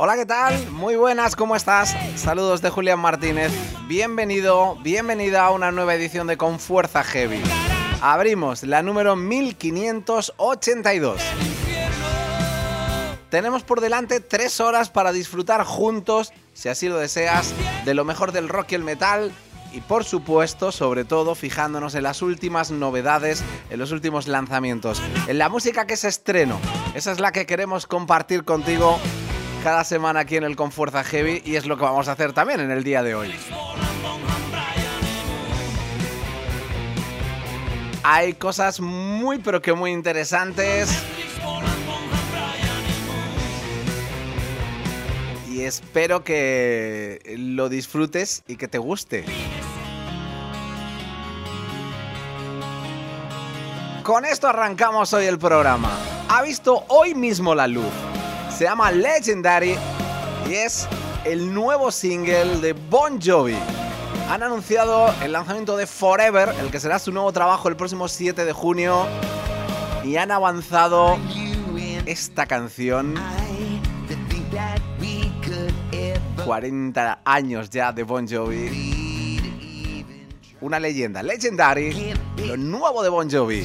Hola, ¿qué tal? Muy buenas, ¿cómo estás? Saludos de Julián Martínez. Bienvenido, bienvenida a una nueva edición de Con Fuerza Heavy. Abrimos la número 1582. Tenemos por delante 3 horas para disfrutar juntos, si así lo deseas, de lo mejor del rock y el metal. Y por supuesto, sobre todo, fijándonos en las últimas novedades, en los últimos lanzamientos, en la música que se estreno. Esa es la que queremos compartir contigo cada semana aquí en el Con Fuerza Heavy, y es lo que vamos a hacer también en el día de hoy. Hay cosas muy pero que muy interesantes. Y espero que lo disfrutes y que te guste. Con esto arrancamos hoy el programa. Ha visto hoy mismo la luz. Se llama Legendary y es el nuevo single de Bon Jovi. Han anunciado el lanzamiento de Forever, el que será su nuevo trabajo el próximo 7 de junio. Y han avanzado esta canción. 40 años ya de Bon Jovi. Una leyenda, Legendary, lo nuevo de Bon Jovi.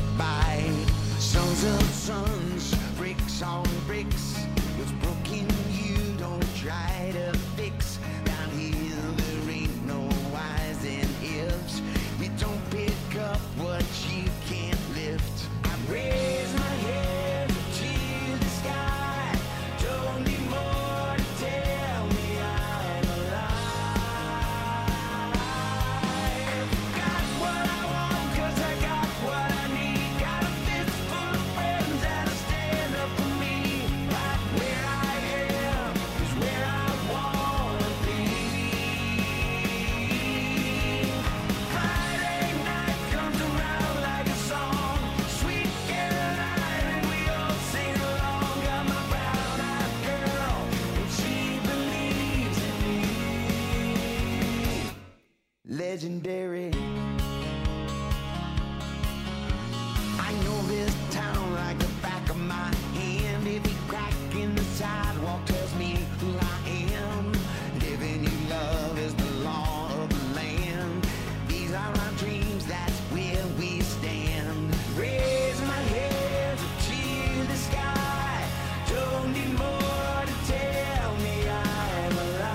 Legendary. I know this town like the back of my hand. Every crack in the sidewalk tells me who I am. Living in love is the law of the land. These are our dreams, that's where we stand. Raise my head to the sky. Don't need more to tell me I'm alive.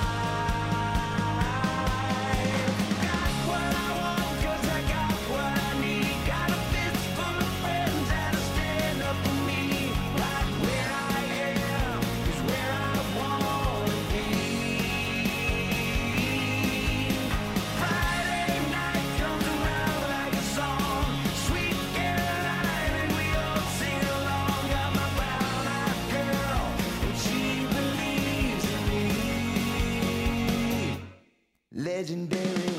Legendary.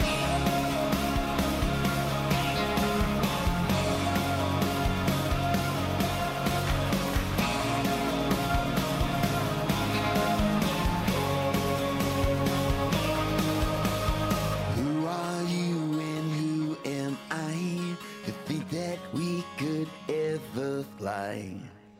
Who are you and who am I to think that we could ever fly?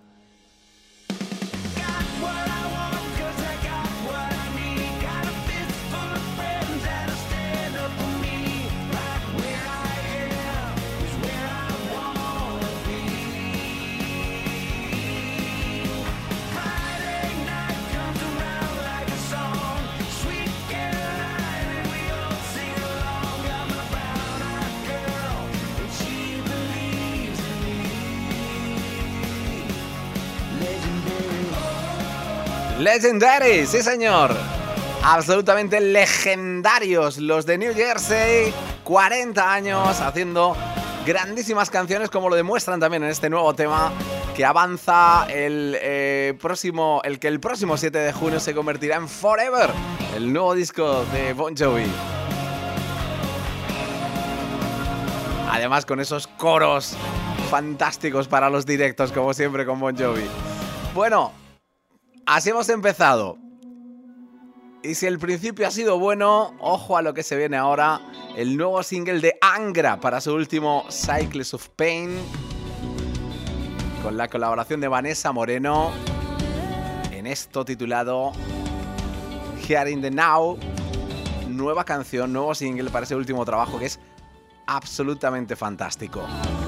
Legendary, sí señor. Absolutamente legendarios los de New Jersey. 40 años haciendo grandísimas canciones, como lo demuestran también en este nuevo tema que avanza el próximo 7 de junio se convertirá en Forever, el nuevo disco de Bon Jovi. Además con esos coros fantásticos para los directos, como siempre con Bon Jovi. Bueno, así hemos empezado. Y si el principio ha sido bueno, ojo a lo que se viene ahora. El nuevo single de Angra para su último Cycles of Pain, con la colaboración de Vanessa Moreno en esto titulado Here in the Now. Nueva canción, nuevo single para ese último trabajo que es absolutamente fantástico.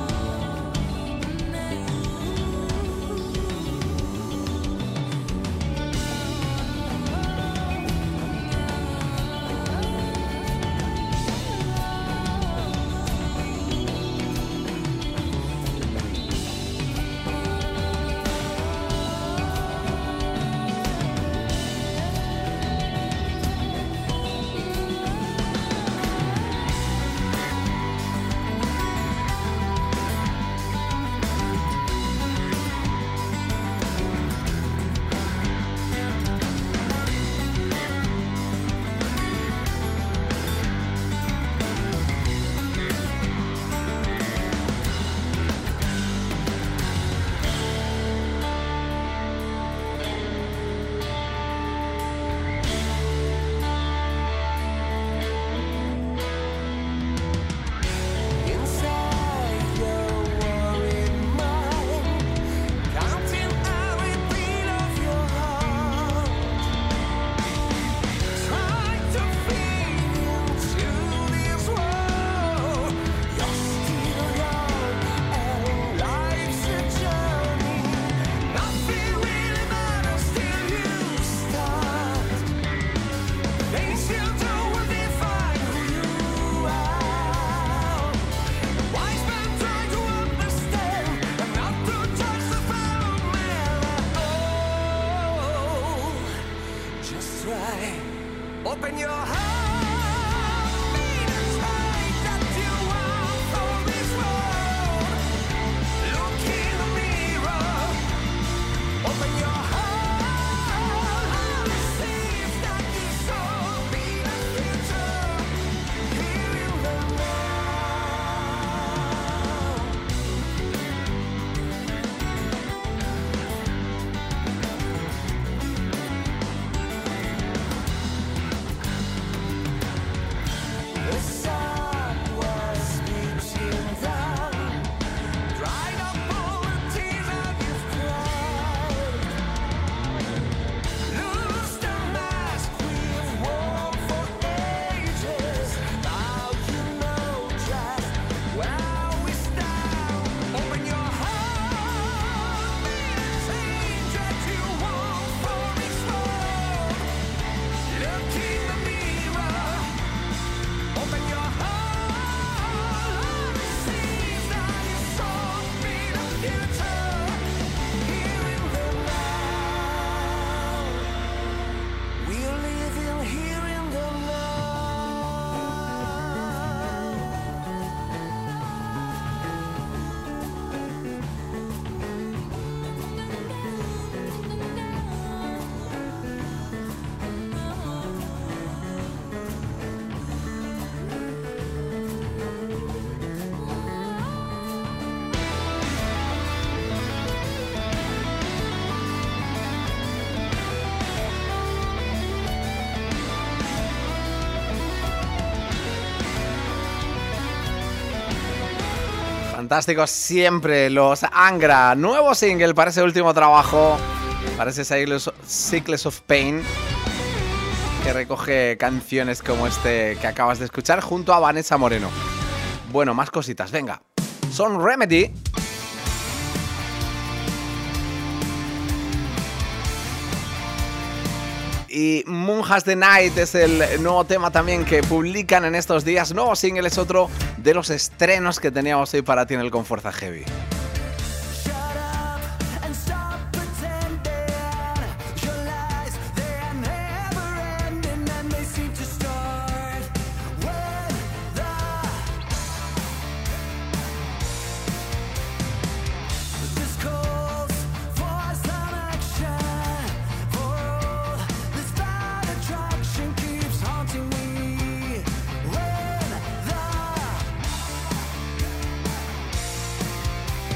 Open your heart, mean and tight that you are for this world. Look in the mirror, open your heart, receive that you saw be the future, here in the The sun was beating down, dried up all the tears that you've cried. Lose the mask we've worn for ages. Now you know just where we stand. Open your heart, be the change that you want for this world. Look in the mirror. Open your heart, receive that you saw be the future, here in the now. We're living here in the Fantásticos siempre los Angra. Nuevo single para ese último trabajo, para ese Cycles of Pain, que recoge canciones como este que acabas de escuchar junto a Vanessa Moreno. Bueno, más cositas, venga. Son Remedy. Y Moon Has the Night es el nuevo tema también que publican en estos días. Nuevo single es otro de los estrenos que teníamos hoy para ti en el Con Fuerza Heavy. Shut up and stop pretending. Your lies, they are never ending, and they seem to start when this calls for some action. For all this bad attraction keeps haunting me. When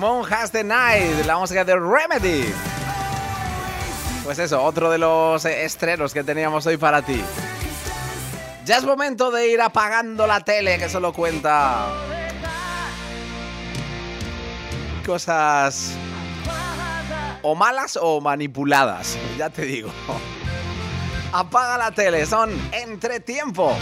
Moon Has the Night, la música de Remedy. Pues eso, otro de los estrenos que teníamos hoy para ti. Ya es momento de ir apagando la tele, que solo cuenta cosas o malas o manipuladas, ya te digo. Apaga la tele, son Entretiempo.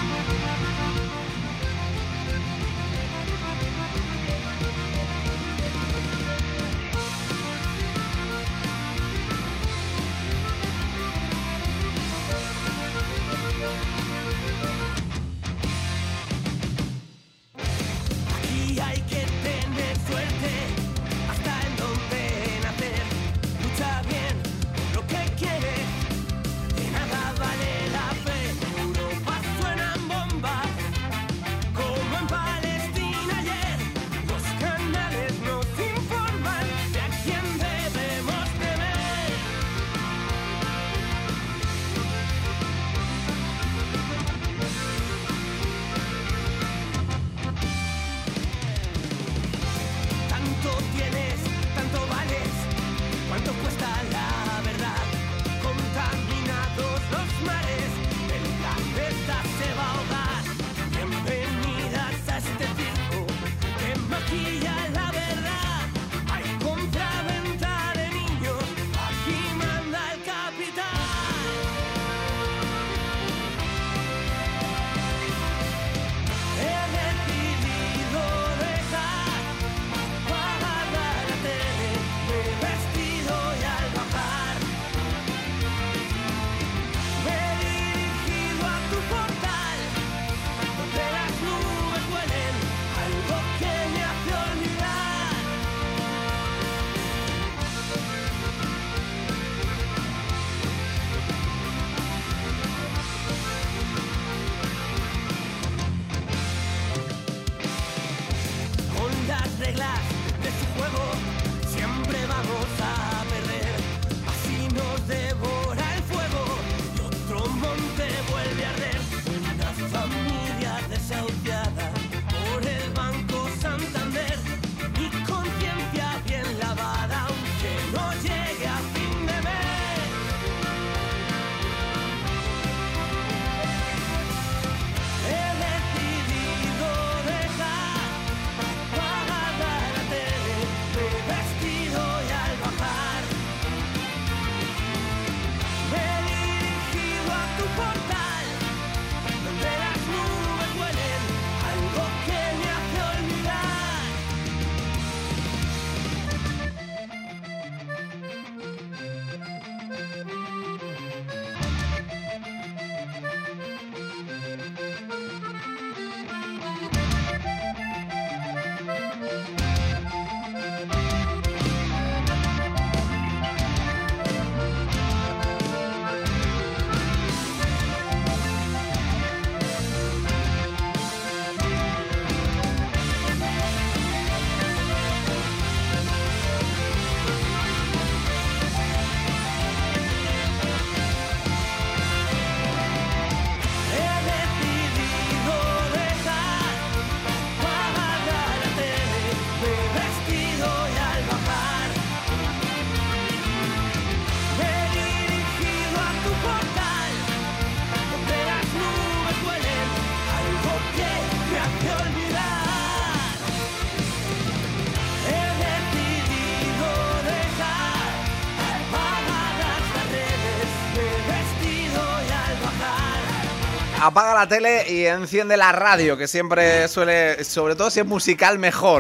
Apaga la tele y enciende la radio, que siempre suele, sobre todo si es musical, mejor.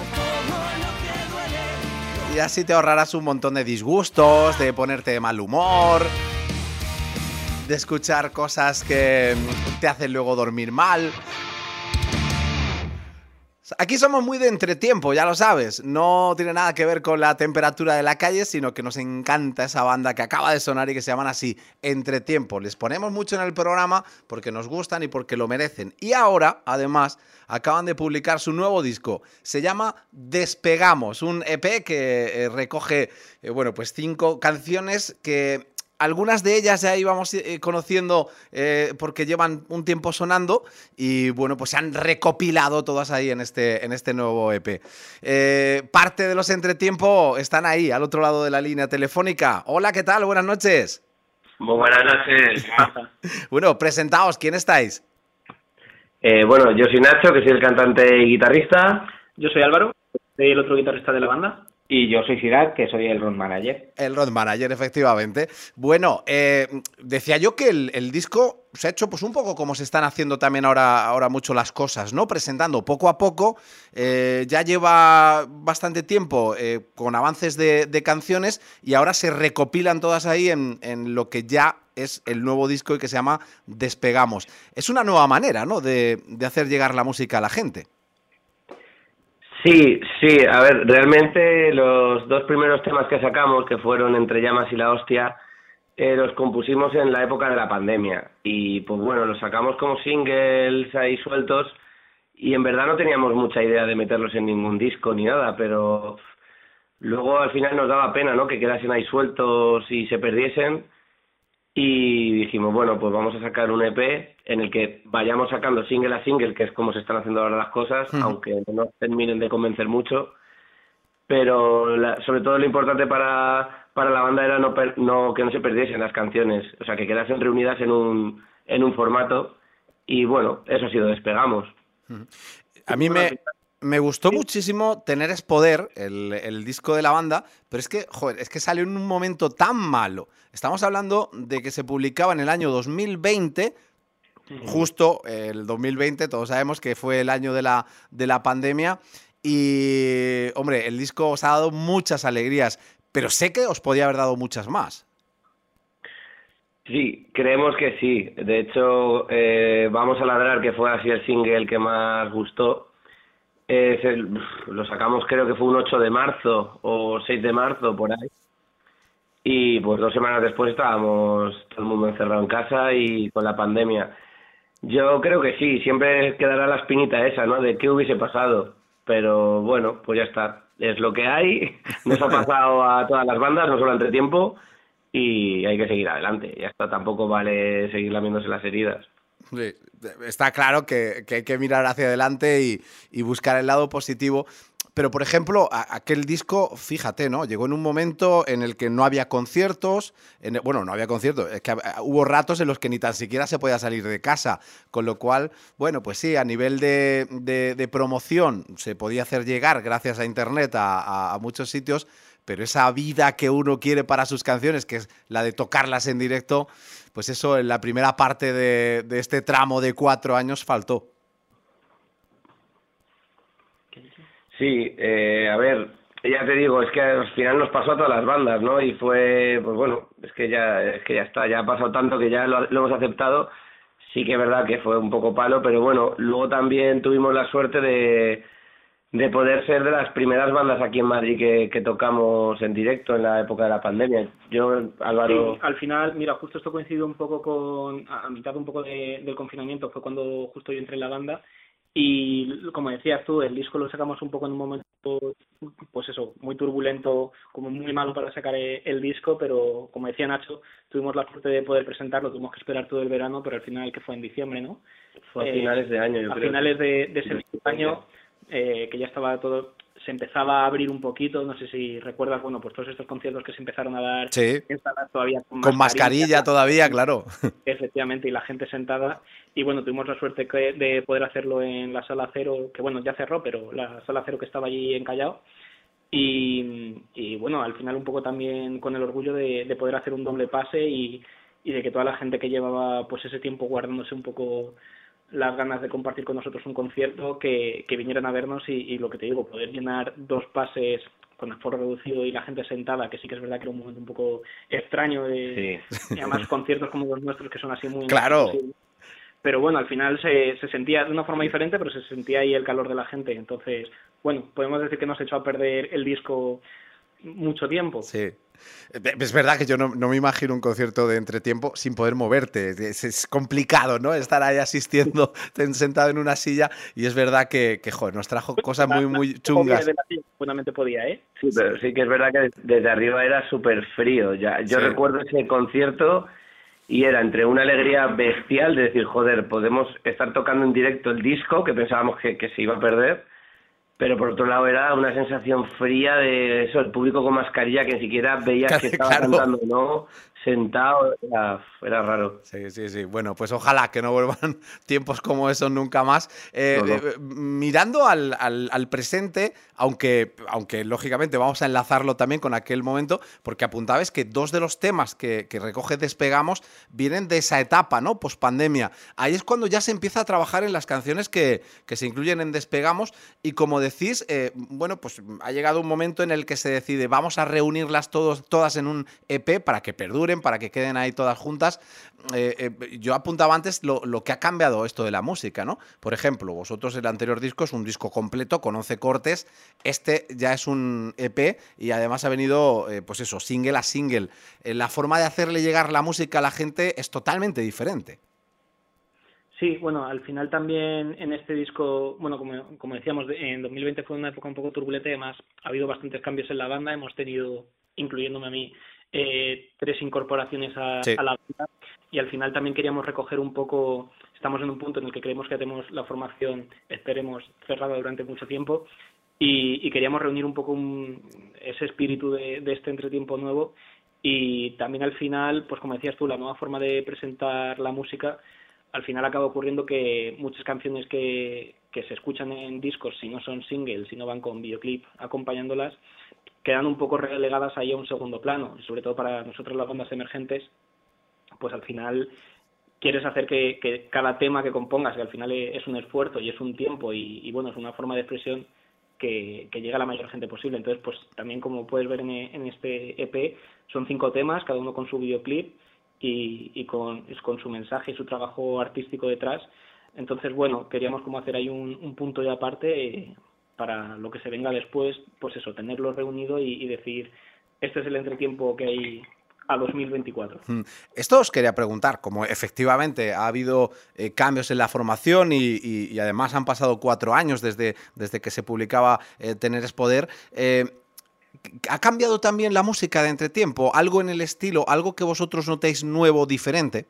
Y así te ahorrarás un montón de disgustos, de ponerte de mal humor, de escuchar cosas que te hacen luego dormir mal. Aquí somos muy de entretiempo, ya lo sabes. No tiene nada que ver con la temperatura de la calle, sino que nos encanta esa banda que acaba de sonar y que se llaman así, Entretiempo. Les ponemos mucho en el programa porque nos gustan y porque lo merecen. Y ahora, además, acaban de publicar su nuevo disco. Se llama Despegamos, un EP que recoge, 5 canciones que algunas de ellas ya íbamos conociendo porque llevan un tiempo sonando y bueno, pues se han recopilado todas ahí en este nuevo EP. Parte de los entretiempo están ahí, al otro lado de la línea telefónica. Hola, ¿qué tal? Buenas noches. Muy buenas noches. Bueno, presentaos, ¿quién estáis? Bueno, yo soy Nacho, que soy el cantante y guitarrista. Yo soy Álvaro, soy el otro guitarrista de la banda. Y yo soy Sirac, que soy el road manager. El road manager, efectivamente. Bueno, decía yo que el disco se ha hecho pues un poco como se están haciendo también ahora mucho las cosas, ¿no? Presentando poco a poco. Ya lleva bastante tiempo con avances de canciones y ahora se recopilan todas ahí en lo que ya es el nuevo disco y que se llama Despegamos. Es una nueva manera, ¿no? de hacer llegar la música a la gente. Sí, a ver, realmente los dos primeros temas que sacamos, que fueron Entre llamas y La hostia, los compusimos en la época de la pandemia. Y pues bueno, los sacamos como singles ahí sueltos y en verdad no teníamos mucha idea de meterlos en ningún disco ni nada, pero luego al final nos daba pena, ¿no?, que quedasen ahí sueltos y se perdiesen. Y dijimos, bueno, pues vamos a sacar un EP en el que vayamos sacando single a single, que es como se están haciendo ahora las cosas, aunque no nos terminen de convencer mucho. Pero sobre todo lo importante para la banda era que no se perdiesen las canciones, o sea, que quedasen reunidas en un formato. Y bueno, eso ha sido Despegamos. A mí me gustó muchísimo Tener es poder, el disco de la banda, pero es que, joder, es que salió en un momento tan malo. Estamos hablando de que se publicaba en el año 2020, justo el 2020, todos sabemos que fue el año de la pandemia, y, hombre, el disco os ha dado muchas alegrías, pero sé que os podía haber dado muchas más. Sí, creemos que sí. De hecho, Vamos a ladrar, que fue así el single que más gustó, lo sacamos, creo que fue un 8 de marzo o 6 de marzo, por ahí. Y pues 2 semanas después estábamos todo el mundo encerrado en casa y con la pandemia. Yo creo que sí, siempre quedará la espinita esa, ¿no?, de qué hubiese pasado. Pero bueno, pues ya está. Es lo que hay. Nos ha pasado a todas las bandas, no solo entre tiempo, y hay que seguir adelante. Ya está, tampoco vale seguir lamiéndose las heridas. Sí, está claro que hay que mirar hacia adelante y buscar el lado positivo. Pero, por ejemplo, aquel disco, fíjate, ¿no?, llegó en un momento en el que no había conciertos. Bueno, no había conciertos, es que hubo ratos en los que ni tan siquiera se podía salir de casa. Con lo cual, bueno, pues sí, a nivel de promoción se podía hacer llegar, gracias a Internet, a muchos sitios. Pero esa vida que uno quiere para sus canciones, que es la de tocarlas en directo, pues eso en la primera parte de este tramo de 4 años faltó. Sí, a ver, ya te digo, es que al final nos pasó a todas las bandas, ¿no? Y fue, pues bueno, es que ya está, ya ha pasado tanto que ya lo hemos aceptado. Sí que es verdad que fue un poco palo, pero bueno, luego también tuvimos la suerte de poder ser de las primeras bandas aquí en Madrid que tocamos en directo en la época de la pandemia. Yo, Álvaro... Sí, al final, mira, justo esto coincidió un poco a mitad un poco del confinamiento, fue cuando justo yo entré en la banda. Y como decías tú, el disco lo sacamos un poco en un momento, pues eso, muy turbulento, como muy malo para sacar el disco, pero como decía Nacho, tuvimos la suerte de poder presentarlo, tuvimos que esperar todo el verano, pero al final, que fue en diciembre, ¿no? Fue a finales de año, yo creo. A finales de ese año, que ya estaba todo, se empezaba a abrir un poquito, no sé si recuerdas, bueno, pues todos estos conciertos que se empezaron a dar, sí, todavía con mascarilla todavía, claro. Efectivamente, y la gente sentada. Y bueno, tuvimos la suerte de poder hacerlo en la Sala Cero, que bueno, ya cerró, pero la Sala Cero que estaba allí en Callao. Y bueno, al final un poco también con el orgullo de poder hacer un doble pase y de que toda la gente que llevaba pues ese tiempo guardándose un poco las ganas de compartir con nosotros un concierto, que vinieran a vernos y lo que te digo, poder llenar 2 pases con aforo reducido y la gente sentada, que sí que es verdad que era un momento un poco extraño, sí. Y además conciertos como los nuestros que son así muy... Claro. Pero bueno, al final se sentía de una forma diferente, pero se sentía ahí el calor de la gente. Entonces, bueno, podemos decir que nos echó a perder el disco mucho tiempo. Sí. Es verdad que yo no me imagino un concierto de Entretiempo sin poder moverte. Es complicado, ¿no? Estar ahí asistiendo sentado en una silla, y es verdad que joder, nos trajo cosas muy chungas. Buenamente podía, ¿eh? Sí, pero sí que es verdad que desde arriba era súper frío. Ya, yo Sí. recuerdo ese concierto y era entre una alegría bestial de decir, joder, podemos estar tocando en directo el disco que pensábamos que se iba a perder, pero por otro lado era una sensación fría de eso, el público con mascarilla que ni siquiera veías que estaba Claro. cantando, ¿no? Sentado, era raro. Sí. Bueno, pues ojalá que no vuelvan tiempos como esos nunca más. No. Mirando al presente, aunque lógicamente vamos a enlazarlo también con aquel momento, porque apuntabas que 2 de los temas que recoge Despegamos vienen de esa etapa, ¿no? Pospandemia. Ahí es cuando ya se empieza a trabajar en las canciones que se incluyen en Despegamos, y como decís, bueno, pues ha llegado un momento en el que se decide, vamos a reunirlas todas en un EP para que perduren, para que queden ahí todas juntas. Yo apuntaba antes lo que ha cambiado esto de la música, ¿no? Por ejemplo, vosotros el anterior disco es un disco completo con 11 cortes, este ya es un EP y además ha venido, pues eso, single a single. La forma de hacerle llegar la música a la gente es totalmente diferente. Sí, bueno, al final también en este disco, bueno, como decíamos, en 2020 fue una época un poco turbulenta, además ha habido bastantes cambios en la banda, hemos tenido, incluyéndome a mí, 3 incorporaciones Sí. a la banda, y al final también queríamos recoger un poco, estamos en un punto en el que creemos que tenemos la formación, esperemos, cerrada durante mucho tiempo, y queríamos reunir un poco ese espíritu de este entretiempo nuevo, y también al final, pues como decías tú, la nueva forma de presentar la música, al final acaba ocurriendo que muchas canciones que se escuchan en discos, si no son singles, si no van con videoclip acompañándolas, quedan un poco relegadas ahí a un segundo plano, y sobre todo para nosotros las bandas emergentes, pues al final quieres hacer que cada tema que compongas, que al final es un esfuerzo y es un tiempo y bueno, es una forma de expresión que llegue a la mayor gente posible. Entonces, pues también como puedes ver en este EP, son 5 temas, cada uno con su videoclip y con su mensaje y su trabajo artístico detrás. Entonces, bueno, queríamos como hacer ahí un punto de aparte para lo que se venga después, pues eso, tenerlo reunido y decir, este es el entretiempo que hay a 2024. Esto os quería preguntar, como efectivamente ha habido cambios en la formación y además han pasado 4 años desde que se publicaba Tener es Poder, ¿ha cambiado también la música de Entretiempo? ¿Algo en el estilo, algo que vosotros notéis nuevo, diferente?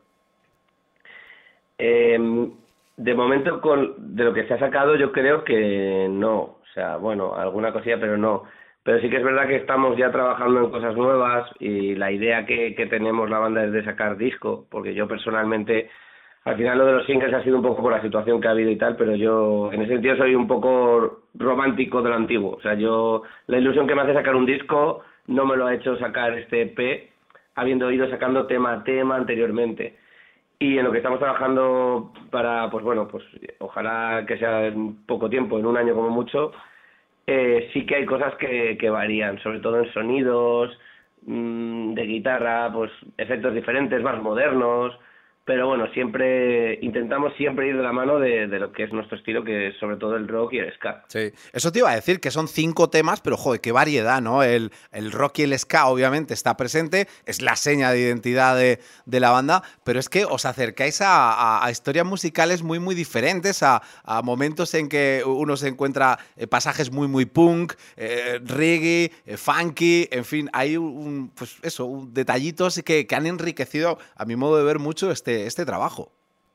De momento, de lo que se ha sacado, yo creo que no. O sea, bueno, alguna cosilla, pero no. Pero sí que es verdad que estamos ya trabajando en cosas nuevas y la idea que tenemos la banda es de sacar disco, porque yo personalmente, al final lo de los singles ha sido un poco por la situación que ha habido y tal, pero yo en ese sentido soy un poco romántico de lo antiguo. O sea, la ilusión que me hace sacar un disco no me lo ha hecho sacar este EP, habiendo ido sacando tema a tema anteriormente. Y en lo que estamos trabajando para, pues bueno, pues ojalá que sea en poco tiempo, en un año como mucho, sí que hay cosas que varían, sobre todo en sonidos, de guitarra, pues efectos diferentes, más modernos, pero bueno, intentamos siempre ir de la mano de lo que es nuestro estilo, que es sobre todo el rock y el ska. Sí, eso te iba a decir, que son 5 temas, pero joder, qué variedad, ¿no? El rock y el ska obviamente está presente, es la seña de identidad de la banda, pero es que os acercáis a historias musicales muy diferentes, a momentos en que uno se encuentra pasajes muy punk, reggae, funky, en fin, hay detallitos que han enriquecido, a mi modo de ver, mucho este trabajo.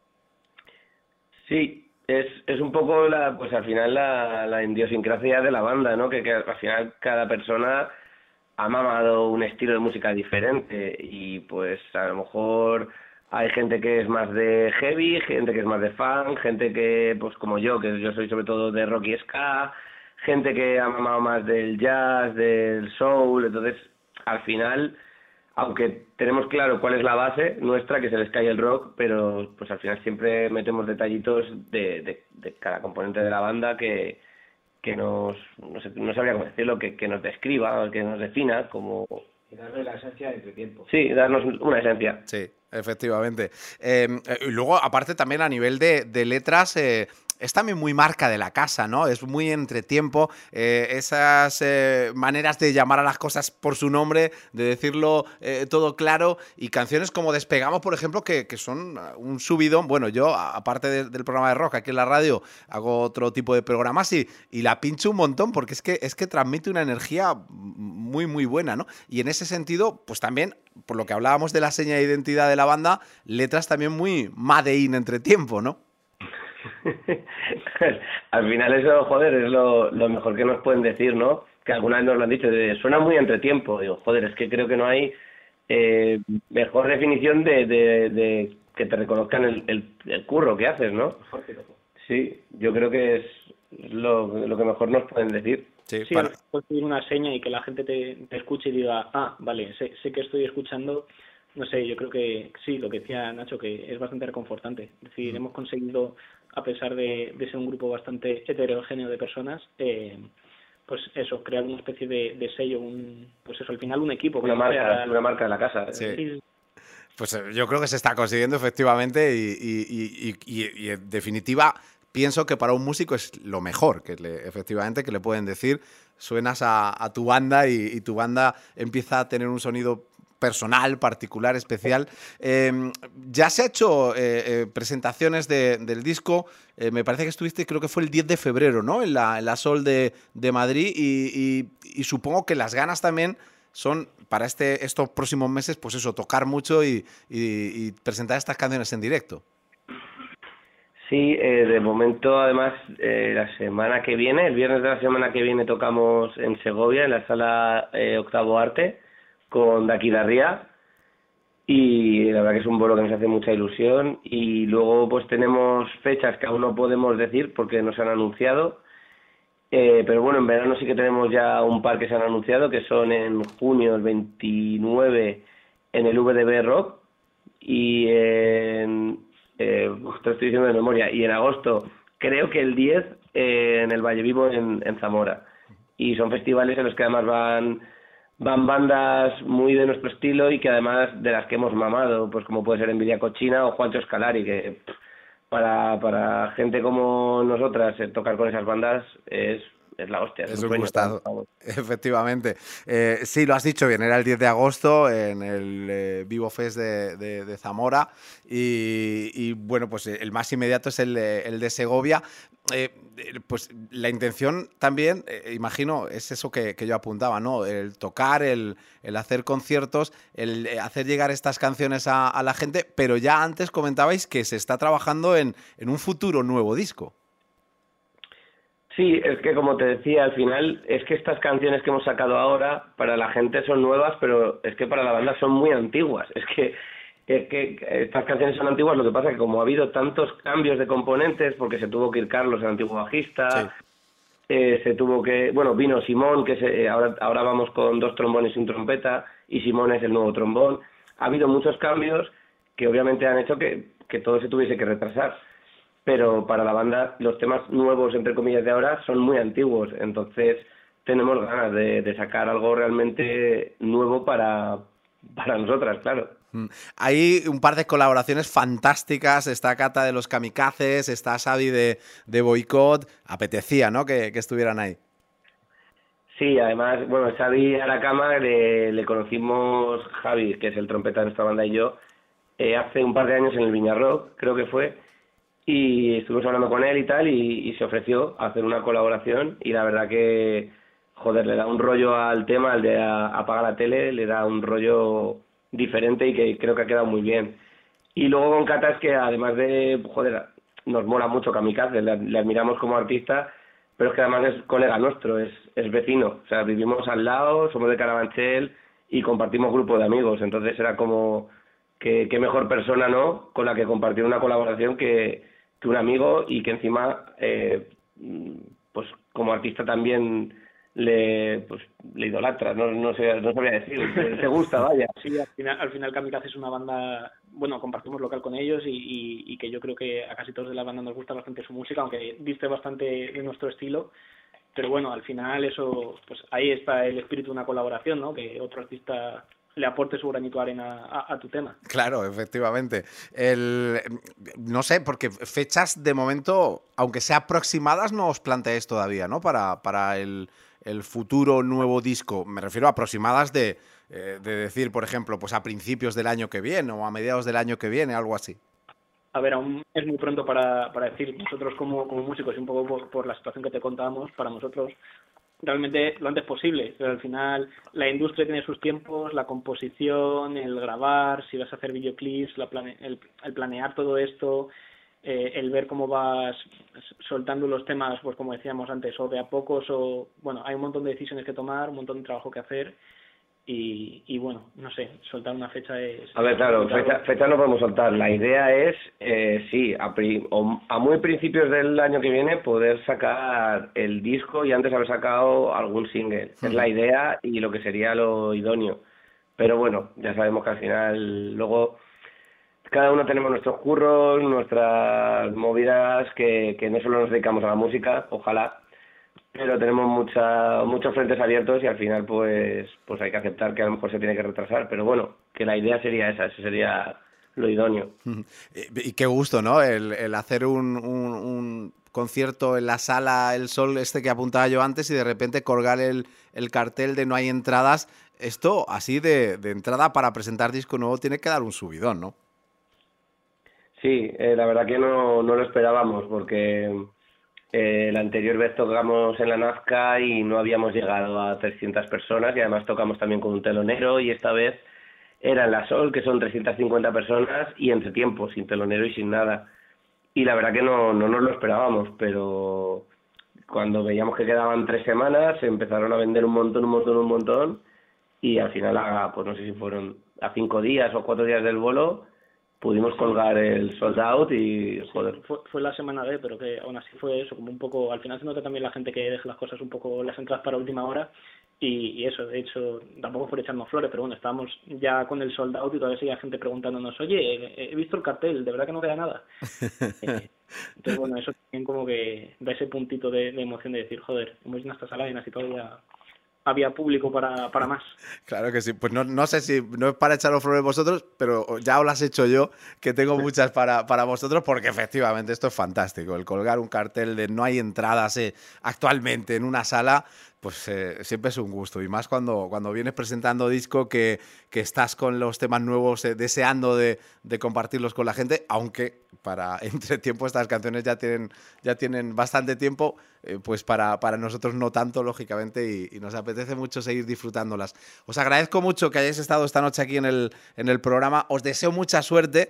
Sí, es un poco pues al final la idiosincrasia de la banda, ¿no? Que al final cada persona ha mamado un estilo de música diferente y pues a lo mejor hay gente que es más de heavy, gente que es más de funk, gente que, pues como yo, que yo soy sobre todo de rock y ska, gente que ha mamado más del jazz, del soul. Entonces al final, aunque tenemos claro cuál es la base nuestra, que es el ska y el rock, pero pues al final siempre metemos detallitos de cada componente de la banda que no sabría cómo decirlo, que nos describa, que nos defina como... Y darle la esencia de Entretiempo. Sí, darnos una esencia. Sí, efectivamente. Y luego, aparte, también a nivel de letras, es también muy marca de la casa, ¿no? Es muy entretiempo, esas maneras de llamar a las cosas por su nombre, de decirlo todo claro, y canciones como Despegamos, por ejemplo, que son un subidón. Bueno, yo, aparte del programa de rock aquí en la radio, hago otro tipo de programas y la pincho un montón, porque es que transmite una energía muy, muy buena, ¿no? Y en ese sentido, pues también, por lo que hablábamos de la seña de identidad de la banda, letras también muy made in entretiempo, ¿no? Al final eso, joder, es lo mejor que nos pueden decir, ¿no? Que alguna vez nos lo han dicho, suena muy entretiempo. Digo, joder, es que creo que no hay mejor definición de que te reconozcan el curro que haces, ¿no? Sí, yo creo que es lo que mejor nos pueden decir. Sí, conseguir una seña y que la gente te escuche y diga, ah, vale, sé que estoy escuchando. No sé, yo creo que sí, lo que decía Nacho, que es bastante reconfortante. Es decir, hemos conseguido, a pesar de ser un grupo bastante heterogéneo de personas, pues eso, crear una especie de sello, pues eso, al final un equipo. Una marca de la casa. Sí. Pues yo creo que se está consiguiendo efectivamente y en definitiva pienso que para un músico es lo mejor efectivamente que le pueden decir. Suenas a tu banda y tu banda empieza a tener un sonido personal, particular, especial. Ya se ha hecho presentaciones del disco, me parece que estuviste, creo que fue el 10 de febrero, ¿no? En la Sol de Madrid y supongo que las ganas también son para estos próximos meses, pues eso, tocar mucho y presentar estas canciones en directo. Sí, de momento además la semana que viene, el viernes de la semana que viene tocamos en Segovia, en la sala Octavo Arte, con Daqui Darría, y la verdad que es un bolo que nos hace mucha ilusión. Y luego pues tenemos fechas que aún no podemos decir porque no se han anunciado, pero bueno, en verano sí que tenemos ya un par que se han anunciado, que son en junio, el 29 en el VDB Rock, y te estoy diciendo de memoria, y en agosto creo que el 10 en el Valle Vivo en Zamora. Y son festivales en los que además van bandas muy de nuestro estilo y que además de las que hemos mamado, pues como puede ser Envidia Cochina o Juancho Escalari, que para gente como nosotras tocar con esas bandas es la hostia. Es un gustado, efectivamente. Sí, lo has dicho bien, era el 10 de agosto en el Vivo Fest de Zamora y bueno, pues el más inmediato es el de Segovia. Pues la intención también, imagino, es eso que yo apuntaba, ¿no? El tocar, el hacer conciertos, el hacer llegar estas canciones a la gente, pero ya antes comentabais que se está trabajando en un futuro nuevo disco. Sí, es que como te decía, al final es que estas canciones que hemos sacado ahora para la gente son nuevas, pero es que para la banda son muy antiguas. Es que estas canciones son antiguas, lo que pasa es que como ha habido tantos cambios de componentes, porque se tuvo que ir Carlos, el antiguo bajista, sí. Se tuvo que... Bueno, vino Simón, que ahora vamos con 2 trombones y un trompeta, y Simón es el nuevo trombón. Ha habido muchos cambios que obviamente han hecho que todo se tuviese que retrasar. Pero para la banda los temas nuevos, entre comillas, de ahora son muy antiguos. Entonces tenemos ganas de sacar algo realmente nuevo para nosotras, claro. Hay un par de colaboraciones fantásticas. Está Cata de los Kamikazes, está Xavi de Boicot. Apetecía, ¿no?, que estuvieran ahí. Sí, además, bueno, Xavi Aracama le conocimos, Javi, que es el trompeta de nuestra banda, y yo, hace un par de años en el Viña Rock, creo que fue, y estuvimos hablando con él y tal, y se ofreció a hacer una colaboración, y la verdad que, joder, le da un rollo al tema, al de apagar la tele, le da un rollo diferente y que creo que ha quedado muy bien. Y luego con Cata es que además de, joder, nos mola mucho Kamikaze, le admiramos como artista, pero es que además es colega nuestro, es vecino, o sea, vivimos al lado, somos de Carabanchel y compartimos grupo de amigos, entonces era como que qué mejor persona, ¿no?, con la que compartir una colaboración que un amigo, y que encima pues como artista también le idolatra, no sabría decir, te gusta, vaya. Sí, al final Kamikaze es una banda, bueno, compartimos local con ellos y que yo creo que a casi todos de la banda nos gusta bastante su música, aunque diste bastante de nuestro estilo, pero bueno, al final eso, pues ahí está el espíritu de una colaboración, ¿no?, que otro artista le aporte su granito de arena a tu tema. Claro, efectivamente. No sé, porque fechas de momento, aunque sea aproximadas, no os planteáis todavía, ¿no? Para el futuro nuevo disco. Me refiero a aproximadas de decir, por ejemplo, pues a principios del año que viene o a mediados del año que viene, algo así. A ver, aún es muy pronto para decir. Nosotros como músicos, y un poco por la situación que te contábamos, para nosotros realmente lo antes posible. Pero al final la industria tiene sus tiempos, la composición, el grabar, si vas a hacer videoclips, el planear todo esto, el ver cómo vas soltando los temas, pues como decíamos antes, o de a pocos, o bueno, hay un montón de decisiones que tomar, un montón de trabajo que hacer. Y bueno, no sé, soltar una fecha es... A ver, claro, fecha no podemos soltar. La idea es, sí, a muy principios del año que viene poder sacar el disco y antes haber sacado algún single. Es la idea y lo que sería lo idóneo. Pero bueno, ya sabemos que al final luego cada uno tenemos nuestros curros, nuestras movidas, que no solo nos dedicamos a la música, ojalá, pero tenemos muchos frentes abiertos y al final pues hay que aceptar que a lo mejor se tiene que retrasar, pero bueno, que la idea sería esa, eso sería lo idóneo. Y qué gusto, ¿no? El hacer un concierto en la sala El Sol, que apuntaba yo antes, y de repente colgar el cartel de no hay entradas. Esto, así de entrada para presentar disco nuevo, tiene que dar un subidón, ¿no? Sí, la verdad que no lo esperábamos, porque la anterior vez tocamos en la Nazca y no habíamos llegado a 300 personas, y además tocamos también con un telonero, y esta vez era en la Sol, que son 350 personas, y entre tiempo, sin telonero y sin nada. Y la verdad que no nos lo esperábamos, pero cuando veíamos que quedaban 3 semanas, se empezaron a vender un montón, y al final, pues no sé si fueron a 5 días o 4 días del bolo, pudimos colgar el sold out y joder. Sí, fue la semana D, pero que aún así fue eso, como un poco, al final se nota también la gente que deja las cosas un poco, las entradas para última hora, y eso, de hecho, tampoco por echarnos flores, pero bueno, estábamos ya con el sold out y todavía seguía gente preguntándonos, oye, he visto el cartel, ¿de verdad que no queda nada? Entonces bueno, eso también como que da ese puntito de emoción de decir, joder, hemos llenado esta sala y así todavía había público para más. Claro que sí. Pues no sé si no es para echaros flores vosotros, pero ya os las he hecho yo, que tengo muchas para vosotros, porque efectivamente esto es fantástico. El colgar un cartel de no hay entradas actualmente en una sala, pues siempre es un gusto. Y más cuando vienes presentando disco, que estás con los temas nuevos, deseando de compartirlos con la gente, aunque para entretiempo estas canciones ya tienen bastante tiempo, pues para nosotros no tanto, lógicamente, y nos apetece mucho seguir disfrutándolas. Os agradezco mucho que hayáis estado esta noche aquí en el programa. Os deseo mucha suerte,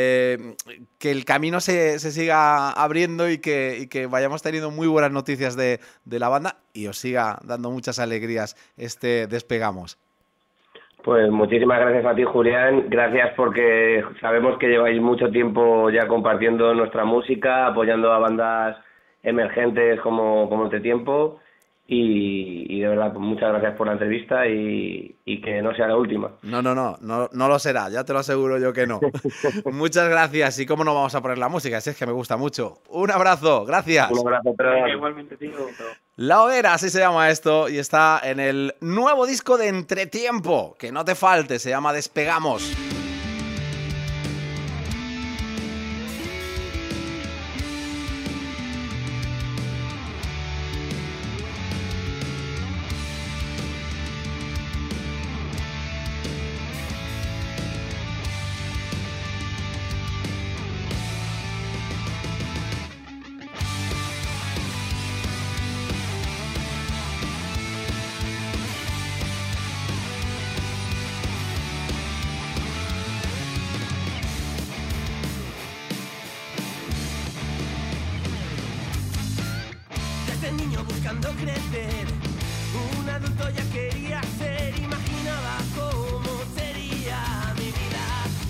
que el camino se siga abriendo y que vayamos teniendo muy buenas noticias de la banda y os siga dando muchas alegrías Despegamos. Pues muchísimas gracias a ti, Julián. Gracias porque sabemos que lleváis mucho tiempo ya compartiendo nuestra música, apoyando a bandas emergentes como Entretiempo, y de verdad, pues muchas gracias por la entrevista y que no sea la última. No lo será, ya te lo aseguro yo que no. Muchas gracias, y cómo no vamos a poner la música, si es que me gusta mucho. Un abrazo, gracias. Un abrazo, pero... Igualmente, tío. La Hoguera, así se llama esto, y está en el nuevo disco de Entretiempo, que no te falte, se llama Despegamos. Desde niño buscando crecer, un adulto ya quería ser, imaginaba cómo sería mi vida.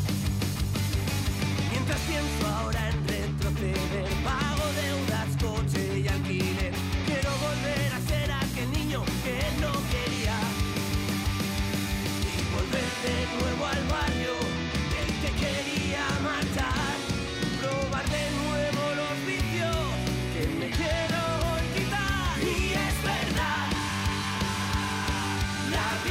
Mientras pienso ahora en retroceder, pago deudas, coche y alquiler. Quiero volver a ser aquel niño que no quería y volver de nuevo al barrio del que quería marchar, probar de nuevo los vicios que me quiero quitar. Y es verdad, la vida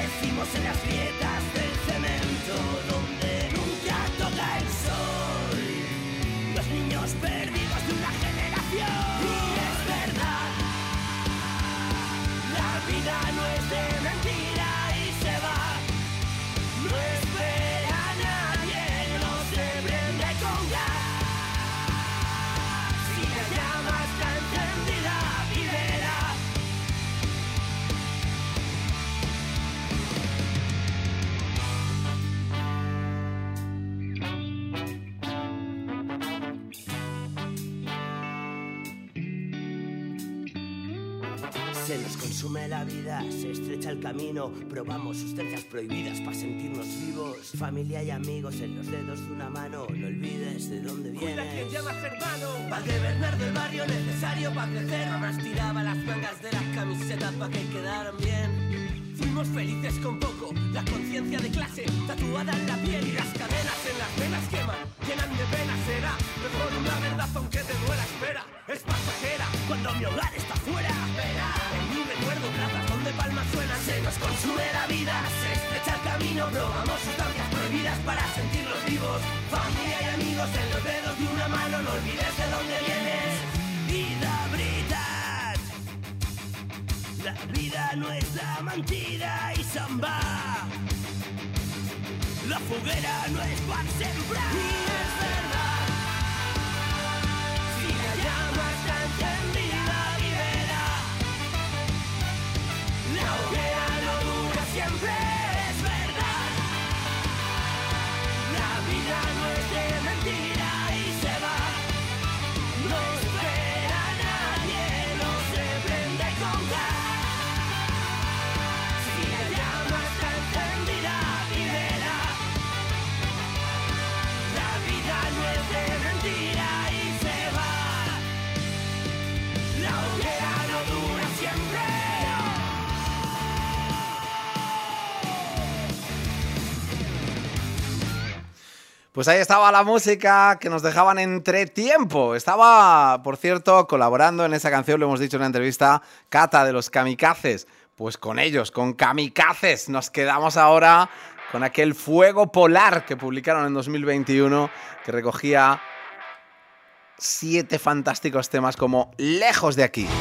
Crecimos en las grietas del cemento donde nunca toca el sol. Los niños perdidos de una generación. Y es verdad, la vida no es de mentira y se va. No espera a nadie, no se prende con gas. Si la llama está encendida, vívela. Se nos consume la vida, se estrecha el camino. Probamos sustancias prohibidas para sentirnos vivos. Familia y amigos en los dedos de una mano. No olvides de dónde vienes. Cuida quien llamas hermano. Padre Bernardo del barrio, necesario para crecer. Mamás tiraba las mangas de las camisetas para que quedaran bien. Fuimos felices con poco, la conciencia de clase tatuada en la piel y las cadenas en las venas queman, llenan de penas. Será mejor una verdad aunque te duela, espera, es pasajera cuando mi hogar está fuera. Verá, en mi recuerdo plazas donde palmas suenan. Se nos consume la vida, se estrecha el camino. Probamos sustancias prohibidas para sentirlos vivos. Familia y amigos en los dedos de una mano. No olvides de dónde vienes. Vida veritat. La vida no es la mentira y samba. La foguera no es para sembrar. Y es verdad, si la llama está encendida, vívela. La hoguera no dura siempre, es verdad. La vida no es de mentira y se va. No espera a nadie, no se prende con gas. Si la llama está encendida, vívela. La vida no es de mentira y se va. La hoguera no dura siempre. Pues ahí estaba la música que nos dejaban entre tiempo. Estaba, por cierto, colaborando en esa canción, lo hemos dicho en una entrevista, Cata de los Kamikazes. Pues con ellos, con Kamikazes, nos quedamos ahora con aquel Fuego Polar que publicaron en 2021, que recogía 7 fantásticos temas como Lejos de aquí.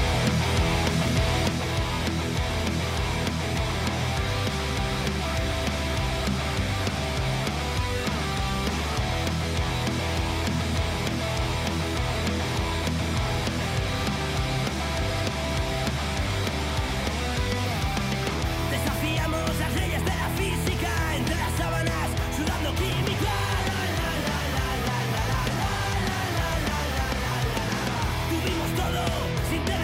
Desafiamos las leyes de la física entre las sábanas, sudando química. Tuvimos todo sin tener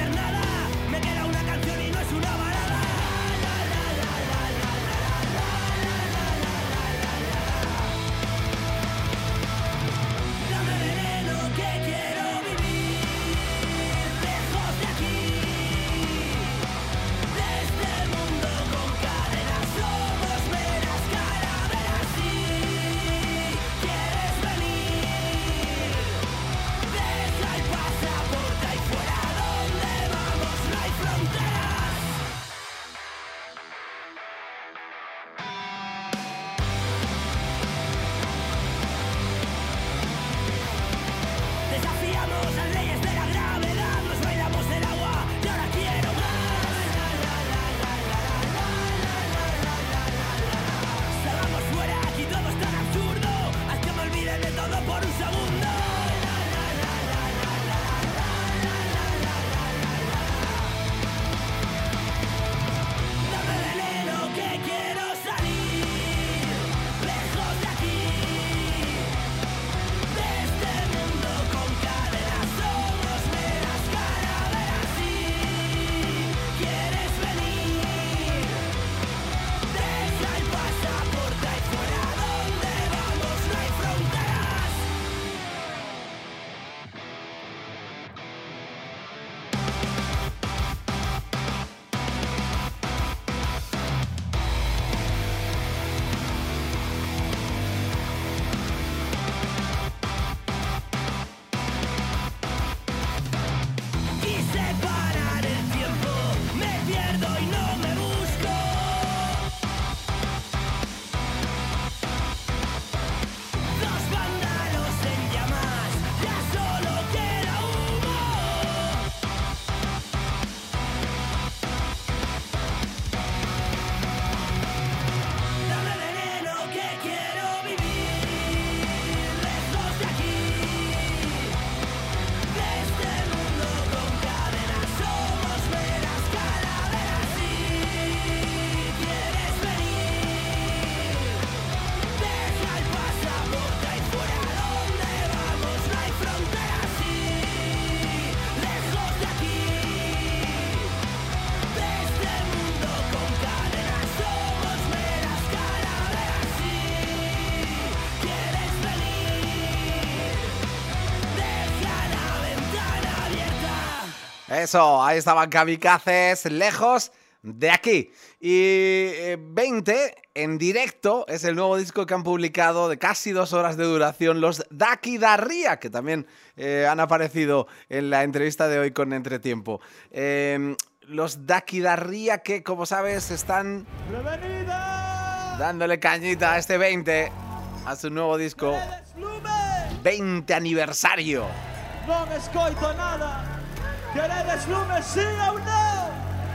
Eso, ahí estaban Kamikazes, lejos de aquí. Y 20 en directo es el nuevo disco que han publicado de casi 2 horas de duración los Daki Darria, que también han aparecido en la entrevista de hoy con Entretiempo. Los Daki Darria que, como sabes, están dándole cañita a este 20, a su nuevo disco. 20 aniversario. Non escoito nada. Queredes lume, sí ou non?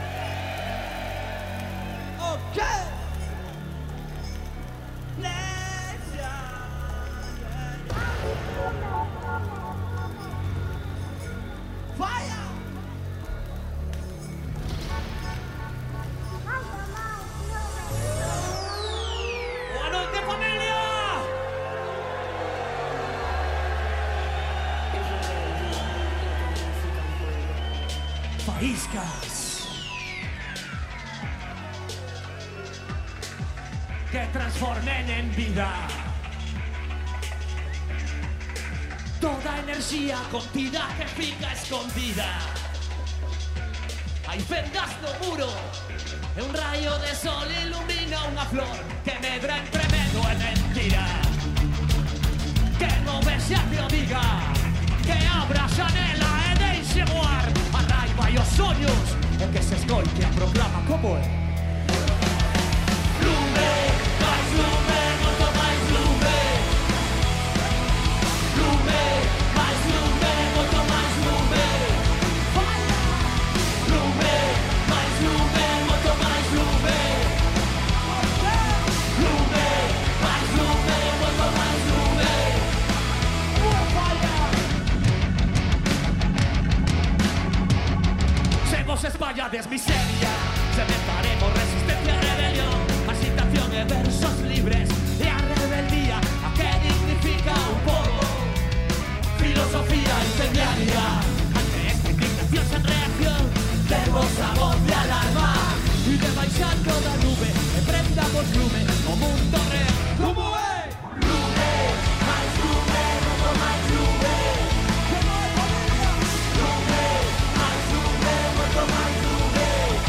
O que? Fire! Boa noite, familia! Faíscas que transformen en vida toda enerxía contida que fica escondida. Hai fendas no muro e un rayo de sol ilumina unha flor que medra entre medo e mentira. Que non vexe a te diga, que abra a xanela e deixe voar a raiva e os soños, e que se escoite a proclama como é. Lume, máis lume, moito máis lume. Lume, máis lume, moito máis lume. Lume, máis lume, moito máis lume. Lume, máis lume, moito máis lume. Se vos espallades miseria, cementaremos resistencia e rebelión, agitación e versos libres, e a rebeldía a que dignifica un pobo. Filosofía incendiaria, ante esta indignación sen reacción, demos a voz de alarma, e de baixar toda nube, e prendamos lume o mundo real. Como é? Lume, máis lume, moito máis lume. Lume, máis lume, moito máis lume.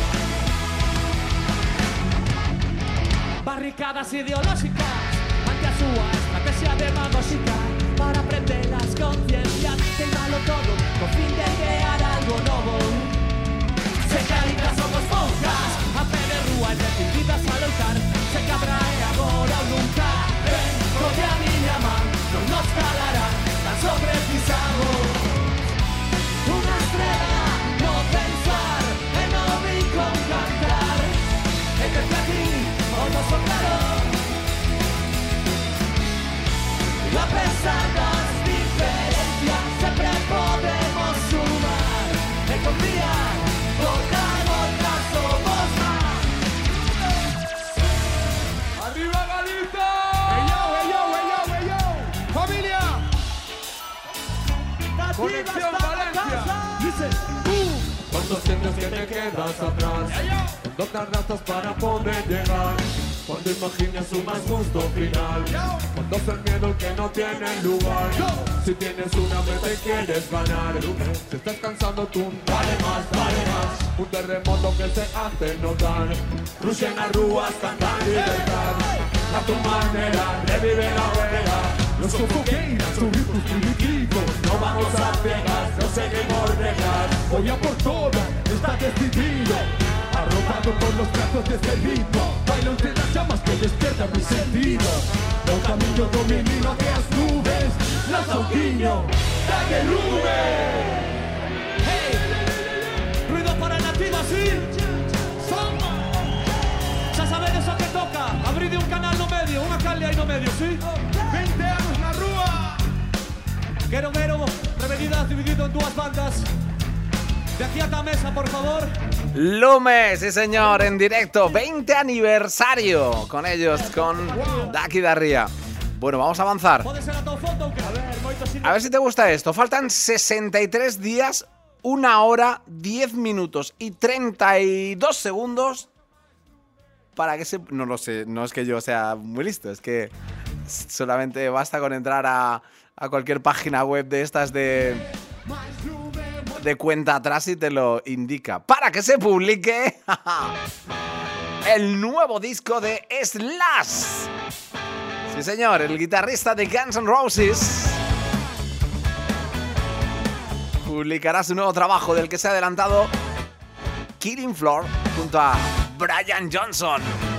Barricadas ideolóxicas ante a súa estrategia demagóxica para prender as conciencias, queimalo todo co fin de crear algo novo. Se caídas somos poucas, a pé de rúa e decididas a loitar, se cabra é agora ou nunca. Ven, colle a miña man, non nos calará, tan só precisamos unha estrela, no pensar e no vir con cantar, e que aquí o noso claro. A pesar das diferencias, sempre podemos sumar e confiar, boca a boca somos más. ¡Arriba Galicia! ¡Ey yo, ey yo, ey yo, ey yo! ¡Familia! ¡Conexión Valencia! Dice, ¿Cuántos sientes que te quedas atrás? ¿Cuánto tardaste para poder llegar? Cuando imaginas un más justo final, cuando es el miedo que no tiene lugar. Si tienes una meta y quieres ganar, si estás cansado tú, dale más, dale más. Un terremoto que se hace notar, cruce en las rúas, cantar libertad. A tu manera, revive la hoguera. Los confoqueiras, tus primitivos, no vamos a ciegas, no seguimos reglas. Voy a por todo, está decidido. Arropado por los brazos de este ritmo, bailo entre las llamas que despiertan mis sentidos. No camino dominio que as nubes, lanza un guiño, dale nube. hey, ruido para el latido así. Xa sabedes o que toca, abride un canal no medio, unha calle aí no medio, sí? 20 anos na rúa. Quero rebelidas dividido en 2 bandas. De aquí a la mesa, por favor. Lume, sí señor, en directo, 20 aniversario con ellos, con Daki Darria. Bueno, vamos a avanzar. A ver si te gusta esto. Faltan 63 días, 1 hora, 10 minutos y 32 segundos para que se... No lo sé, no es que yo sea muy listo, es que solamente basta con entrar a cualquier página web de estas de de cuenta atrás y te lo indica. Para que se publique el nuevo disco de Slash. Sí, señor, el guitarrista de Guns N' Roses publicará su nuevo trabajo del que se ha adelantado Killing Floor junto a Brian Johnson.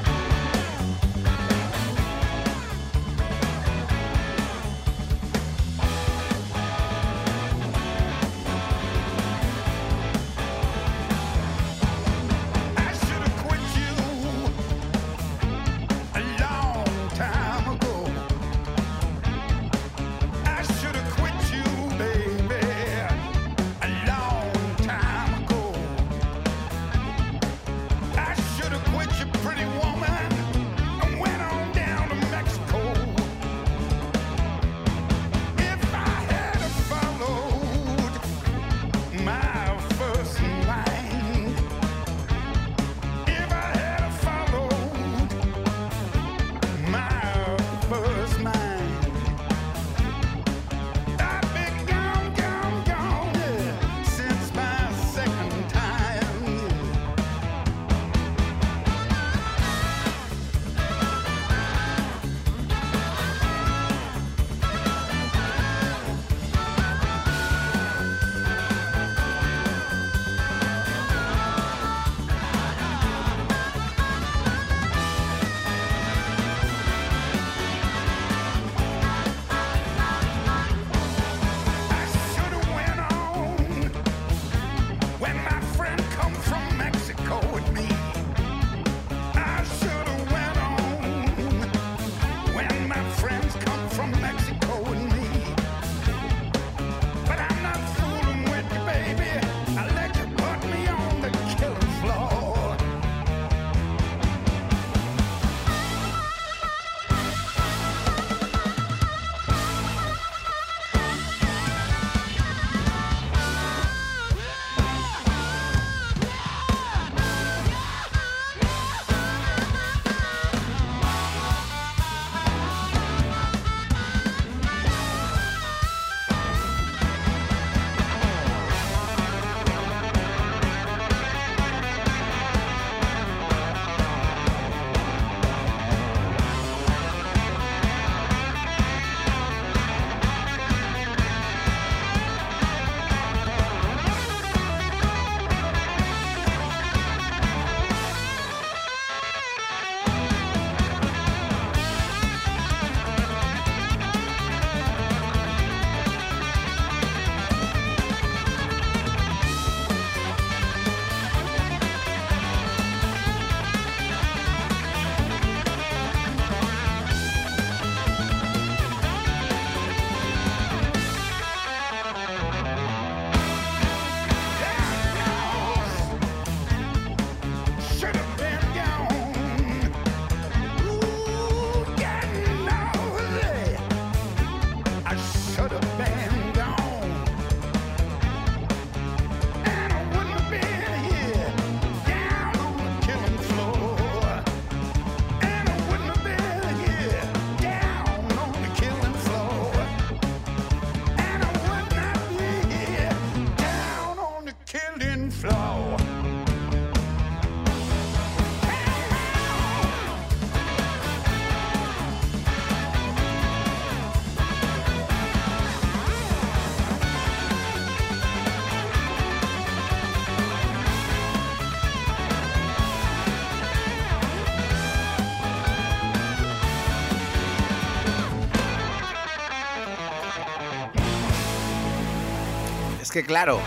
que claro,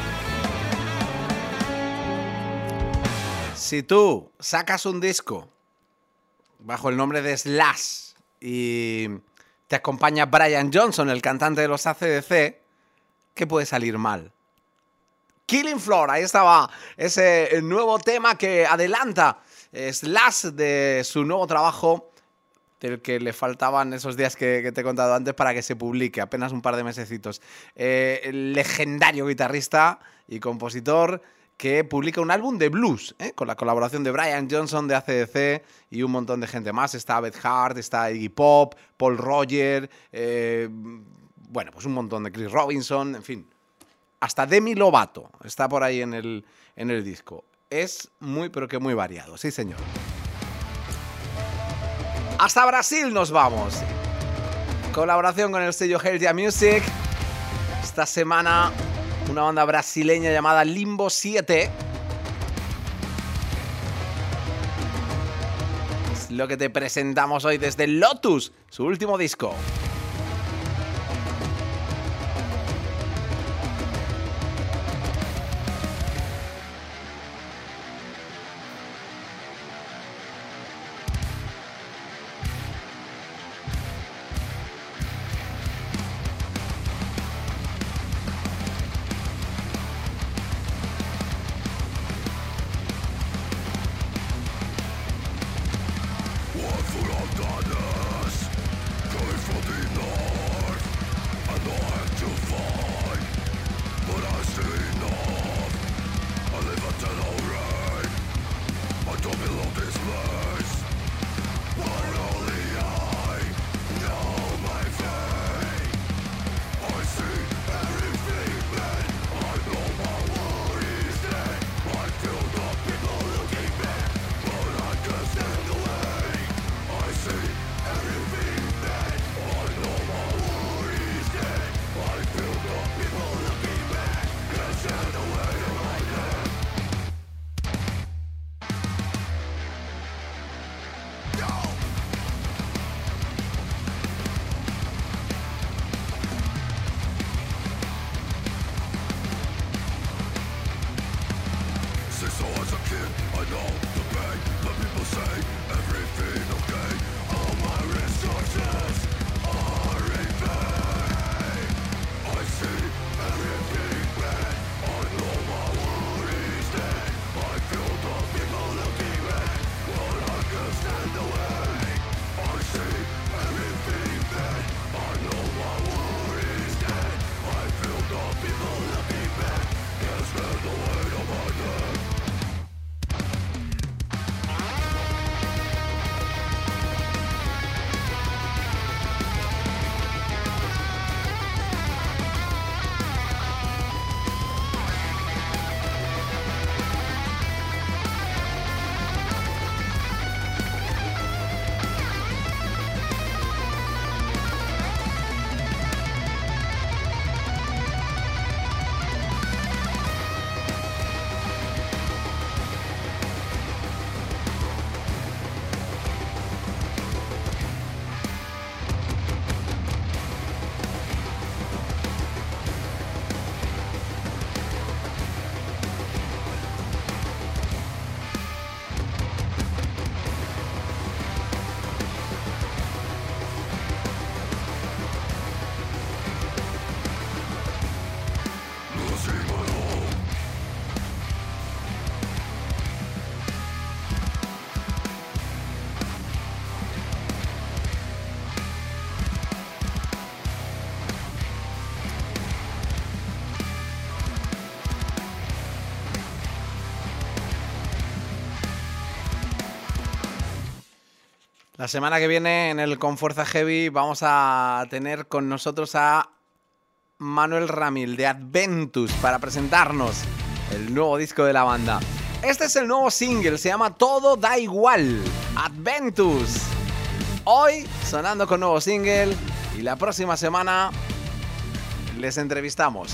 si tú sacas un disco bajo el nombre de Slash y te acompaña Brian Johnson, el cantante de los AC/DC, ¿qué puede salir mal? Killing Floor, ahí estaba ese nuevo tema que adelanta Slash de su nuevo trabajo, del que le faltaban esos días que te he contado antes para que se publique, apenas un par de mesecitos. El legendario guitarrista y compositor que publica un álbum de blues, con la colaboración de Brian Johnson de AC/DC y un montón de gente más. Está Beth Hart, está Iggy Pop, Paul Roger, bueno, pues un montón de Chris Robinson, en fin. Hasta Demi Lovato está por ahí en el disco. Es muy, pero que muy variado, sí señor. Hasta Brasil nos vamos. Colaboración con el sello Heldia Music. Esta semana una banda brasileña llamada Limbo 7. Es lo que te presentamos hoy desde Lotus, su último disco. La semana que viene en el Con Fuerza Heavy vamos a tener con nosotros a Manuel Ramil de Adventus para presentarnos el nuevo disco de la banda. Este es el nuevo single, se llama Todo Da Igual, Adventus. Hoy sonando con nuevo single y la próxima semana les entrevistamos.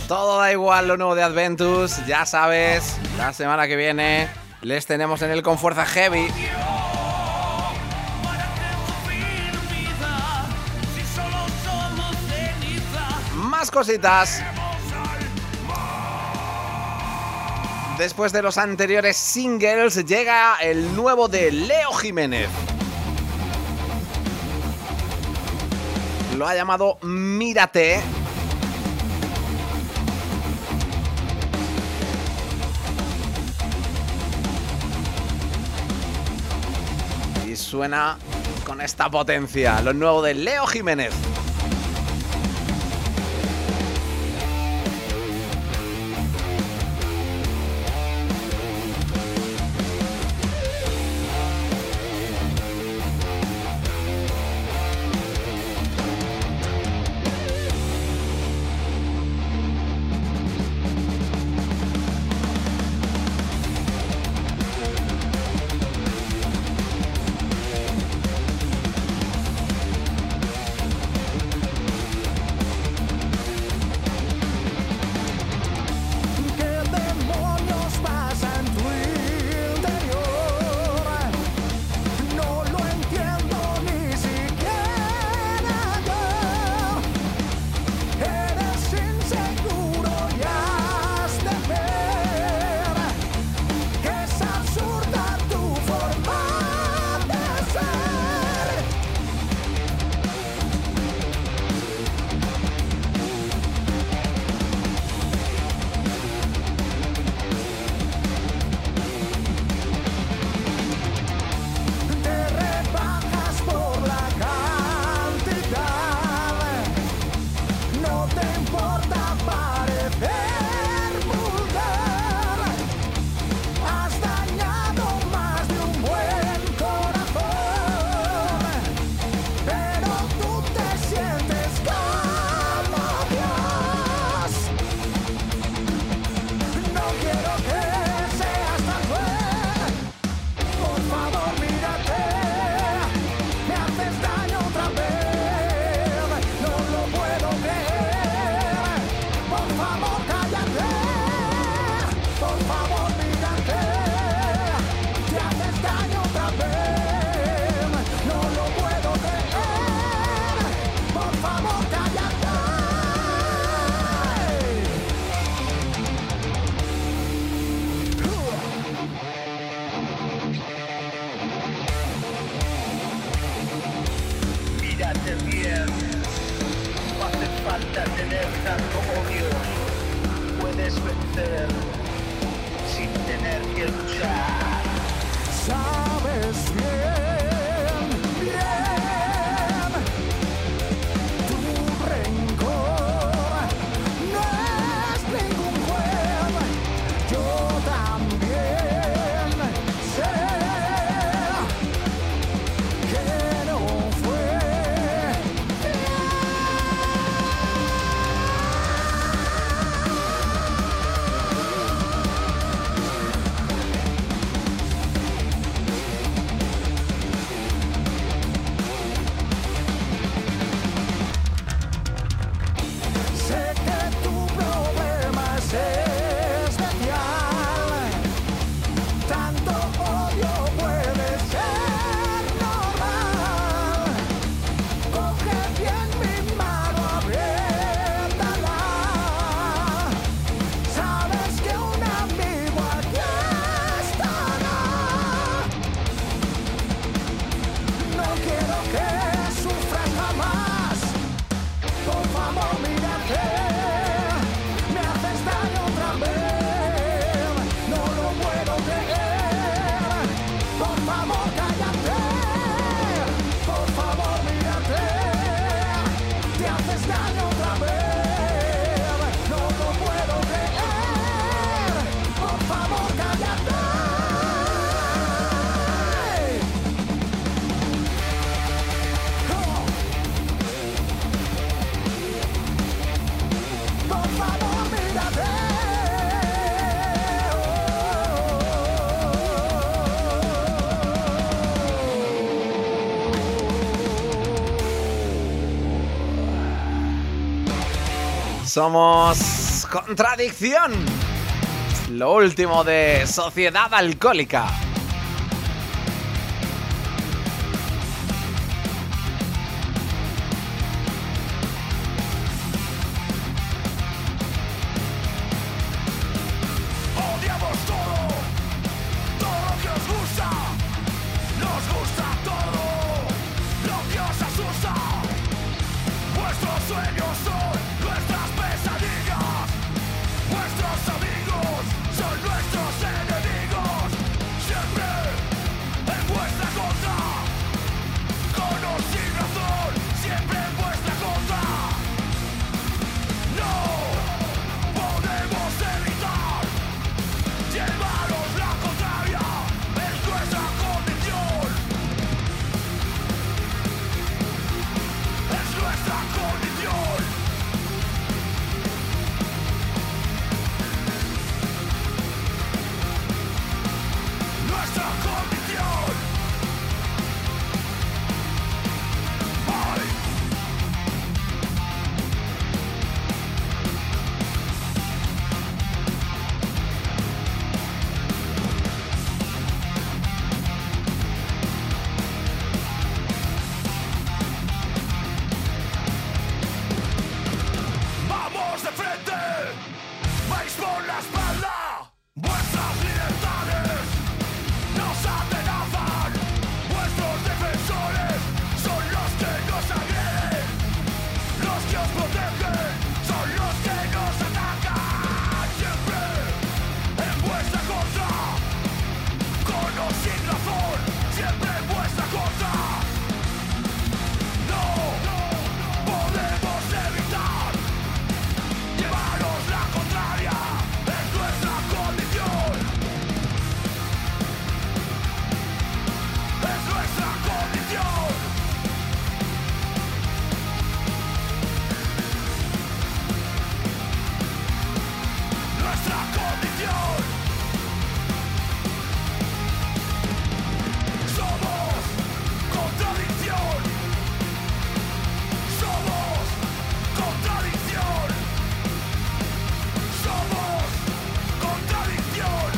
Todo da igual, lo nuevo de Adventus. Ya sabes, la semana que viene les tenemos en el Con Fuerza Heavy. Más cositas. Después de los anteriores singles, llega el nuevo de Leo Jiménez. Lo ha llamado Mírate. Y suena con esta potencia, lo nuevo de Leo Jiménez. Somos Contradicción. Lo último de Sociedad Alcohólica. Odiamos todo lo que os gusta, nos gusta todo lo que os asusta. Vuestros sueños son nuestras pesadillas, vuestros amigos son nuestros enemigos, siempre en vuestra contra, con o sin razón, siempre en vuestra contra. No podemos evitar llevaros la contraria, es nuestra condición. Es nuestra condición. Nuestra condición. Ay. Vamos de frente, vais por la espalda, vuestras libertades nos amenazan, vuestros defensores son los que nos agreden, los que os protegen son los que nos atacan, siempre en vuestra contra, con o sin razón, siempre en vuestra contra. No podemos evitar llevaros la contraria, es nuestra condición. Es nuestra condición. Nuestra condición. Somos contradicción. Somos contradicción. Somos contradicción.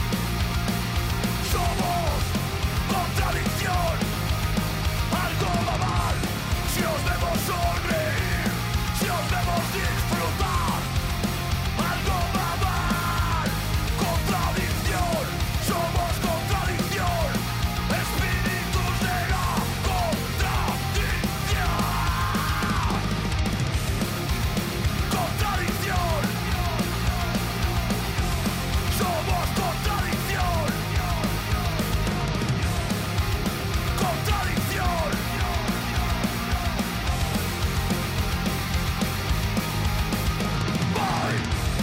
Somos contradicción. Algo va mal si os vemos sonreír, si os vemos disfrutar. Algo va mal. Contradicción. Somos contradicción. Espíritus de la contradicción. Contradicción. Somos contradicción. Contradicción. Bye.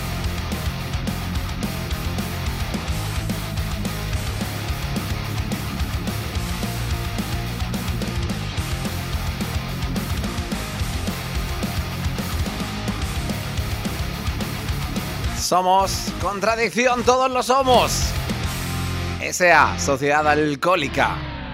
Somos contradicción, todos lo somos. S.A. Sociedad Alcohólica.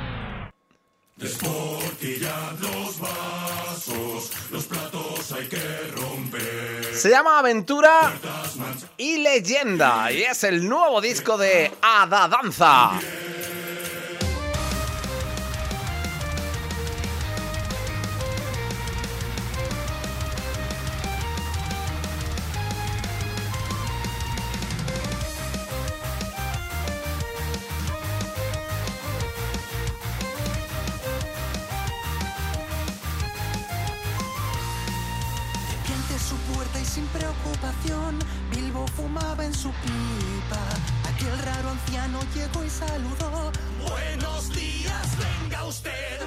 Se llama Aventura y Leyenda y es el nuevo disco de Ada Danza. Y ante su puerta y sin preocupación, Bilbo fumaba en su pipa. Aquel raro anciano llegó y saludó. Buenos días, venga usted.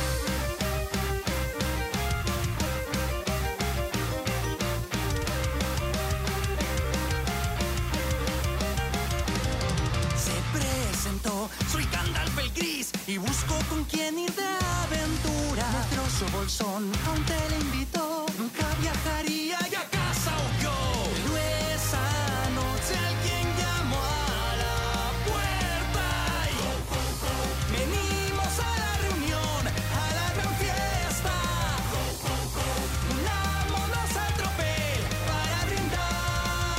Se presentó, soy Gandalf el Gris y busco con quién ir de aventura. Mostró su bolsón, a un te le invitó, nunca viajaría y a casa huyó. Pero esa noche alguien llamó a la puerta y venimos a la reunión, a la gran fiesta. Unámonos al tropel para brindar.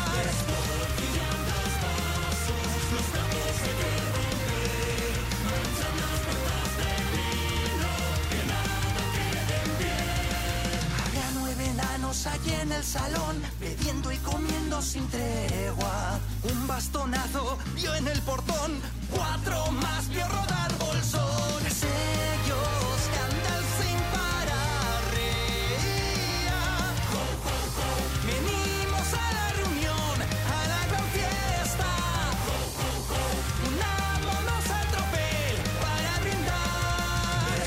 el salón, bebiendo y comiendo sin tregua. Un bastonazo vio en el portón, 4 más vio rodar bolsones. Ellos cantan sin parar, reía. Venimos a la reunión, a la gran fiesta. Unámonos al tropel para brindar.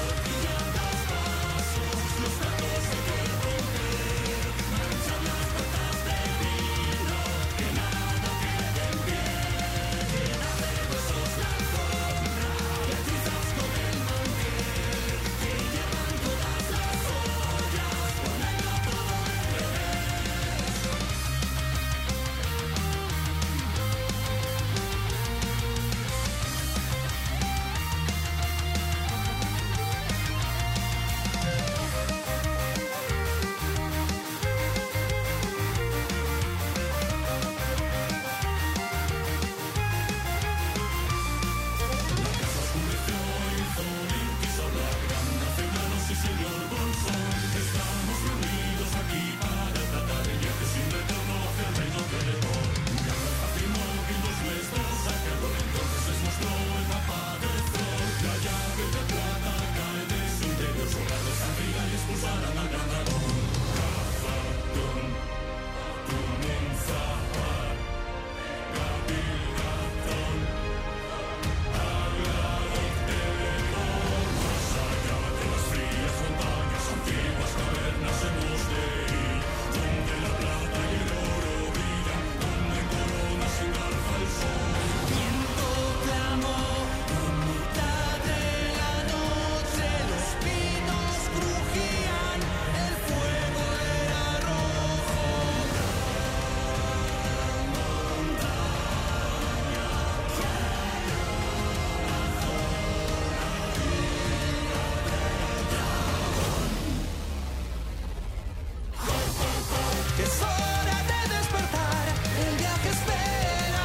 Es hora de despertar, el viaje espera.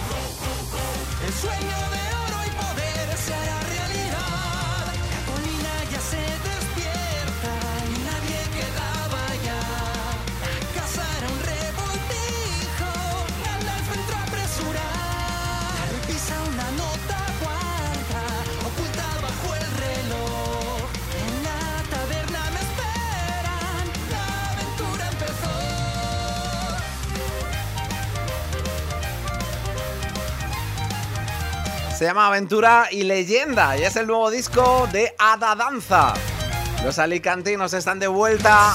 El sueño de oro y poder se hará realidad. La colina ya se despierta y nadie quedaba ya. La casa era un revoltijo, anda al centro a apresurar. Pisa una nota guarda, oculta bajo el reloj. En la taberna me esperan, la aventura empezó. Se llama Aventura y Leyenda y es el nuevo disco de Hada Danza. Los alicantinos están de vuelta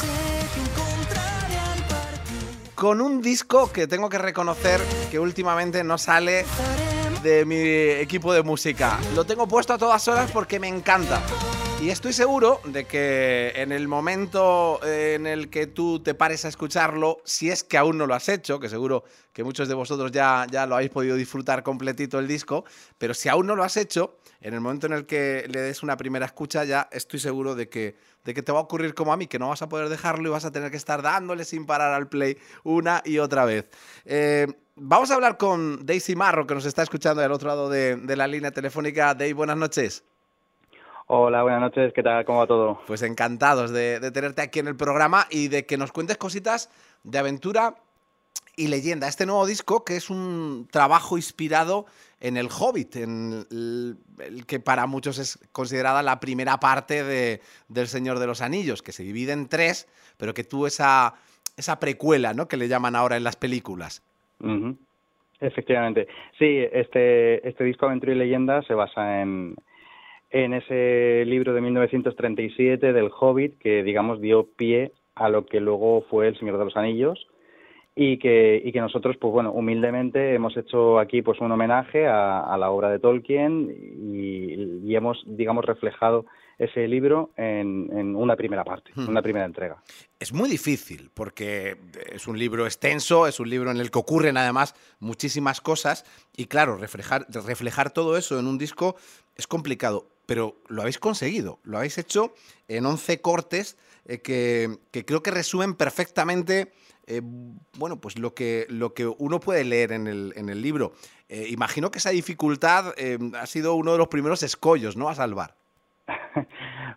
con un disco que tengo que reconocer que últimamente no sale de mi equipo de música. Lo tengo puesto a todas horas porque me encanta. Y estoy seguro de que en el momento en el que tú te pares a escucharlo, si es que aún no lo has hecho, que seguro que muchos de vosotros ya lo habéis podido disfrutar completito el disco, pero si aún no lo has hecho, en el momento en el que le des una primera escucha, ya estoy seguro de que te va a ocurrir como a mí, que no vas a poder dejarlo y vas a tener que estar dándole sin parar al play una y otra vez. Vamos a hablar con Daisy Marro, que nos está escuchando del otro lado de la línea telefónica. Dave, buenas noches. Hola, buenas noches, ¿qué tal? ¿Cómo va todo? Pues encantados de tenerte aquí en el programa y de que nos cuentes cositas de Aventura y Leyenda. Este nuevo disco que es un trabajo inspirado en El Hobbit, en el que para muchos es considerada la primera parte del Señor de los Anillos, que se divide en 3, pero que tuvo esa precuela, ¿no?, que le llaman ahora en las películas. Uh-huh. Efectivamente. Sí, este disco Aventura y Leyenda se basa en ese libro de 1937 del Hobbit que, digamos, dio pie a lo que luego fue El Señor de los Anillos y que nosotros, pues bueno, humildemente hemos hecho aquí pues un homenaje a la obra de Tolkien y hemos, digamos, reflejado ese libro en una primera parte, una primera entrega. Es muy difícil porque es un libro extenso, es un libro en el que ocurren además muchísimas cosas y claro, reflejar todo eso en un disco es complicado, pero lo habéis conseguido, lo habéis hecho en 11 cortes que creo que resumen perfectamente bueno, pues lo que uno puede leer en el libro. Imagino que esa dificultad ha sido uno de los primeros escollos, ¿no?, a salvar.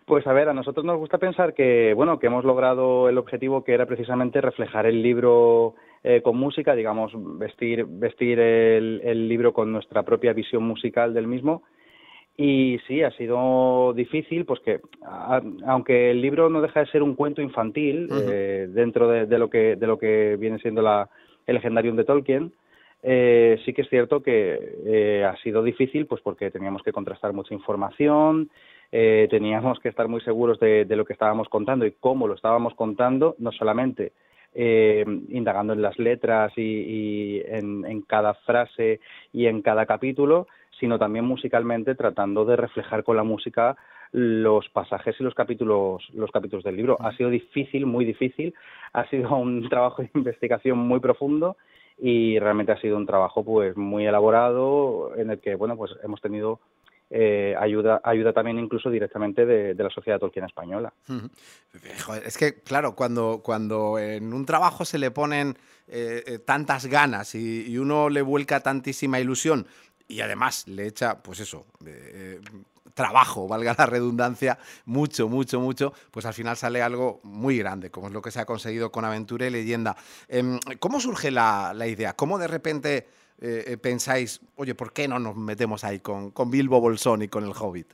Pues a ver, a nosotros nos gusta pensar que, bueno, que hemos logrado el objetivo que era precisamente reflejar el libro con música, digamos, vestir el libro con nuestra propia visión musical del mismo. Y sí, ha sido difícil, pues que aunque el libro no deja de ser un cuento infantil dentro de lo que viene siendo el Legendarium de Tolkien, sí que es cierto que ha sido difícil, pues porque teníamos que contrastar mucha información, teníamos que estar muy seguros de lo que estábamos contando y cómo lo estábamos contando, no solamente indagando en las letras y en cada frase y en cada capítulo, sino también musicalmente tratando de reflejar con la música los pasajes y los capítulos del libro. Ha sido difícil, muy difícil, ha sido un trabajo de investigación muy profundo y realmente ha sido un trabajo pues muy elaborado en el que, bueno, pues hemos tenido ayuda también incluso directamente de la Sociedad Tolkien Española. Joder, es que, claro, cuando en un trabajo se le ponen tantas ganas y uno le vuelca tantísima ilusión y además le echa, pues eso, trabajo, valga la redundancia, mucho, pues al final sale algo muy grande, como es lo que se ha conseguido con Aventura y Leyenda. ¿Cómo surge la idea? ¿Cómo de repente pensáis, oye, ¿por qué no nos metemos ahí con Bilbo Bolsón y con el Hobbit?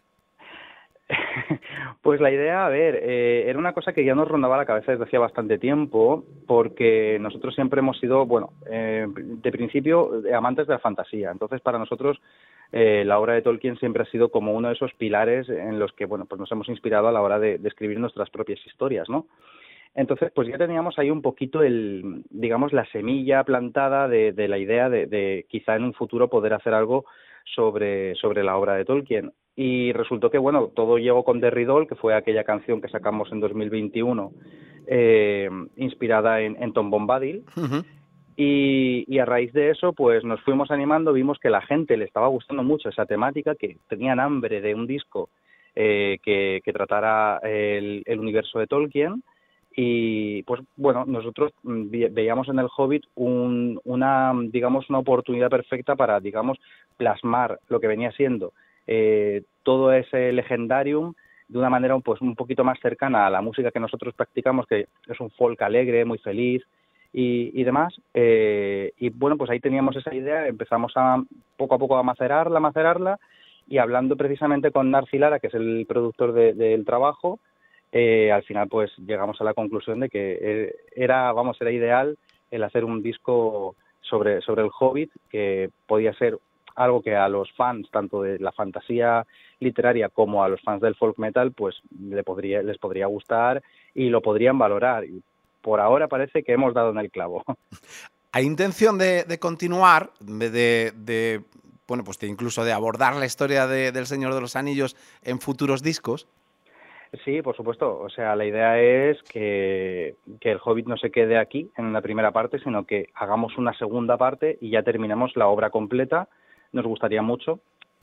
Pues la idea, a ver, era una cosa que ya nos rondaba la cabeza desde hacía bastante tiempo, porque nosotros siempre hemos sido, bueno, de principio amantes de la fantasía. Entonces, para nosotros, la obra de Tolkien siempre ha sido como uno de esos pilares en los que, bueno, pues nos hemos inspirado a la hora de escribir nuestras propias historias, ¿no? Entonces, pues ya teníamos ahí un poquito digamos, la semilla plantada de la idea de quizá en un futuro poder hacer algo sobre la obra de Tolkien. Y resultó que, bueno, todo llegó con Derridol, que fue aquella canción que sacamos en 2021, inspirada en Tom Bombadil. Y a raíz de eso, pues nos fuimos animando, vimos que la gente le estaba gustando mucho esa temática, que tenían hambre de un disco que tratara el universo de Tolkien. Y pues bueno, nosotros veíamos en el Hobbit una oportunidad perfecta para, digamos, plasmar lo que venía siendo todo ese Legendarium de una manera pues un poquito más cercana a la música que nosotros practicamos, que es un folk alegre, muy feliz y demás. Y bueno, pues ahí teníamos esa idea, empezamos poco a poco a macerarla y hablando precisamente con Narci Lara, que es el productor del trabajo, al final pues llegamos a la conclusión de que era ideal el hacer un disco sobre el Hobbit, que podía ser algo que a los fans tanto de la fantasía literaria como a los fans del folk metal pues les podría gustar y lo podrían valorar, y por ahora parece que hemos dado en el clavo. ¿Hay intención de continuar, bueno, pues incluso de abordar la historia del Señor de los Anillos en futuros discos? Sí, por supuesto. O sea, la idea es que el Hobbit no se quede aquí en la primera parte, sino que hagamos una segunda parte y ya terminemos la obra completa. Nos gustaría mucho.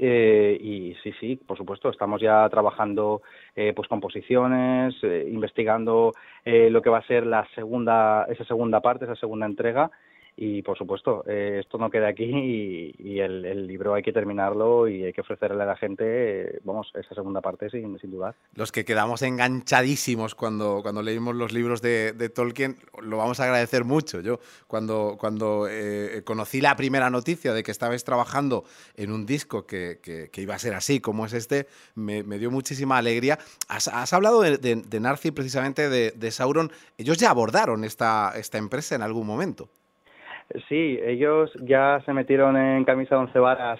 Y sí, por supuesto, estamos ya trabajando pues composiciones, investigando lo que va a ser esa segunda parte, esa segunda entrega. Y, por supuesto, esto no queda aquí y el libro hay que terminarlo y hay que ofrecerle a la gente, esa segunda parte sin dudar. Los que quedamos enganchadísimos cuando leímos los libros de Tolkien, lo vamos a agradecer mucho. Yo, cuando conocí la primera noticia de que estabais trabajando en un disco que iba a ser así como es este, me dio muchísima alegría. Has hablado de Narci, precisamente de Sauron. Ellos ya abordaron esta empresa en algún momento. Sí, ellos ya se metieron en camisa de 11 varas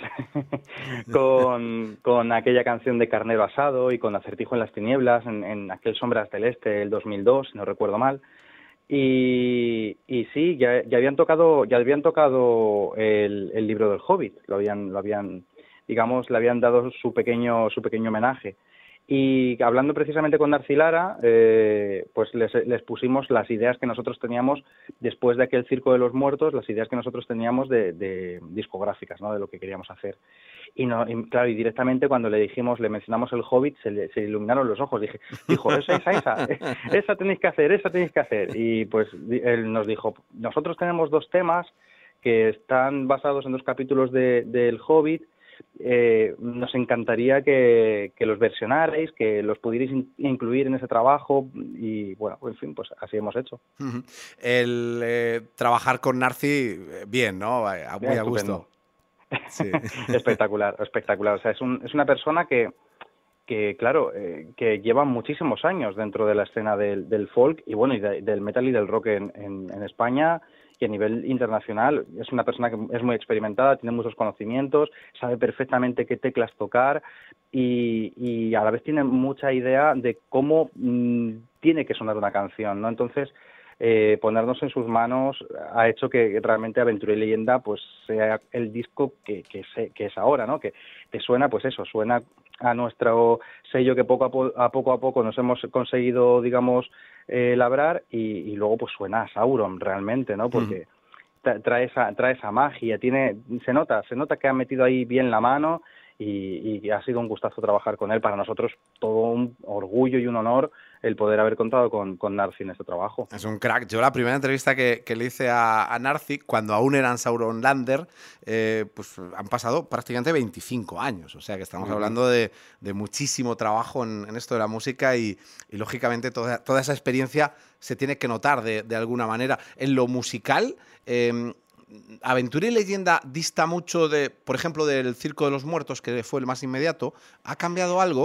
con aquella canción de Carnero Asado y con Acertijo en las Tinieblas en aquel Sombras del Este, el 2002, si no recuerdo mal. Y sí, ya habían tocado el libro del Hobbit, le habían dado su pequeño homenaje. Y hablando precisamente con Narci Lara, pues les pusimos las ideas que nosotros teníamos después de aquel Circo de los Muertos, las ideas que nosotros teníamos de discográficas, ¿no? De lo que queríamos hacer. Y claro, y directamente cuando le mencionamos el Hobbit, se iluminaron los ojos. Dijo, esa tenéis que hacer. Y pues él nos dijo, nosotros tenemos 2 temas que están basados en 2 capítulos del Hobbit, nos encantaría que los versionarais, que los pudierais incluir en ese trabajo y, bueno, en fin, pues así hemos hecho. El trabajar con Narci, bien, ¿no? Muy a gusto. Sí. Espectacular, espectacular. O sea, es una persona que claro, que lleva muchísimos años dentro de la escena del folk y bueno, y del metal y del rock en España y a nivel internacional. Es una persona que es muy experimentada, tiene muchos conocimientos, sabe perfectamente qué teclas tocar y a la vez tiene mucha idea de cómo tiene que sonar una canción, ¿no? Entonces, ponernos en sus manos ha hecho que realmente Aventura y Leyenda pues sea el disco que es ahora, ¿no? Que te suena, pues eso, suena a nuestro sello que poco a poco nos hemos conseguido, digamos, labrar y luego pues suena a Sauron realmente, ¿no? Porque trae esa magia, se nota que ha metido ahí bien la mano y ha sido un gustazo trabajar con él. Para nosotros todo un orgullo y un honor el poder haber contado con Narci en este trabajo. Es un crack. Yo la primera entrevista que le hice a Narci, cuando aún eran Sauronlander, pues han pasado prácticamente 25 años. O sea que estamos hablando de muchísimo trabajo en esto de la música y lógicamente toda esa experiencia se tiene que notar de alguna manera. En lo musical, Aventura y Leyenda dista mucho por ejemplo, del Circo de los Muertos, que fue el más inmediato. ¿Ha cambiado algo?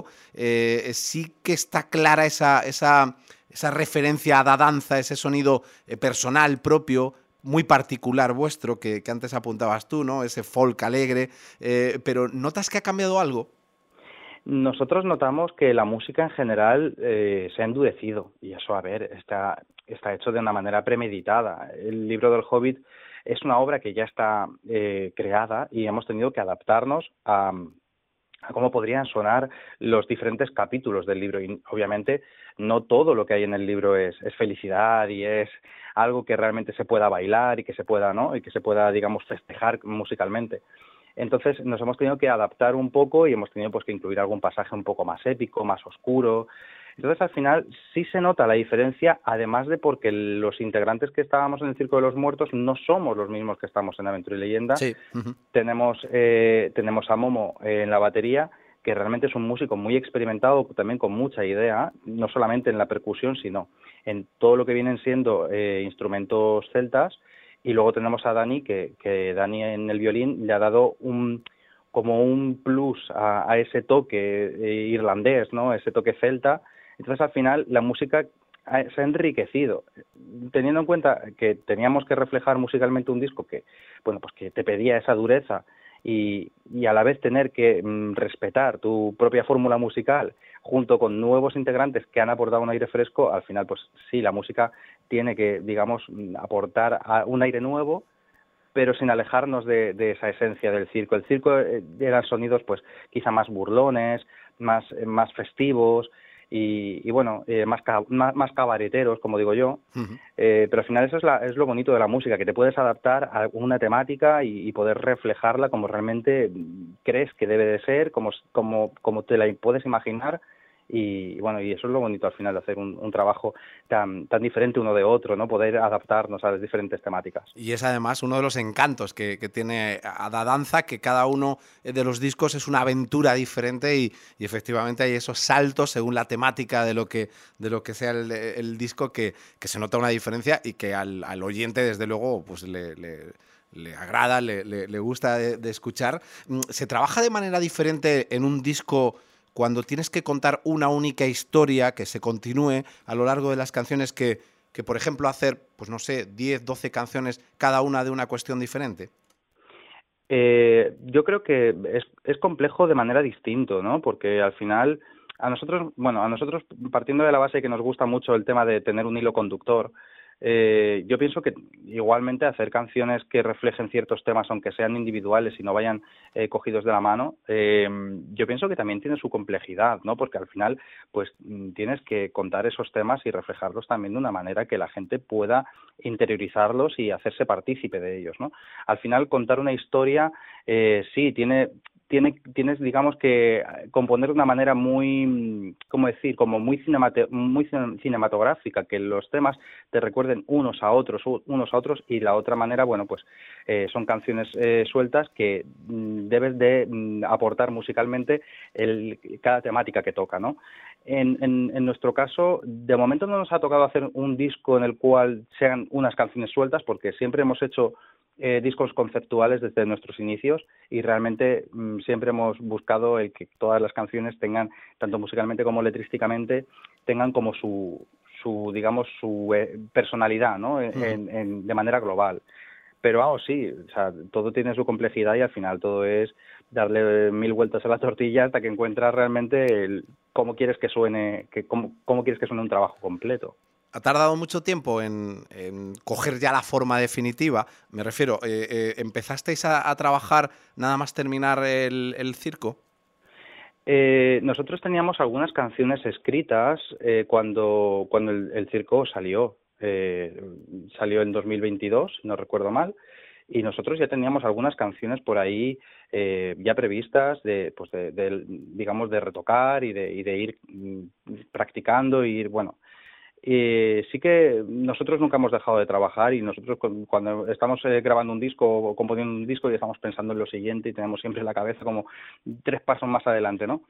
Sí que está clara esa referencia a la danza, ese sonido personal, propio, muy particular vuestro, que antes apuntabas tú, ¿no? Ese folk alegre. Pero ¿notas que ha cambiado algo? Nosotros notamos que la música en general se ha endurecido. Y eso, a ver, está hecho de una manera premeditada. El libro del Hobbit es una obra que ya está creada y hemos tenido que adaptarnos a cómo podrían sonar los diferentes capítulos del libro. Y obviamente no todo lo que hay en el libro es felicidad y es algo que realmente se pueda bailar y que se pueda, ¿no? Y que se pueda, digamos, festejar musicalmente. Entonces nos hemos tenido que adaptar un poco y hemos tenido pues que incluir algún pasaje un poco más épico, más oscuro. Entonces, al final, sí se nota la diferencia, además de porque los integrantes que estábamos en el Circo de los Muertos no somos los mismos que estamos en Aventura y Leyenda. Sí. Tenemos a Momo en la batería, que realmente es un músico muy experimentado, también con mucha idea, no solamente en la percusión, sino en todo lo que vienen siendo instrumentos celtas. Y luego tenemos a Dani, que Dani en el violín le ha dado como un plus a ese toque irlandés, ¿no? Ese toque celta. Entonces, al final, la música se ha enriquecido, teniendo en cuenta que teníamos que reflejar musicalmente un disco que, bueno, pues que te pedía esa dureza y a la vez tener que respetar tu propia fórmula musical junto con nuevos integrantes que han aportado un aire fresco. Al final, pues sí, la música tiene que, digamos, aportar un aire nuevo, pero sin alejarnos de esa esencia del circo. El circo eran sonidos, pues, quizá más burlones, más festivos, y bueno, más cabareteros, como digo yo. Pero al final eso es lo bonito de la música, que te puedes adaptar a una temática y poder reflejarla como realmente crees que debe de ser, como te la puedes imaginar. Y bueno, y eso es lo bonito al final de hacer un trabajo tan diferente uno de otro, ¿no? Poder adaptarnos a las diferentes temáticas. Y es además uno de los encantos que tiene a la danza, que cada uno de los discos es una aventura diferente y efectivamente hay esos saltos según la temática de lo que sea el disco, que se nota una diferencia y que al oyente desde luego pues le agrada, le gusta de escuchar. ¿Se trabaja de manera diferente en un disco cuando tienes que contar una única historia que se continúe a lo largo de las canciones que por ejemplo, hacer, pues no sé, 10, 12 canciones, cada una de una cuestión diferente? Yo creo que es complejo de manera distinta, ¿no? Porque al final, a nosotros partiendo de la base que nos gusta mucho el tema de tener un hilo conductor, yo pienso que igualmente hacer canciones que reflejen ciertos temas, aunque sean individuales y no vayan cogidos de la mano, yo pienso que también tiene su complejidad, ¿no? Porque al final pues tienes que contar esos temas y reflejarlos también de una manera que la gente pueda interiorizarlos y hacerse partícipe de ellos, ¿no? Al final contar una historia sí tiene tienes, digamos, que componer de una manera muy, ¿cómo decir?, como muy cinematográfica, que los temas te recuerden unos a otros, y la otra manera, bueno, pues son canciones sueltas que debes de aportar musicalmente cada temática que toca, ¿no? En nuestro caso, de momento no nos ha tocado hacer un disco en el cual sean unas canciones sueltas, porque siempre hemos hecho discos conceptuales desde nuestros inicios y realmente siempre hemos buscado el que todas las canciones tengan, tanto musicalmente como letrísticamente, tengan como su digamos, su personalidad, ¿no? De manera global. Pero vamos, sí, o sea, todo tiene su complejidad y al final todo es darle 1000 vueltas a la tortilla hasta que encuentras realmente cómo quieres que suene, cómo quieres que suene un trabajo completo. ¿Ha tardado mucho tiempo en coger ya la forma definitiva? Me refiero, ¿empezasteis a trabajar nada más terminar el circo? Nosotros teníamos algunas canciones escritas cuando el circo salió. Salió en 2022, si no recuerdo mal, y nosotros ya teníamos algunas canciones por ahí ya previstas digamos, de retocar y de ir practicando y ir, bueno. Sí que nosotros nunca hemos dejado de trabajar y nosotros cuando estamos grabando un disco o componiendo un disco y estamos pensando en lo siguiente y tenemos siempre en la cabeza como 3 pasos más adelante, ¿no?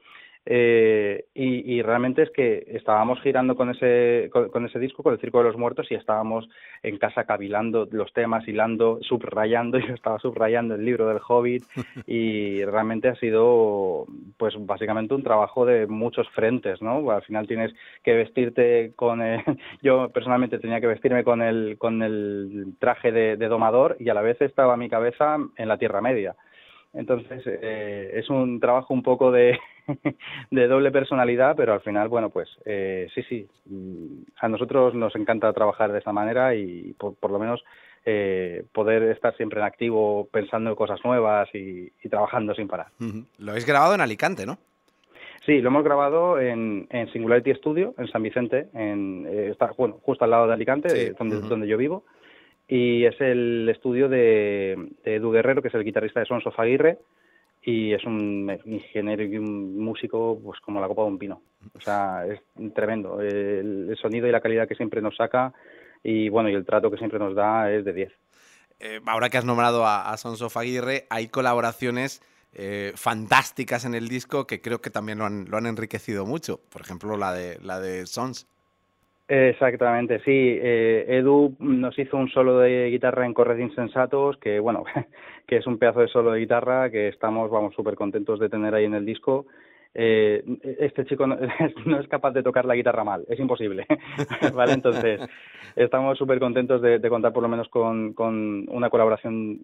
Y realmente es que estábamos girando con ese disco, con el Circo de los Muertos, y estábamos en casa cavilando los temas, hilando, subrayando. Yo estaba subrayando el libro del Hobbit y realmente ha sido, pues básicamente un trabajo de muchos frentes, ¿no? Al final tienes que vestirte yo personalmente tenía que vestirme con el traje de domador y a la vez estaba mi cabeza en la Tierra Media. Entonces es un trabajo un poco de doble personalidad, pero al final, bueno, pues sí, a nosotros nos encanta trabajar de esa manera y por lo menos poder estar siempre en activo pensando en cosas nuevas y trabajando sin parar. Lo habéis grabado en Alicante, ¿no? Sí, lo hemos grabado en Singularity Studio, en San Vicente, está justo al lado de Alicante, sí. Donde yo vivo. Y es el estudio de Edu Guerrero, que es el guitarrista de Sons of Aguirre, y es un ingeniero y un músico pues como la copa de un pino. O sea, es tremendo. El sonido y la calidad que siempre nos saca y bueno, y el trato que siempre nos da es de 10. Ahora que has nombrado a Sons of Aguirre, hay colaboraciones fantásticas en el disco que creo que también lo han enriquecido mucho. Por ejemplo, la de Sons. Exactamente, sí. Edu nos hizo un solo de guitarra en Corred Insensatos, que bueno, que es un pedazo de solo de guitarra que estamos, vamos, súper contentos de tener ahí en el disco. Este chico no es capaz de tocar la guitarra mal, es imposible, ¿vale? Entonces, estamos súper contentos de contar por lo menos con una colaboración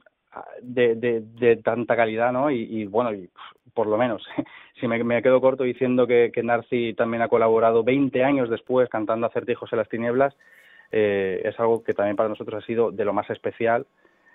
de tanta calidad, ¿no? Y bueno, y por lo menos, si me quedo corto diciendo que Narci también ha colaborado 20 años después cantando Acertijos en las Tinieblas, es algo que también para nosotros ha sido de lo más especial,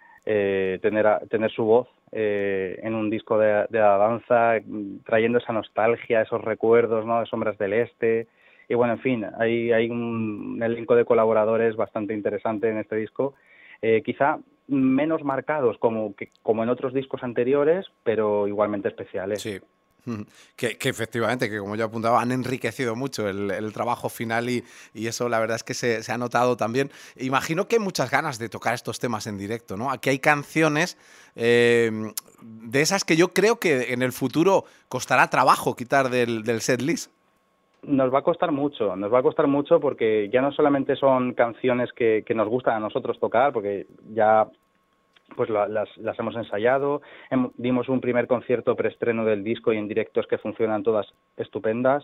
tener su voz en un disco de la danza, trayendo esa nostalgia, esos recuerdos, ¿no?, de Sombras del Este. Y bueno, en fin, hay un elenco de colaboradores bastante interesante en este disco, quizá menos marcados como en otros discos anteriores, pero igualmente especiales. Sí. Que efectivamente, que como yo apuntaba, han enriquecido mucho el trabajo final y eso la verdad es que se ha notado también. Imagino que hay muchas ganas de tocar estos temas en directo, ¿no? Aquí hay canciones de esas que yo creo que en el futuro costará trabajo quitar del setlist. Nos va a costar mucho porque ya no solamente son canciones que nos gustan a nosotros tocar, porque ya pues las hemos ensayado, dimos un primer concierto preestreno del disco y en directos que funcionan todas estupendas,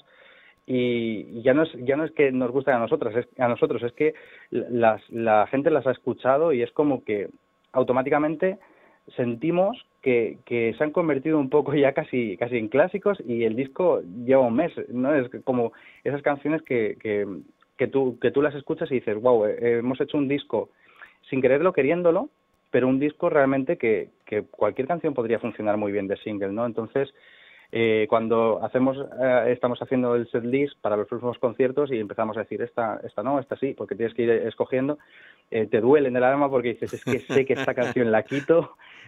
y ya no es que nos gusten a nosotros, es que la gente las ha escuchado y es como que automáticamente sentimos que se han convertido un poco ya casi en clásicos y el disco lleva un mes, ¿no? Es como esas canciones que tú las escuchas y dices, wow, hemos hecho un disco sin quererlo, queriéndolo, pero un disco realmente que cualquier canción podría funcionar muy bien de single, ¿no? Entonces, cuando estamos haciendo el setlist para los próximos conciertos y empezamos a decir esta no, esta sí, porque tienes que ir escogiendo, te duele en el alma porque dices, es que sé que esta canción la quito,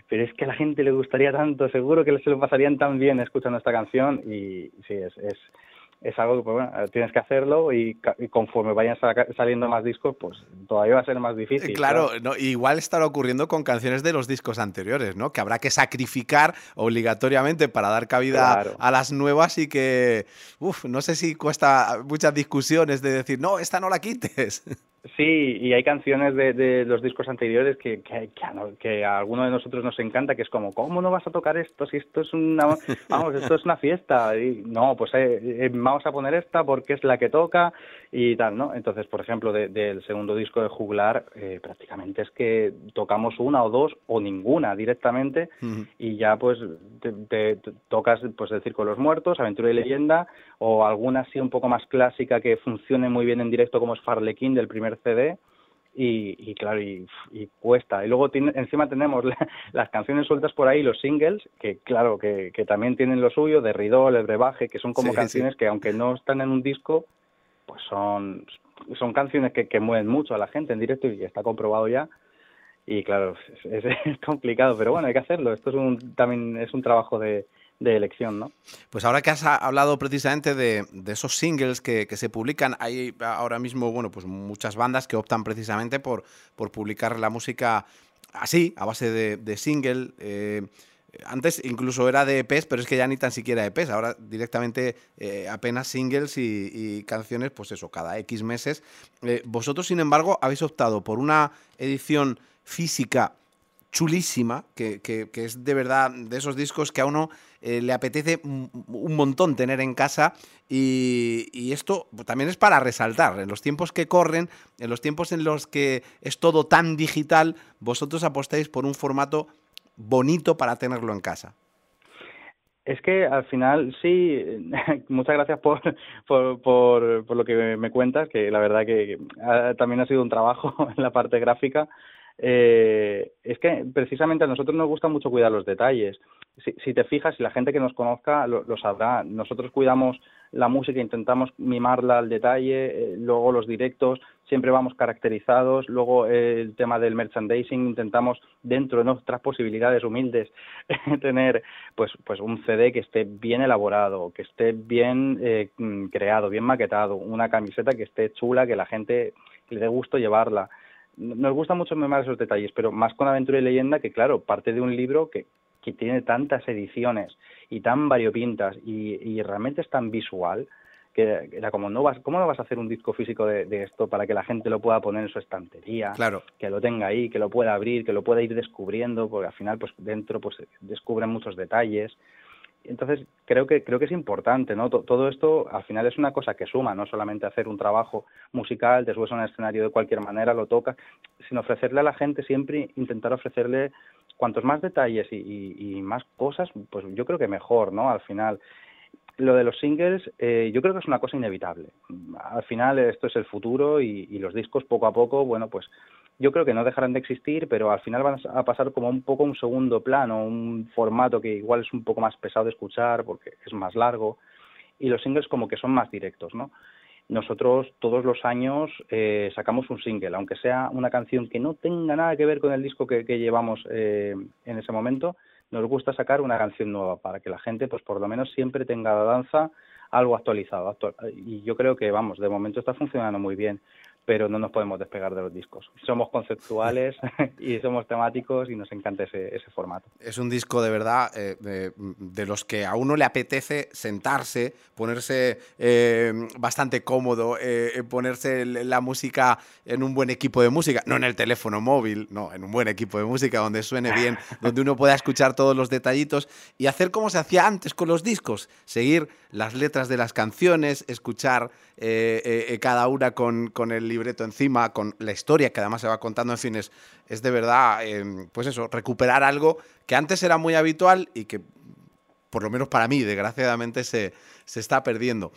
pero es que a la gente le gustaría tanto, seguro que se lo pasarían tan bien escuchando esta canción, y sí, es algo que pues, bueno, tienes que hacerlo, y conforme vayan saliendo más discos, pues todavía va a ser más difícil. Claro, ¿no? Igual estará ocurriendo con canciones de los discos anteriores, ¿no? Que habrá que sacrificar obligatoriamente para dar cabida a las nuevas, y que, no sé si cuesta muchas discusiones de decir, no, esta no la quites. Sí, y hay canciones de los discos anteriores que a alguno de nosotros nos encanta, que es como, ¿cómo no vas a tocar esto si esto es esto es una fiesta? Y no, pues vamos a poner esta porque es la que toca y tal, ¿no? Entonces, por ejemplo, del segundo disco de Juglar, prácticamente es que tocamos una o dos o ninguna directamente, y ya pues te tocas pues El Circo de los Muertos, Aventura y Leyenda, o alguna así un poco más clásica que funcione muy bien en directo, como es Farlequín del primer CD, y claro, y cuesta. Y luego encima tenemos las canciones sueltas por ahí, los singles, que claro, que también tienen lo suyo, de Ridol, El Brebaje, que son como canciones que aunque no están en un disco, pues son canciones que mueven mucho a la gente en directo, y está comprobado ya. Y claro, es complicado, pero bueno, hay que hacerlo. Esto también es un trabajo de elección, ¿no? Pues ahora que has hablado precisamente de esos singles que se publican, hay ahora mismo, bueno, pues muchas bandas que optan precisamente por publicar la música así, a base de single. Antes incluso era de EPs, pero es que ya ni tan siquiera EPs, ahora directamente apenas singles y canciones, pues eso, cada X meses. Vosotros, sin embargo, habéis optado por una edición física chulísima, que es de verdad de esos discos que a uno le apetece un montón tener en casa, y esto también es para resaltar. En los tiempos que corren, en los tiempos en los que es todo tan digital, vosotros apostáis por un formato bonito para tenerlo en casa. Es que al final sí, muchas gracias por lo que me cuentas, que la verdad que también ha sido un trabajo en la parte gráfica. Es que precisamente a nosotros nos gusta mucho cuidar los detalles. Si te fijas, si la gente que nos conozca lo sabrá, nosotros cuidamos la música, intentamos mimarla al detalle, luego los directos siempre vamos caracterizados, luego el tema del merchandising, intentamos dentro de nuestras posibilidades humildes tener pues un CD que esté bien elaborado, que esté bien creado, bien maquetado, una camiseta que esté chula, que la gente le dé gusto llevarla. Nos gusta mucho mimar esos detalles, pero más con Aventura y Leyenda, que claro, parte de un libro que tiene tantas ediciones y tan variopintas y realmente es tan visual, que era como, ¿cómo no vas a hacer un disco físico de esto para que la gente lo pueda poner en su estantería? Claro. Que lo tenga ahí, que lo pueda abrir, que lo pueda ir descubriendo, porque al final pues dentro pues descubren muchos detalles. Entonces creo que es importante, ¿no? Todo esto al final es una cosa que suma, no solamente hacer un trabajo musical, te subes a un escenario de cualquier manera, lo tocas, sino ofrecerle a la gente, siempre intentar ofrecerle cuantos más detalles y más cosas, pues yo creo que mejor, ¿no? Al final, lo de los singles yo creo que es una cosa inevitable. Al final esto es el futuro, y los discos poco a poco, bueno, pues yo creo que no dejarán de existir, pero al final van a pasar como un poco a un segundo plano, un formato que igual es un poco más pesado de escuchar porque es más largo, y los singles como que son más directos, ¿no? Nosotros todos los años sacamos un single, aunque sea una canción que no tenga nada que ver con el disco que llevamos en ese momento. Nos gusta sacar una canción nueva para que la gente pues por lo menos siempre tenga la danza algo actualizado. Y yo creo que, vamos, de momento está funcionando muy bien, pero no nos podemos despegar de los discos. Somos conceptuales y somos temáticos, y nos encanta ese formato. Es un disco de verdad de los que a uno le apetece sentarse, ponerse bastante cómodo, ponerse la música en un buen equipo de música, no en el teléfono móvil, no, en un buen equipo de música donde suene bien, donde uno pueda escuchar todos los detallitos, y hacer como se hacía antes con los discos, seguir las letras de las canciones, escuchar cada una con el libreto encima, con la historia que además se va contando. En fin, es de verdad, pues eso, recuperar algo que antes era muy habitual y que, por lo menos para mí, desgraciadamente se está perdiendo.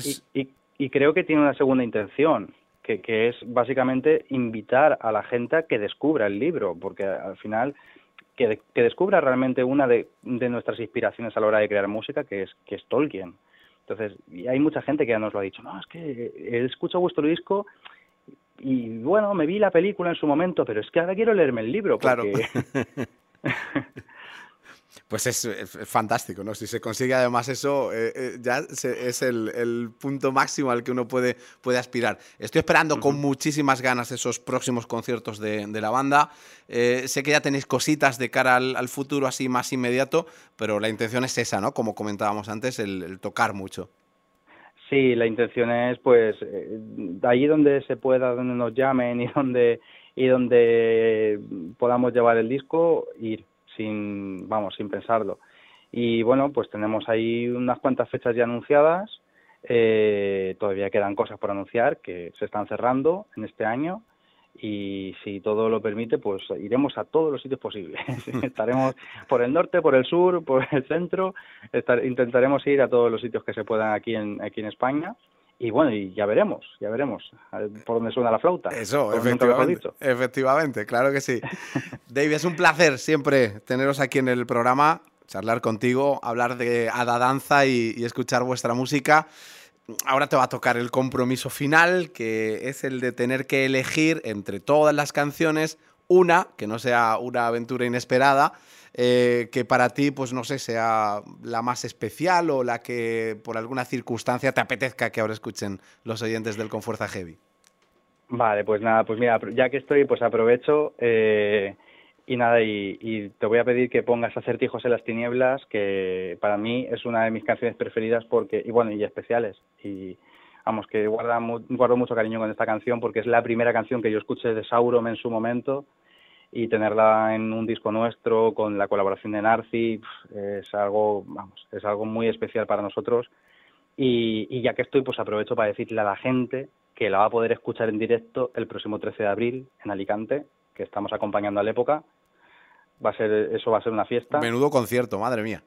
Y creo que tiene una segunda intención, que es básicamente invitar a la gente a que descubra el libro, porque al final que descubra realmente una de nuestras inspiraciones a la hora de crear música, que es Tolkien. Entonces, y hay mucha gente que ya nos lo ha dicho, no, es que he escuchado vuestro disco y bueno, me vi la película en su momento, pero es que ahora quiero leerme el libro, porque, claro. Pues es fantástico, ¿no? Si se consigue además eso, es el punto máximo al que uno puede aspirar. Estoy esperando con muchísimas ganas esos próximos conciertos de la banda. Sé que ya tenéis cositas de cara al futuro así más inmediato, pero la intención es esa, ¿no? Como comentábamos antes, el tocar mucho. Sí, la intención es, pues, allí donde se pueda, donde nos llamen y donde podamos llevar el disco, ir sin pensarlo. Y bueno, pues tenemos ahí unas cuantas fechas ya anunciadas. Todavía quedan cosas por anunciar que se están cerrando en este año. Y si todo lo permite, pues iremos a todos los sitios posibles. Estaremos por el norte, por el sur, por el centro. Intentaremos ir a todos los sitios que se puedan aquí en España. Y bueno, y ya veremos por dónde suena la flauta. Eso, efectivamente, claro que sí. Dave, es un placer siempre teneros aquí en el programa, charlar contigo, hablar de Ada Danza y escuchar vuestra música. Ahora te va a tocar el compromiso final, que es el de tener que elegir entre todas las canciones una, que no sea una aventura inesperada, que para ti, pues no sé, sea la más especial o la que por alguna circunstancia te apetezca que ahora escuchen los oyentes del Con Fuerza Heavy. Vale, pues nada, pues mira, ya que estoy, pues aprovecho y nada, y te voy a pedir que pongas Acertijos en las tinieblas, que para mí es una de mis canciones preferidas y especiales. Y vamos, que guardo mucho cariño con esta canción porque es la primera canción que yo escuché de Sauron en su momento. Y tenerla en un disco nuestro con la colaboración de Narci es algo muy especial para nosotros. Y ya que estoy, pues aprovecho para decirle a la gente que la va a poder escuchar en directo el próximo 13 de abril en Alicante, que estamos acompañando a la época. Eso va a ser una fiesta. Menudo concierto, madre mía.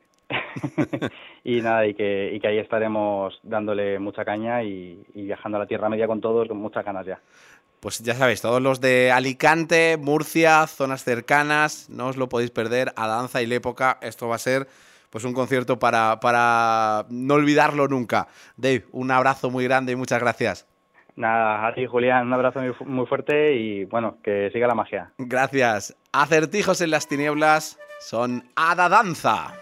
Y nada, y que ahí estaremos dándole mucha caña y viajando a la Tierra Media con todos, con muchas ganas ya. Pues ya sabéis, todos los de Alicante, Murcia, zonas cercanas, no os lo podéis perder, Ada Danza y la época. Esto va a ser pues un concierto para no olvidarlo nunca. Dave, un abrazo muy grande y muchas gracias. Nada, a ti, Julián, un abrazo muy fuerte y bueno, que siga la magia. Gracias. Acertijos en las tinieblas son Ada Danza.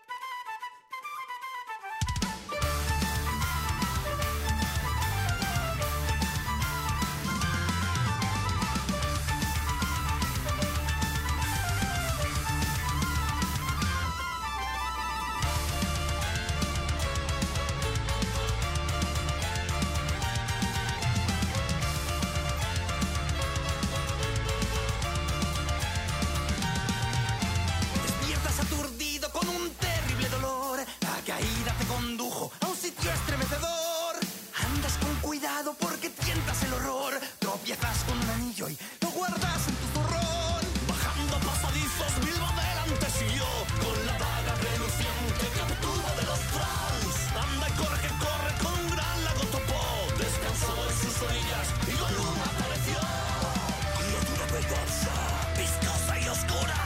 Despiertas aturdido con un terrible dolor. La caída te condujo a un sitio estremecedor. Andas con cuidado porque tientas el horror. Tropiezas con un anillo y lo guardas en tu zurrón. Bajando pasadizos, Bilbo delante siguió con la daga reluciente que obtuvo de los trolls. Anda y corre con un gran lago topó. Descansó en sus orillas y Gollum apareció. Criatura perversa, viscosa y oscura.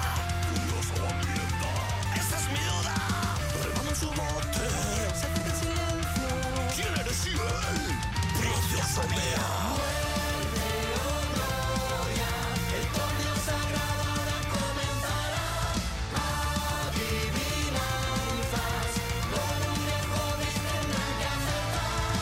Esa es mi duda. Remando su bote. Se hace en silencio. ¿Quién eres él? Preciosa mía. Muerte o gloria. El torneo sagrado ahora comenzará. Adivinanzas. Con un viejo bis tendrán que acertar.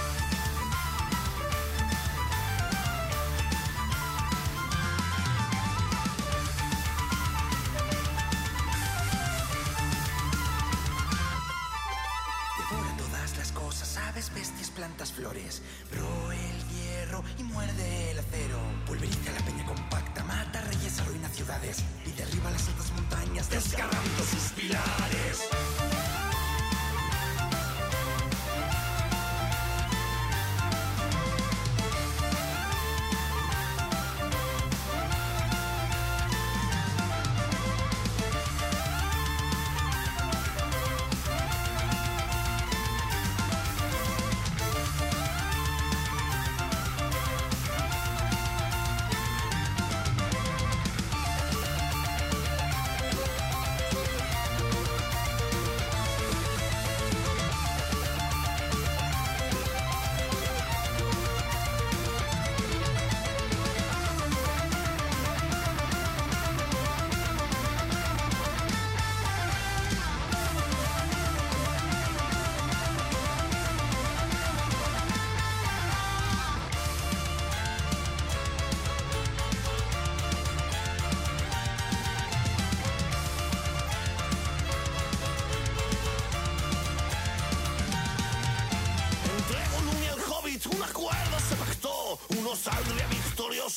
Devora todas las cosas, aves, bestias, plantas, flores. Roe el hierro y muerde el acero. Pulveriza la peña compacta, mata reyes, arruina ciudades y derriba las altas montañas, desgarrando sus pilares.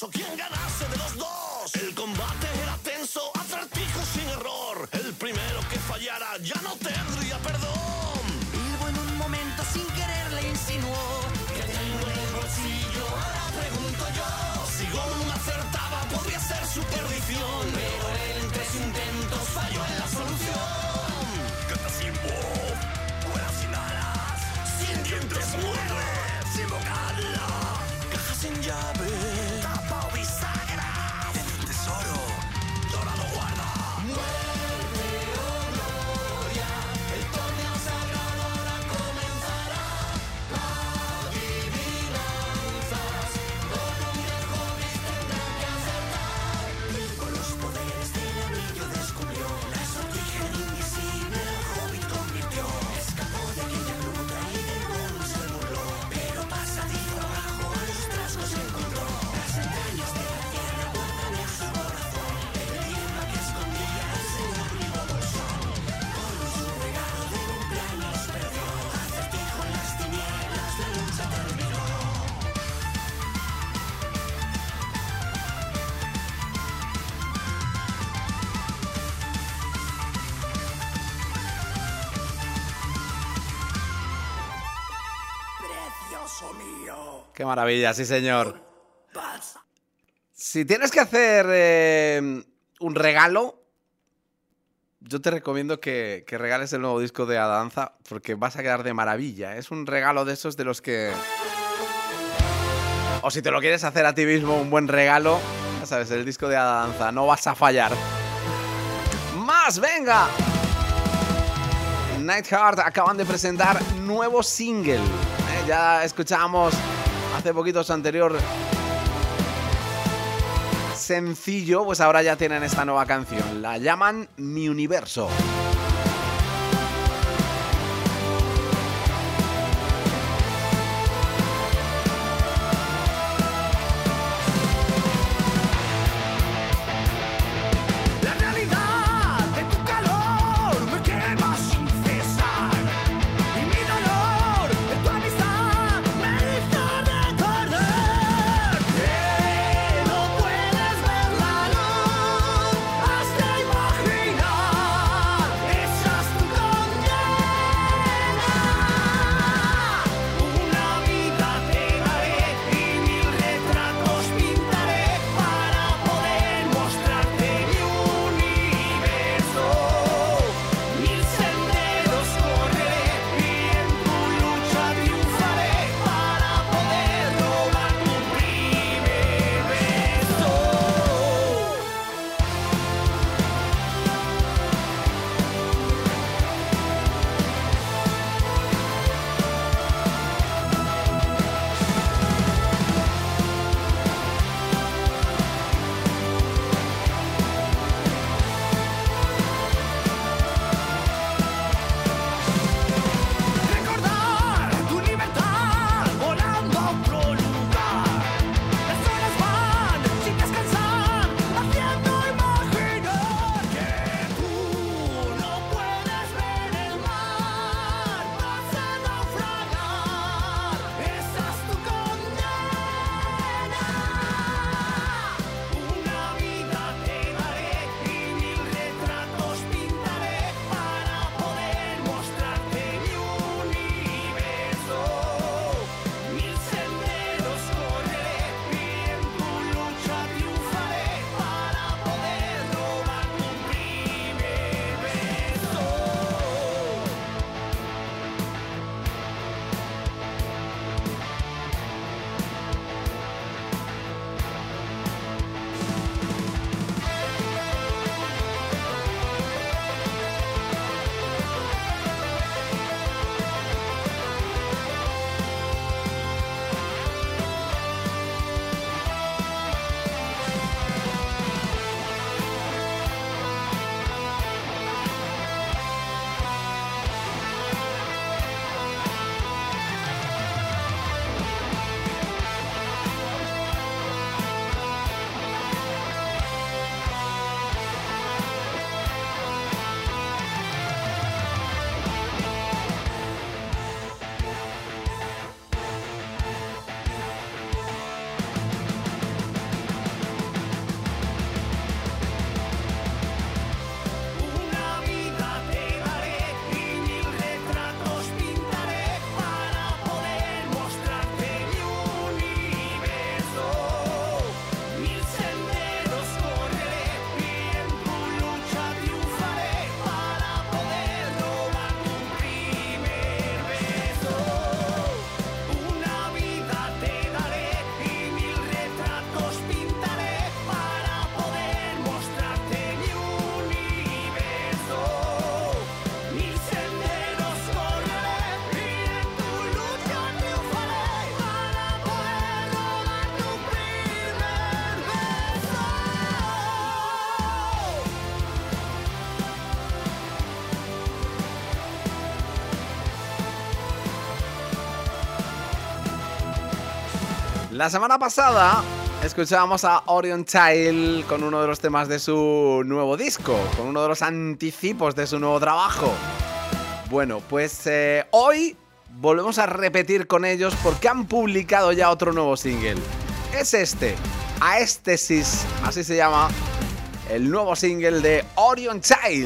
o quien ganase de los dos. El combate era tenso, acertijo sin error. El primero que fallara ya no tendría perdón. Bilbo en un momento sin querer le insinuó: ¿Qué tengo en el bolsillo? Ahora pregunto yo. Si Gollum acertaba podría ser su perdición, pero él en 3 intentos falló en la solución. Canta sin voz, vuela sin alas, sin dientes muerde, sin bocadla. Caja sin llave, tapa o bisagra, tiene un tesoro, dorado guarda. Muerte o gloria, el torneo sagrado ahora comenzará. Adivinanzas, Gollum y el Hobbit tendrán que acertar. Bilbo los poderes del anillo descubrió, la sortija invisible al Hobbit convirtió. Escapó de aquella gruta y del Gollum se burló, pero pasadizo abajo a los trasgos encontró. Las entrañas de la tierra guardan en su corazón el idioma que escondía el señor Bilbo Bolsón. Gollum su regalo de cumpleaños perdió, acertijo en las tinieblas, la lucha terminó. Precioso mío. Qué maravilla, sí señor. Si tienes que hacer un regalo, yo te recomiendo que regales el nuevo disco de Adanza, porque vas a quedar de maravilla. Es un regalo de esos de los que... O si te lo quieres hacer a ti mismo, un buen regalo, ya sabes, el disco de Adanza, no vas a fallar. ¡Más, venga! Nightheart acaban de presentar nuevo single. Ya escuchábamos hace poquito su anterior sencillo, pues ahora ya tienen esta nueva canción. La llaman Mi Universo. La realidad de tu calor me quema sin cesar, y mi dolor de tu amistad me hizo recordar que no puedes ver la luz, has de imaginar La semana pasada escuchábamos a Orion Child con uno de los temas de su nuevo disco, con uno de los anticipos de su nuevo trabajo. Bueno, pues hoy volvemos a repetir con ellos porque han publicado ya otro nuevo single. Es este, Aesthesis, así se llama el nuevo single de Orion Child.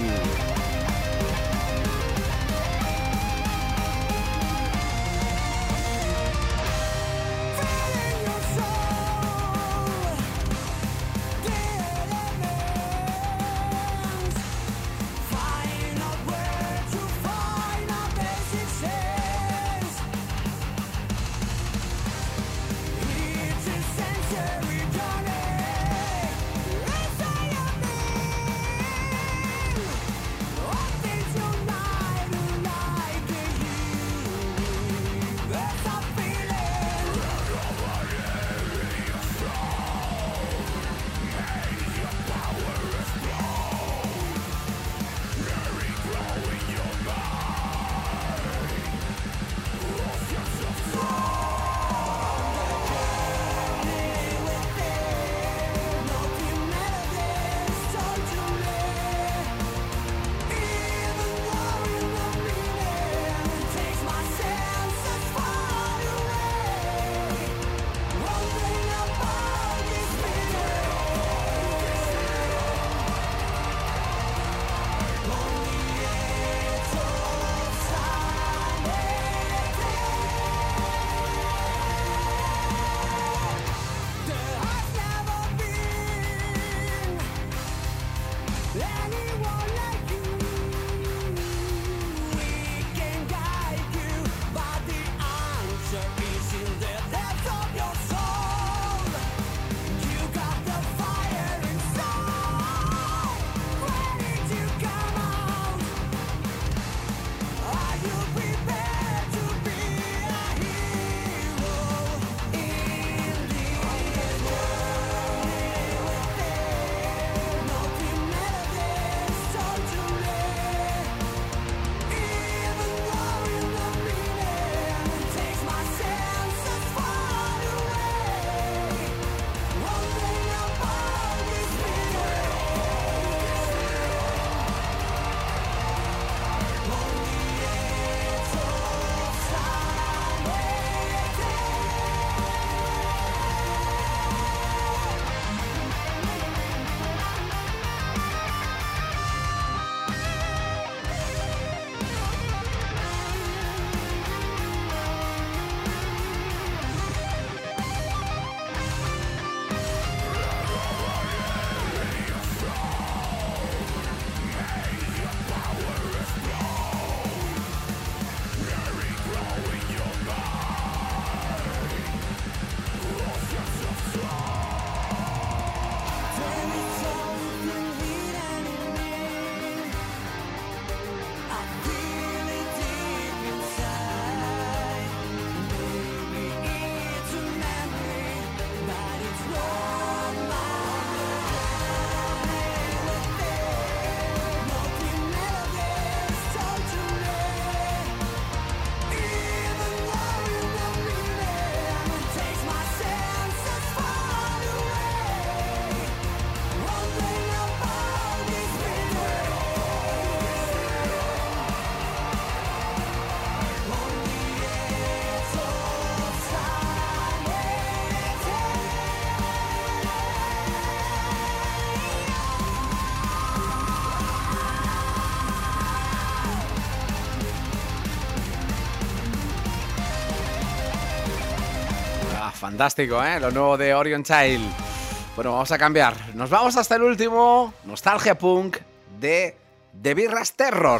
Fantástico, ¿eh? Lo nuevo de Orion Child. Bueno, vamos a cambiar. Nos vamos hasta el último Nostalgia Punk de The Birras Terror.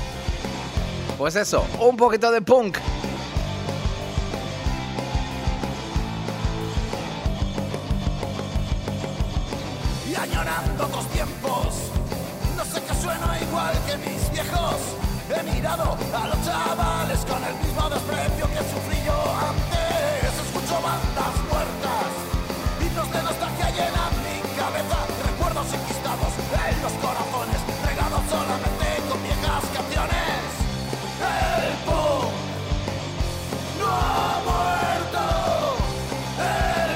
Pues eso, un poquito de punk. Y añorando otros tiempos, no sé qué suena igual que mis viejos. He mirado a los chavales con el mismo desprecio que sufrí yo antes. Escucho bandas muertas, himnos de nostalgia llenan mi cabeza. Recuerdos enquistados en los corazones, regados solamente con viejas canciones. El punk no ha muerto, el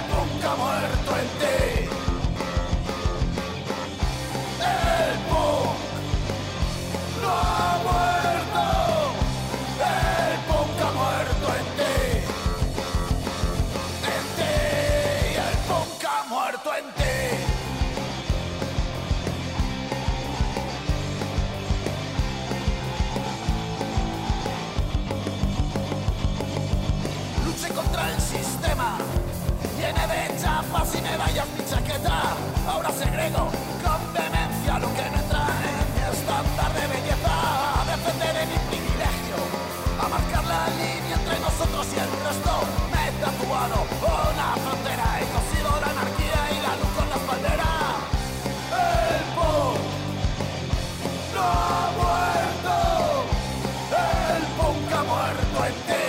poeta, ahora segrego con vehemencia lo que no entra en mi estándar de belleza. Defenderé mi privilegio, a marcar la línea entre nosotros y el resto. Me he tatuado una frontera, he cosido la anarquía y la luz con las banderas. El punk no ha muerto, el punk ha muerto en ti.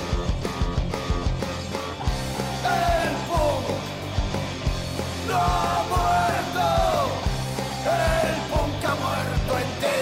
El punk no ha muerto, el punk ha muerto en ti.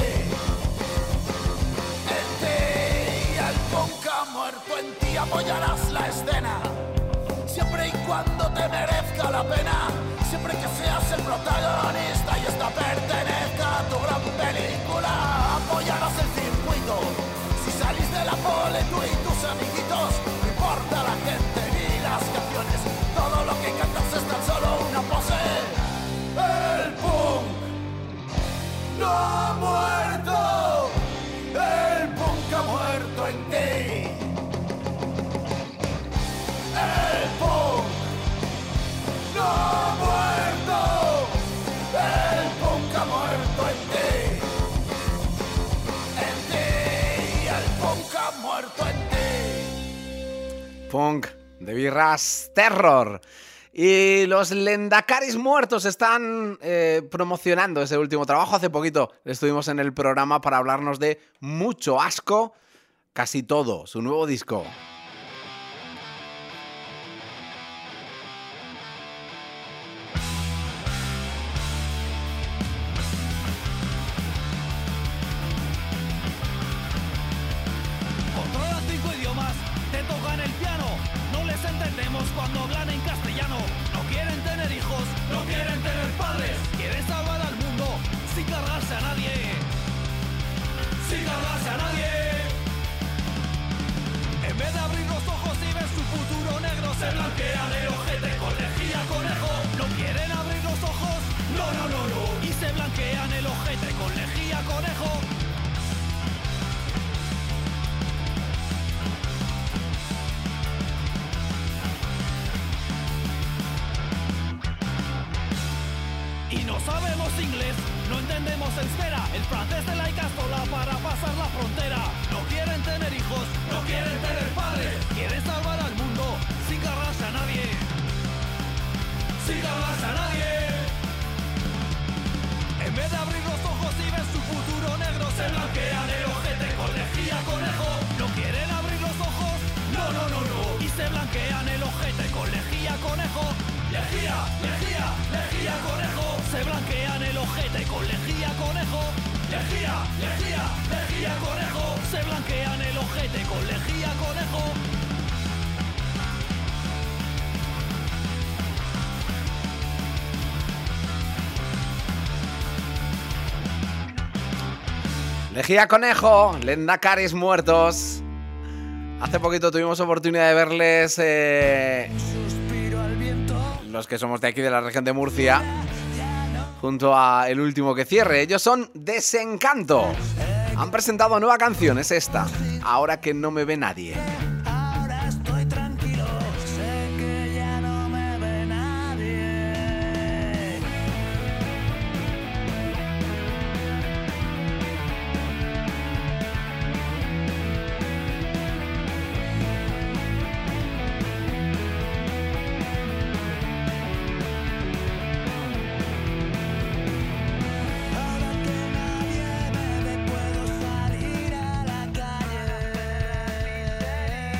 En ti, el punk ha muerto en ti. Apoyarás la escena siempre y cuando te merezca la pena, siempre que seas el protagonista y esta pertenezca a tu gran película. Apoyarás el circuito si salís de la pole tú y tus amiguitos. No importa la gente ni las canciones, todo lo que cantas es tan solo una pose. El punk no ha muerto, el punk ha muerto en ti. El punk no ha muerto, el punk ha muerto en ti. En ti, el punk ha muerto en ti. Punk de Birras Terror. Y los Lendakaris Muertos están promocionando ese último trabajo. Hace poquito estuvimos en el programa para hablarnos de Mucho Asco, Casi Todo, su nuevo disco. Controlan 5 idiomas, te tocan el piano. No les entendemos cuando hablan en castellano. No quieren tener hijos, no quieren tener padres. Quieren salvar al mundo sin cargarse a nadie. Sin cargarse a nadie. En vez de abrir los ojos y ver su futuro negro, se blanquean el ojete con lejía conejo. No quieren abrir los ojos, no, no, no, no. Y se blanquean el ojete con lejía conejo. Y no sabemos inglés, no entendemos euskera. El francés de la Icastola para pasar la frontera. No quieren tener hijos, no quieren tener padres. Quieren salvar al mundo sin cargarse a nadie. Sin cargarse a nadie. En vez de abrir los ojos y ver su futuro negro, se blanquean el ojete con lejía conejo. No quieren abrir los ojos, no, no, no, no. Y se blanquean el ojete con lejía conejo. Lejía, lejía, lejía conejo. Se blanquean el ojete con lejía conejo. Lejía, lejía, lejía conejo. Se blanquean el ojete con lejía conejo. Lejía Conejo, Lendakaris Muertos. Hace poquito tuvimos oportunidad de verles los que somos de aquí de la región de Murcia, junto a El Último que Cierre. Ellos son Desencanto. Han presentado nueva canción, es esta, Ahora que no me ve nadie. Ahora estoy tranquilo, sé que ya no me ve nadie. Ahora que nadie me ve, puedo salir a la calle.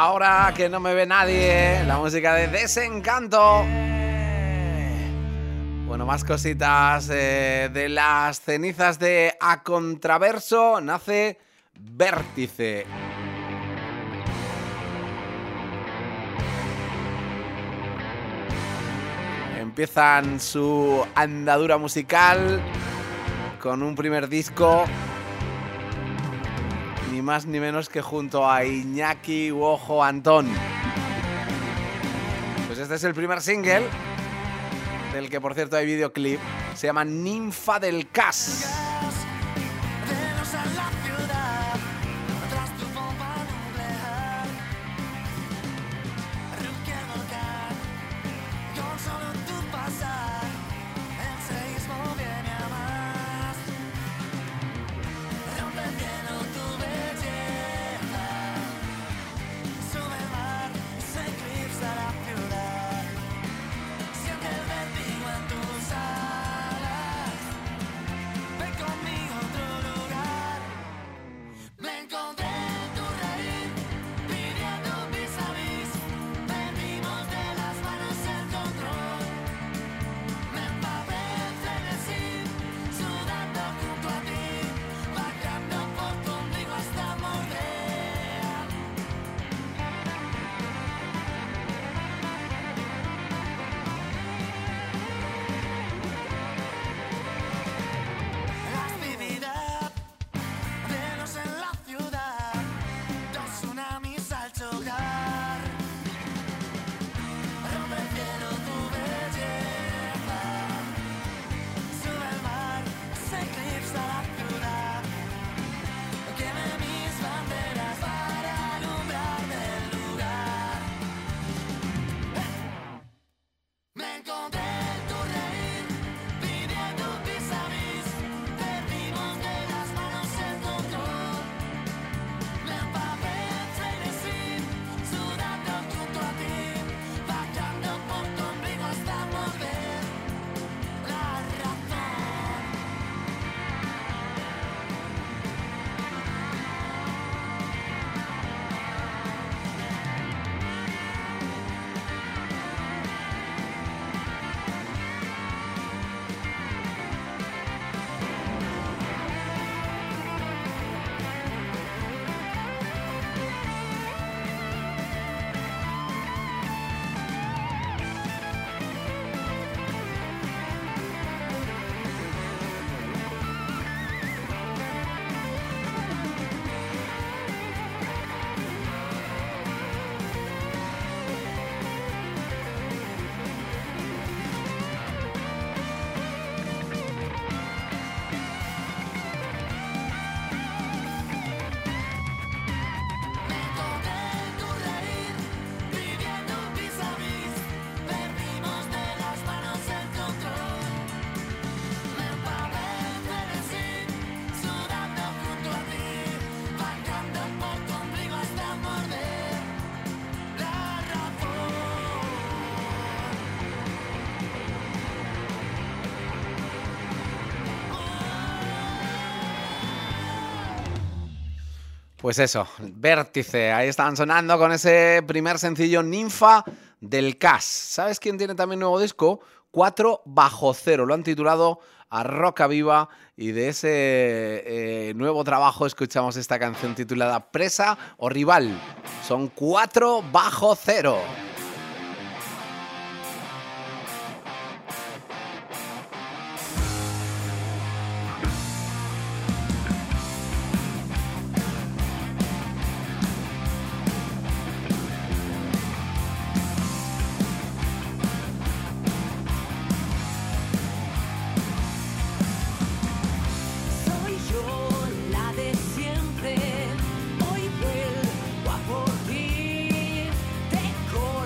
Ahora que no me ve nadie, la música de Desencanto. Bueno, más cositas. De las cenizas de A Contraverso nace Vértice. Empiezan su andadura musical con un primer disco, ni más ni menos que junto a Iñaki Wojo Antón. Pues este es el primer single, del que por cierto hay videoclip. Se llama Ninfa del Cas. Pues eso, Vértice, ahí estaban sonando con ese primer sencillo Ninfa del Cas. ¿Sabes quién tiene también nuevo disco? 4 Bajo Cero, lo han titulado A Roca Viva, y de ese nuevo trabajo escuchamos esta canción titulada Presa o Rival. Son 4 Bajo Cero. Soy yo la de siempre, hoy vuelvo a por ti. Te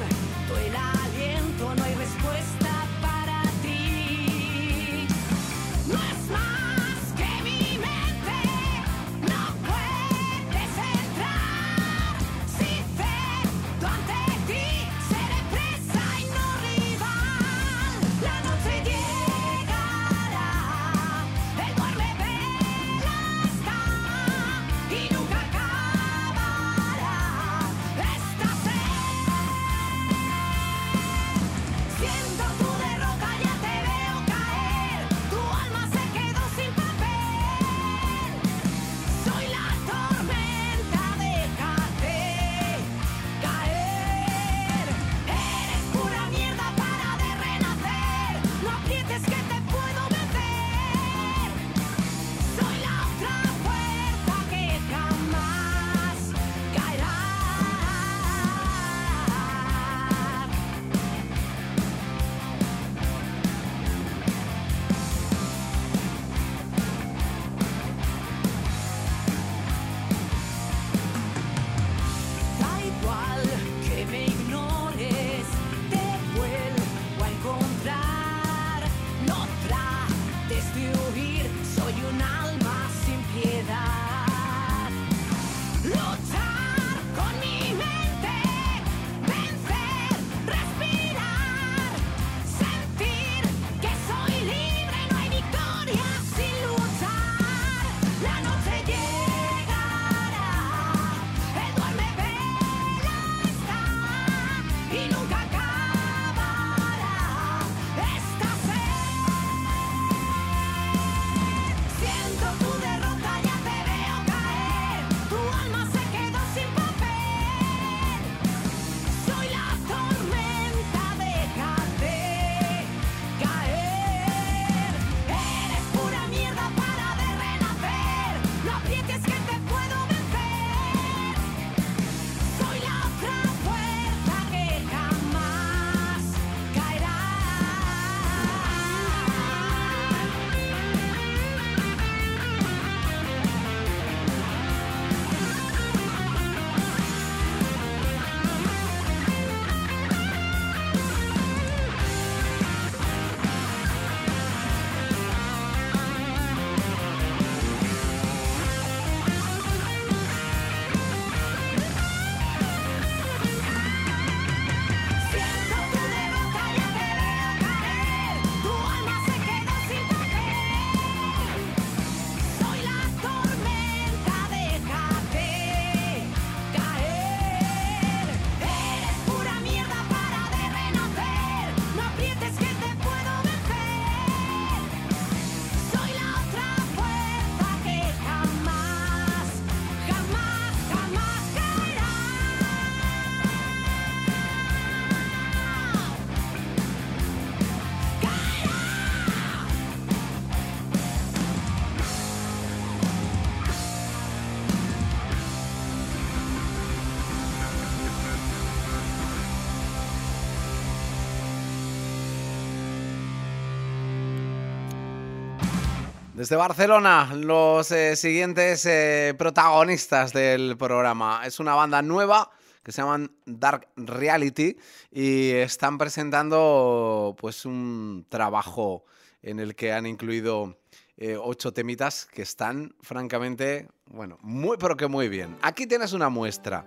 Desde Barcelona, los siguientes protagonistas del programa. Es una banda nueva que se llaman Dark Reality y están presentando pues un trabajo en el que han incluido 8 temitas que están, francamente, bueno, muy pero que muy bien. Aquí tienes una muestra.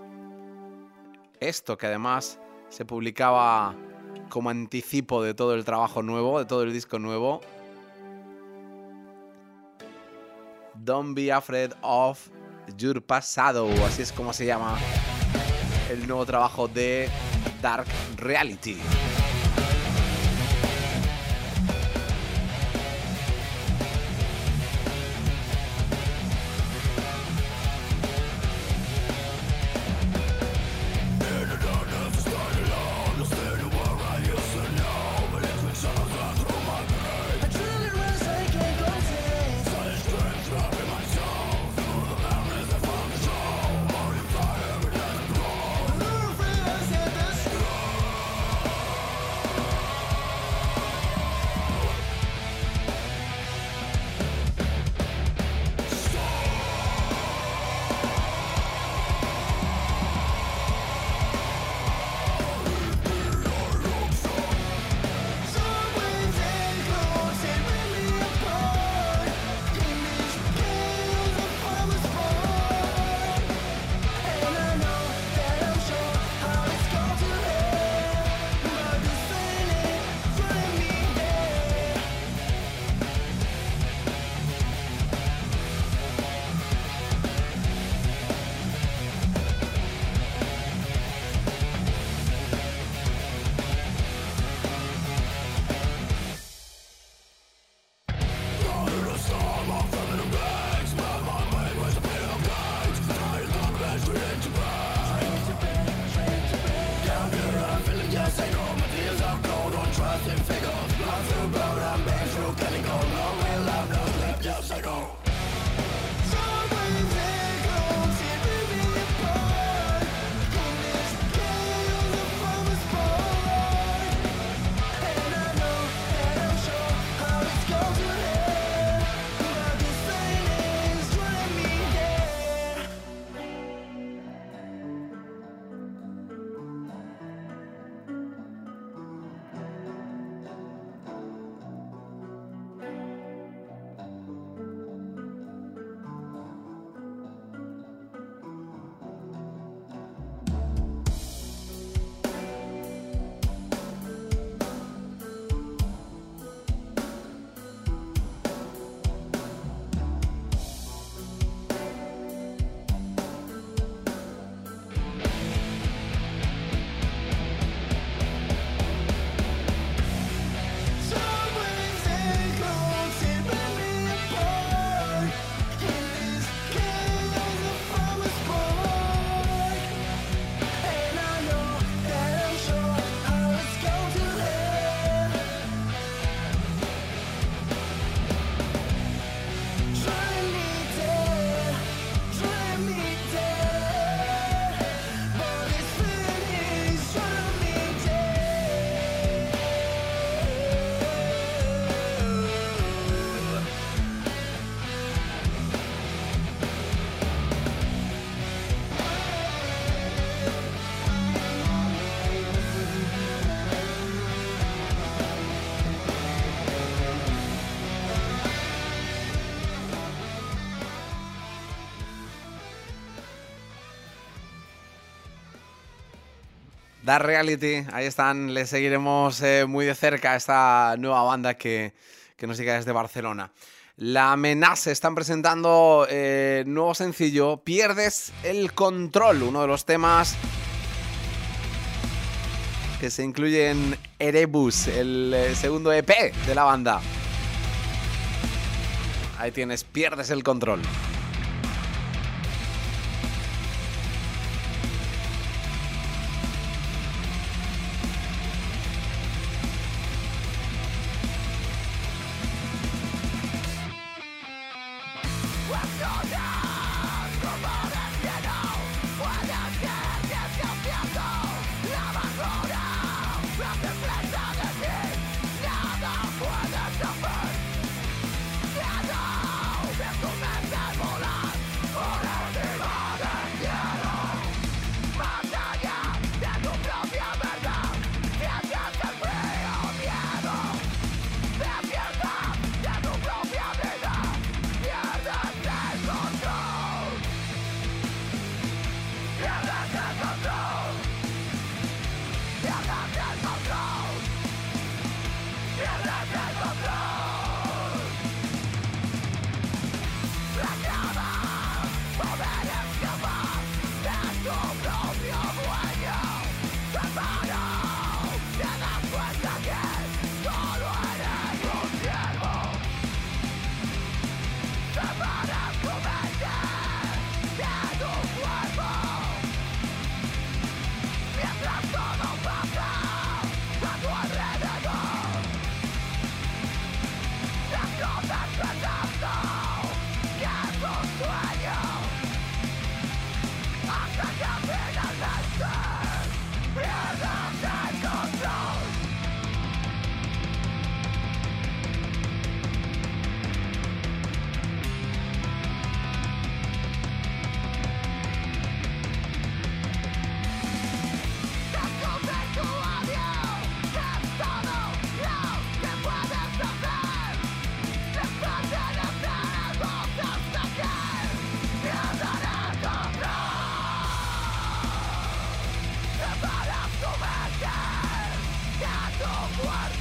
Esto que además se publicaba como anticipo de todo el trabajo nuevo, de todo el disco nuevo. Don't Be Afraid of Your Pasado, así es como se llama el nuevo trabajo de Dark Reality. Dark Reality, ahí están, les seguiremos muy de cerca a esta nueva banda que nos llega desde Barcelona. La Amenaza están presentando nuevo sencillo, Pierdes el Control, uno de los temas que se incluye en Erebus, el segundo EP de la banda. Ahí tienes, Pierdes el Control. Yeah.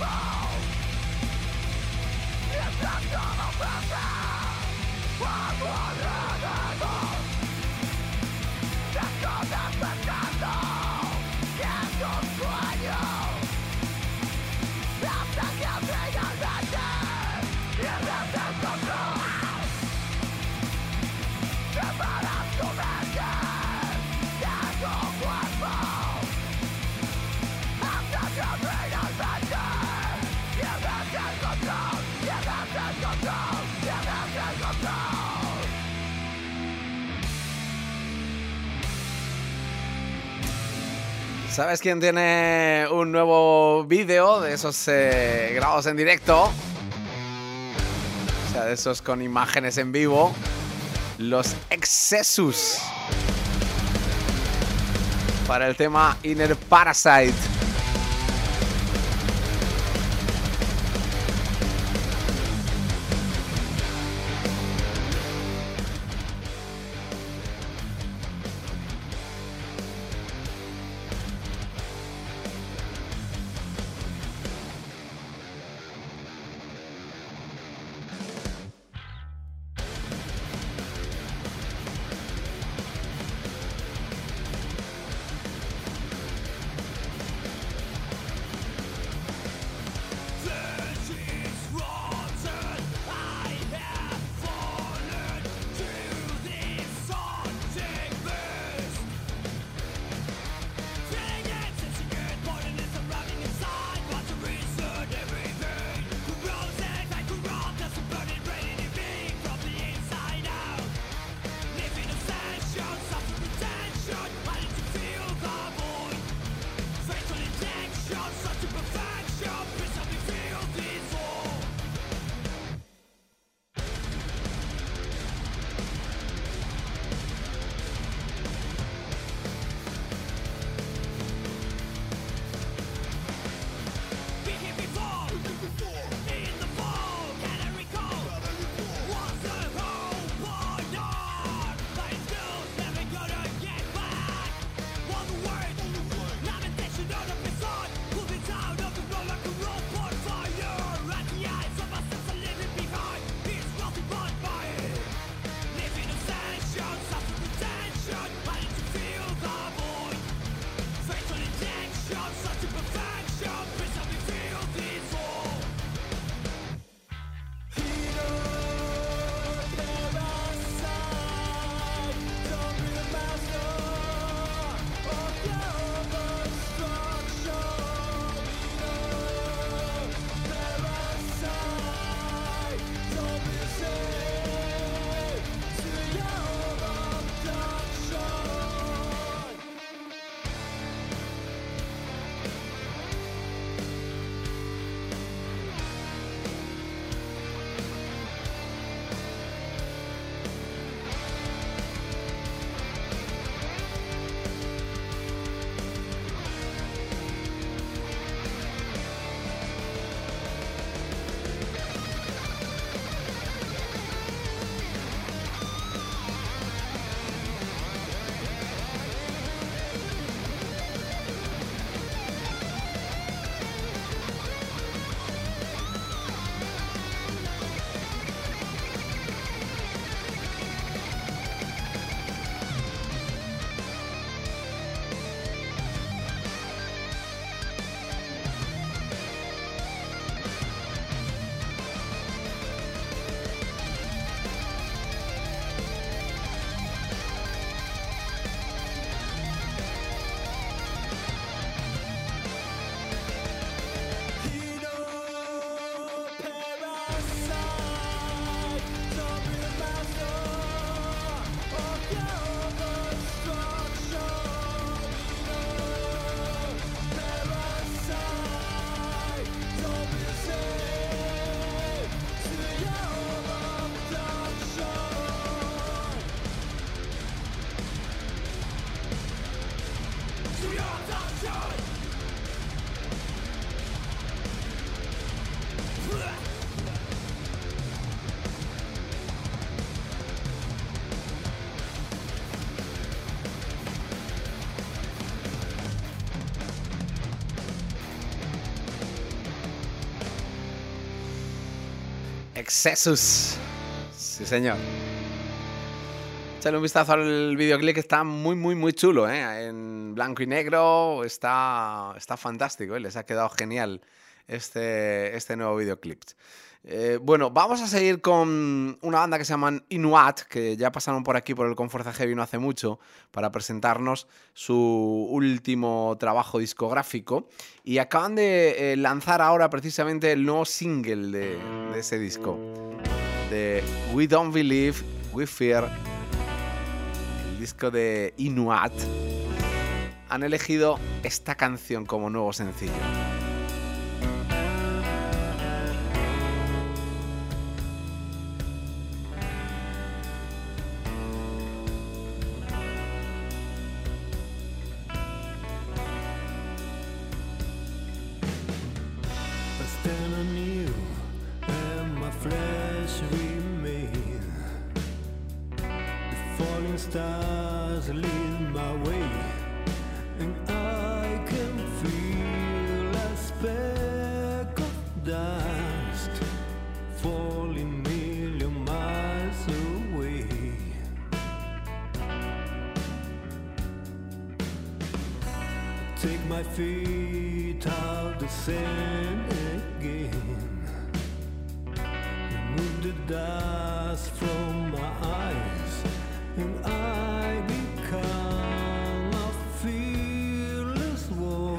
¿Sabes quién tiene un nuevo vídeo de esos grabados en directo? O sea, de esos con imágenes en vivo. Los Excessus. Para el tema Inner Parasite. Excessus. Sí, señor. Échale un vistazo al videoclip que está muy chulo, ¿eh? En blanco y negro está fantástico, ¿eh? Les ha quedado genial este nuevo videoclip. Bueno, vamos a seguir con una banda que se llaman Inuat, que ya pasaron por aquí por el Con Fuerza Heavy no hace mucho para presentarnos su último trabajo discográfico y acaban de lanzar ahora precisamente el nuevo single de ese disco, de We Don't Believe, We Fear, el disco de Inuat. Han elegido esta canción como nuevo sencillo. Stars lead my way, and I can feel a speck of dust falling million miles away. Take my feet out the sand again, remove the dust from my eyes, and I become a fearless wolf,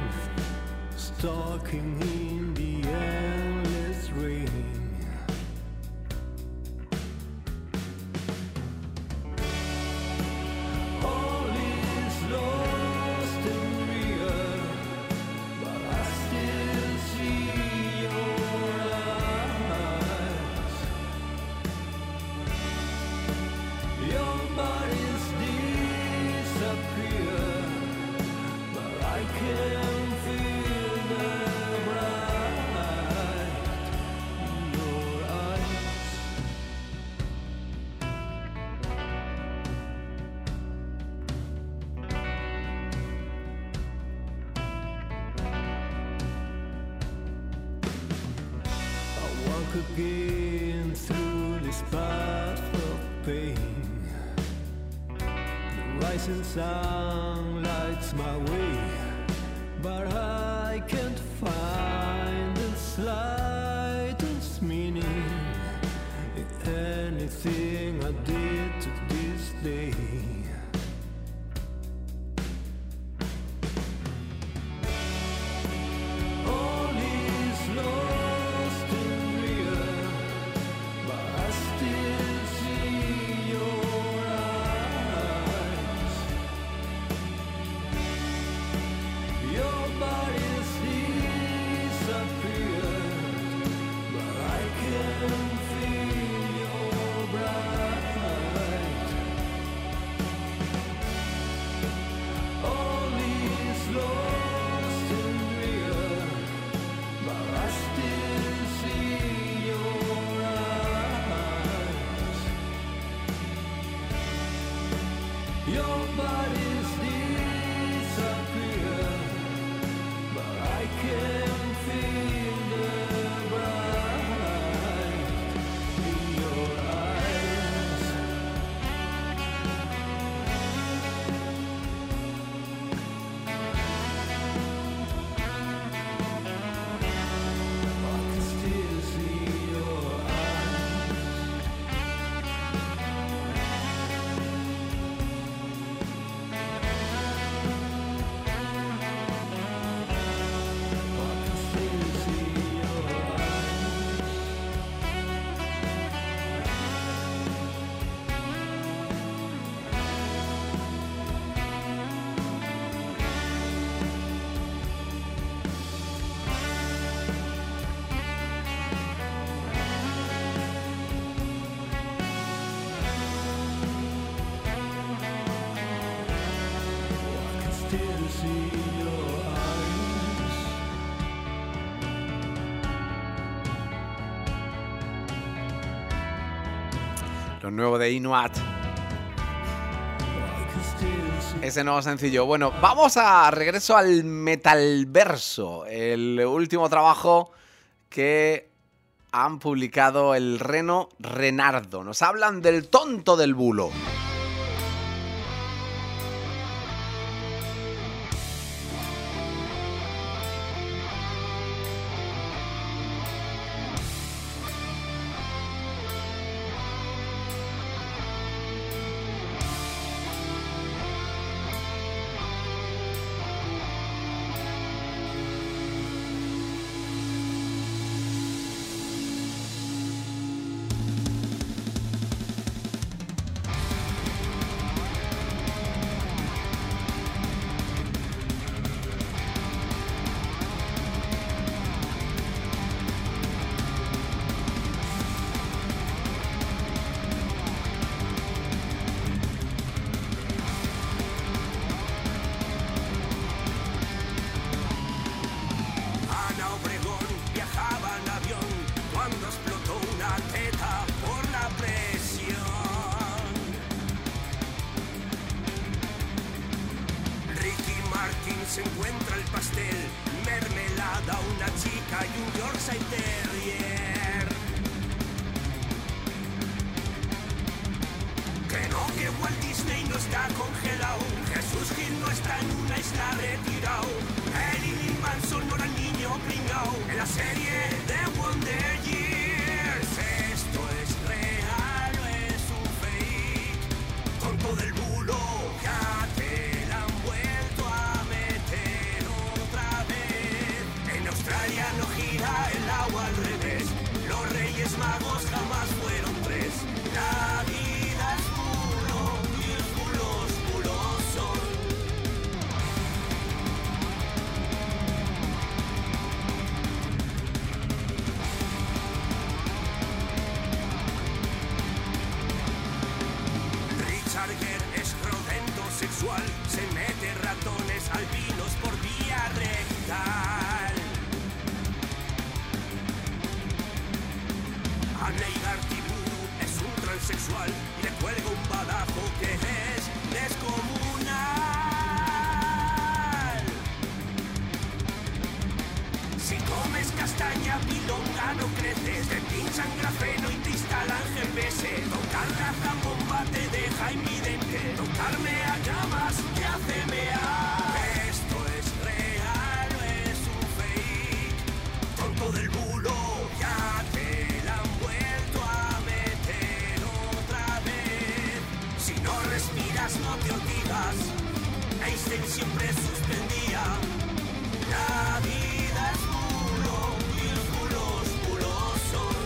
stalking in the endless rain. All is lost and real, but I still see your eyes. Your bodies disappear, but I can feel the bright in your eyes. I walk again through this path of pain. The rising sun lights my way, but I can't find the slightest meaning in anything I did to this day. All is lost and real, but I still see your eyes. Your bodies disappear, but I can feel your bright. All is lost and real, but I still see your eyes. Your bodies disappear, but I can feel the bright in your eyes. I can still see your eyes. I can still see your eyes. I can still see your eyes. Lo nuevo de Inuat. I can still see. Ese nuevo sencillo. Bueno, vamos a regreso al Metalverso, el último trabajo que han publicado el reno Renardo. Nos hablan del tonto del bulo. Ana Obregón viajaba en avión cuando explotó una teta por la presión. Ricky Martin se encuentra el pastel, mermelada, una chica y un Yorkshire Terrier. Que Walt Disney no está congelado, Jesús Gil no está en una isla retirado, Marilyn Manson no era niño pringao en la serie de Wonder Years. Esto es real o es un fake, tonto del bulo, ya te la han vuelto a meter otra vez. En Australia no gira el agua al revés, los Reyes Magos jamás fueron tres. La vida es bulo y los bulos bulos son. Richard Gere es rodento sexual, se mete ratones albinos por vía rectal. Aneidar Tibú es un transexual y le cuelga un badajo que es descomunal. Si comes castaña pilonga no creces, te pinchan grafeno y te instalan GPS. Tocar la zambomba te deja invidente, tocarme a llamas te hace mear. Esto es real o es un fake, tonto del bulo, ya te la han vuelto a meter otra vez. Si no respiras no te olvidas, Einstein siempre suspendía. La vida es bulo y los bulos bulos son.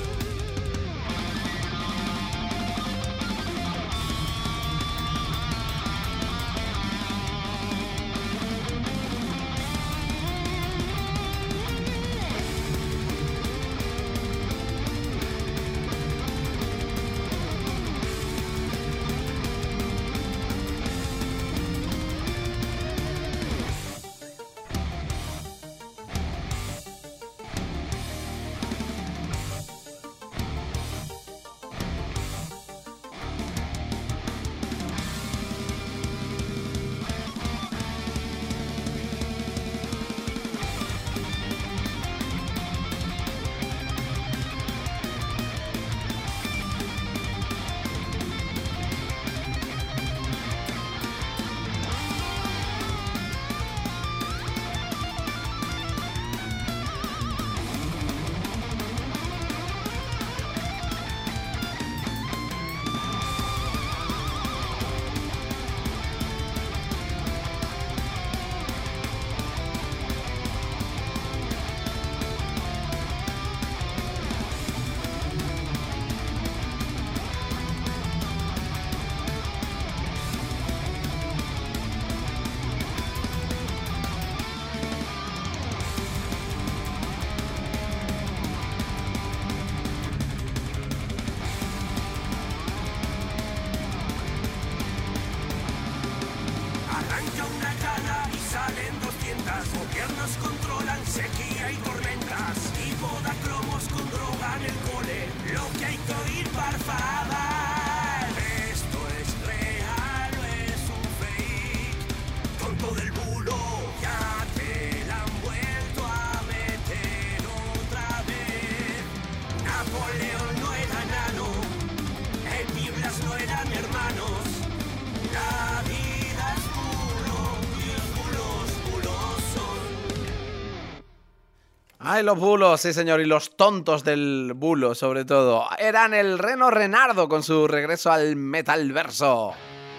Ay, los bulos, sí señor, y los tontos del bulo, sobre todo. Eran el Reno Renardo con su regreso al metal verso.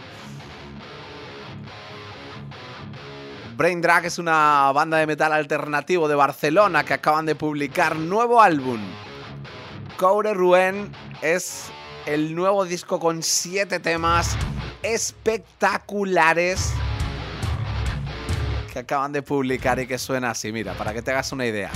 Brain Drag es una banda de metal alternativo de Barcelona que acaban de publicar nuevo álbum. Coure Rouen es el nuevo disco con 7 temas espectaculares que acaban de publicar y que suena así, mira, para que te hagas una idea.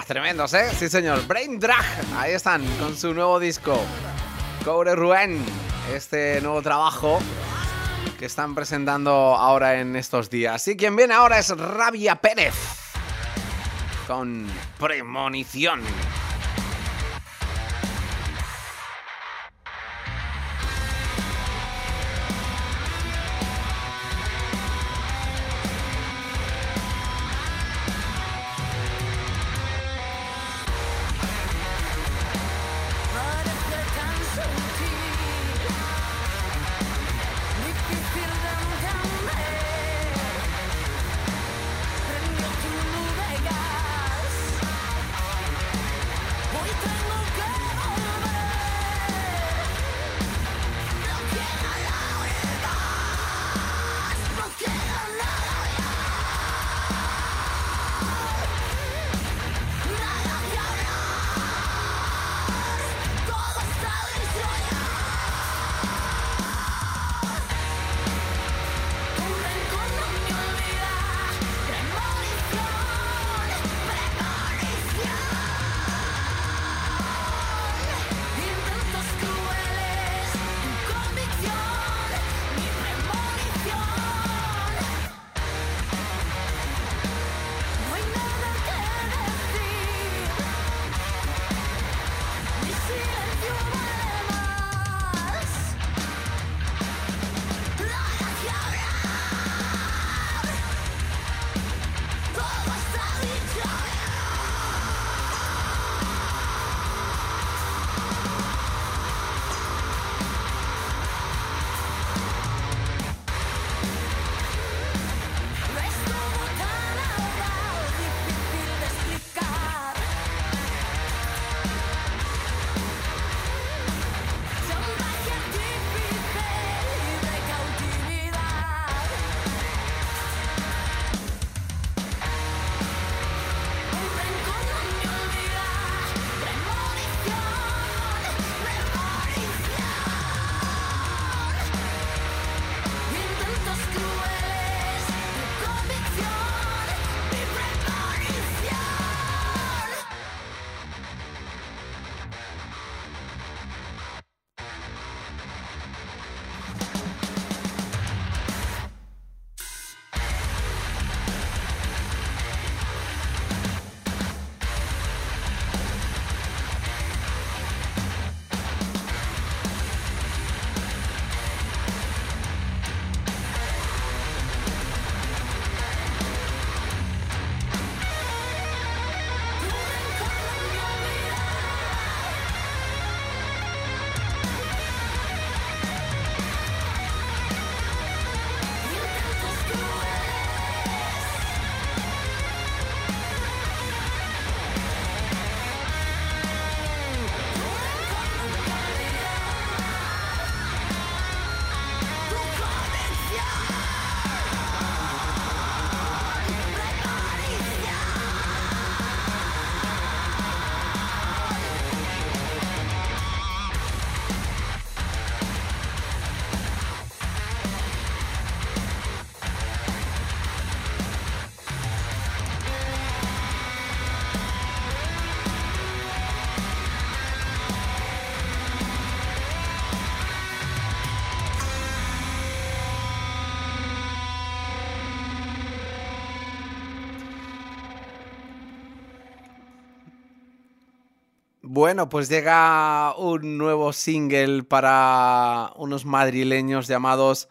tremendos, ¿eh? Sí, señor. Brain Drag, ahí están, con su nuevo disco. Coure Ruen, este nuevo trabajo que están presentando ahora en estos días. Y quien viene ahora es Rabia Pérez, con Premonición. Bueno, pues llega un nuevo single para unos madrileños llamados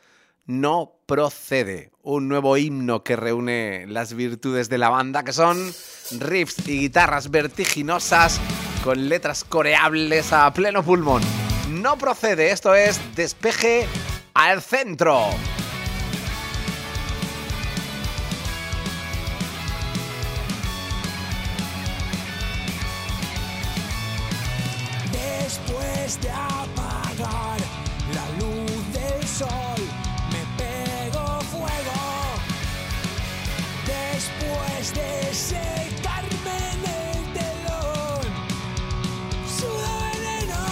No Procede, un nuevo himno que reúne las virtudes de la banda, que son riffs y guitarras vertiginosas con letras coreables a pleno pulmón. No Procede, esto es Despeje al Centro. Después de apagar la luz del sol, me pego fuego. Después de secarme en el telón, sudo veneno.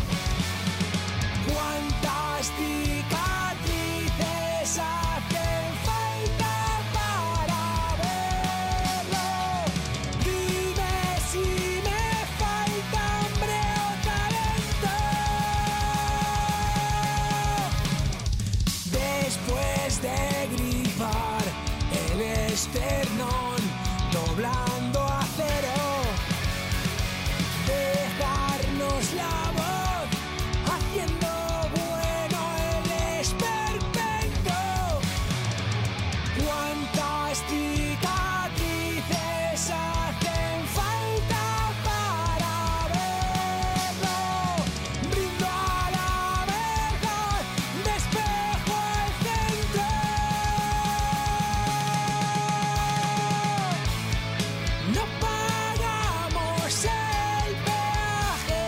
¿Cuántas cicatrices hacen falta para verlo? Dime si doblando acero, dejarnos la voz, haciendo bueno el esperpento. Cuántas cicatrices hacen falta para verlo. Brindo a la verdad, despejo el centro. No pagamos el peaje,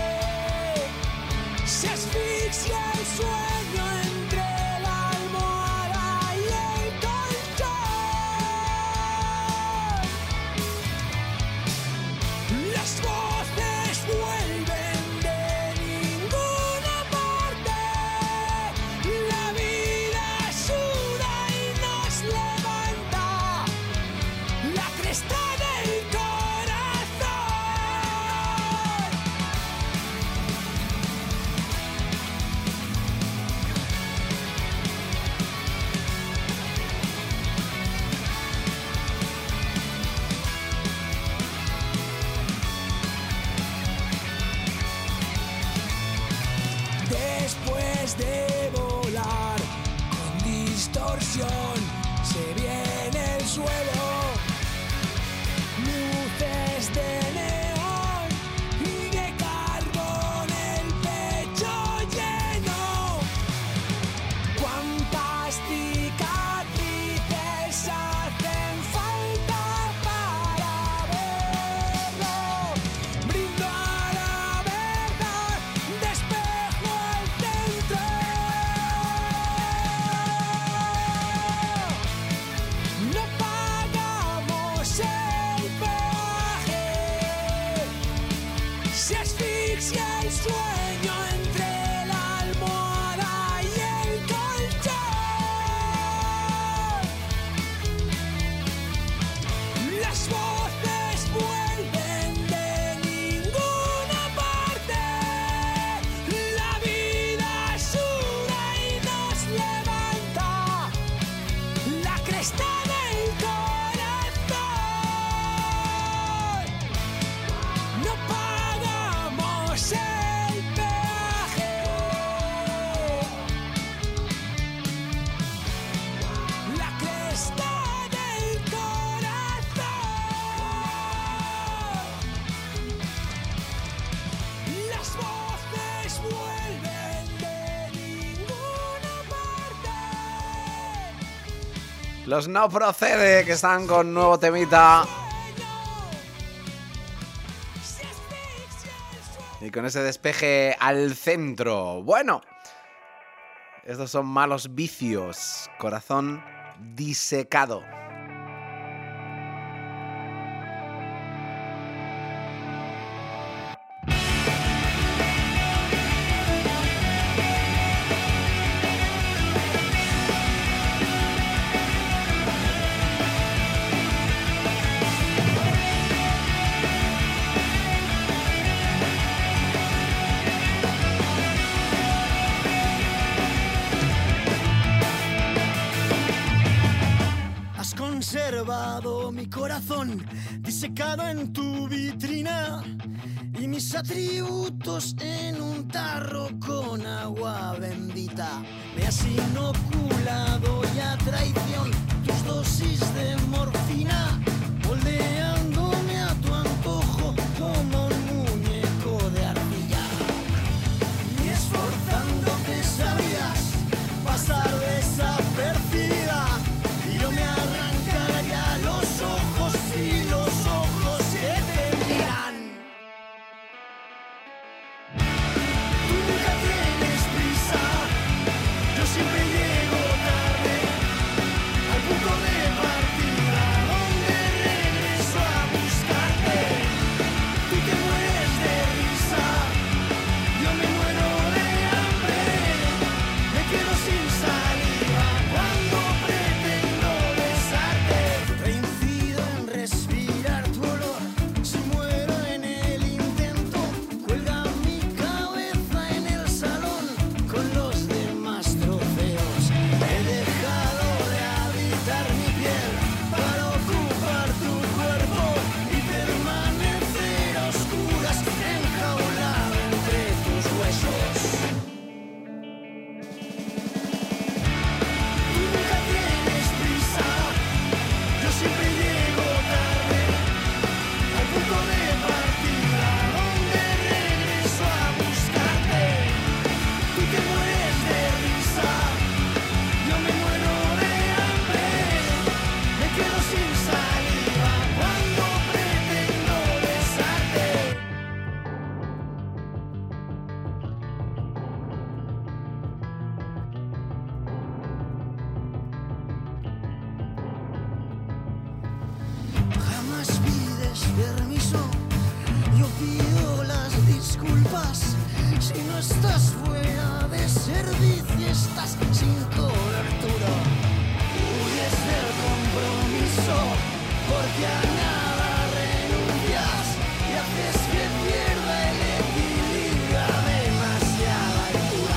se asfixia el sueño entre la almohada y el colchón. Las voces vuelven de ninguna parte, la vida suda y nos levanta la cresta del corazón. Después de volar con distorsión, se viene el suelo, luces de neón y de carbón, el pecho lleno. Cuántas cicatrices hacen falta para verlo. Brindo a la verdad, despejo el centro. No pagamos el peaje, se asfixia el sueño entre la almohada y el colchón. Las voces vuelven de ninguna parte, la vida suda y nos levanta la cresta del corazón. No pagamos el peaje, la cresta del corazón. Las voces vuelven de ninguna parte. Los No Procede, que están con nuevo temita. Y con ese despeje al centro. Bueno, estos son Malos Vicios. Corazón disecado. Has conservado mi corazón disecado en tu vitrina y mis atributos en un tarro con agua bendita. Me has inoculado ya traición tus dosis de morfina, moldeándome a tu antojo como un muñeco de arcilla. Y esforzándote sabías pasar desapercibida, y yo me arrancaría los ojos y los ojos que te miran. Tú nunca tienes prisa, yo siempre llego tarde al punto de partida donde Permiso, yo pido las disculpas. Si no estás fuera de servicio, estás sin cobertura. Huyes del compromiso, porque a nada renuncias y haces que pierda el equilibrio a demasiada altura.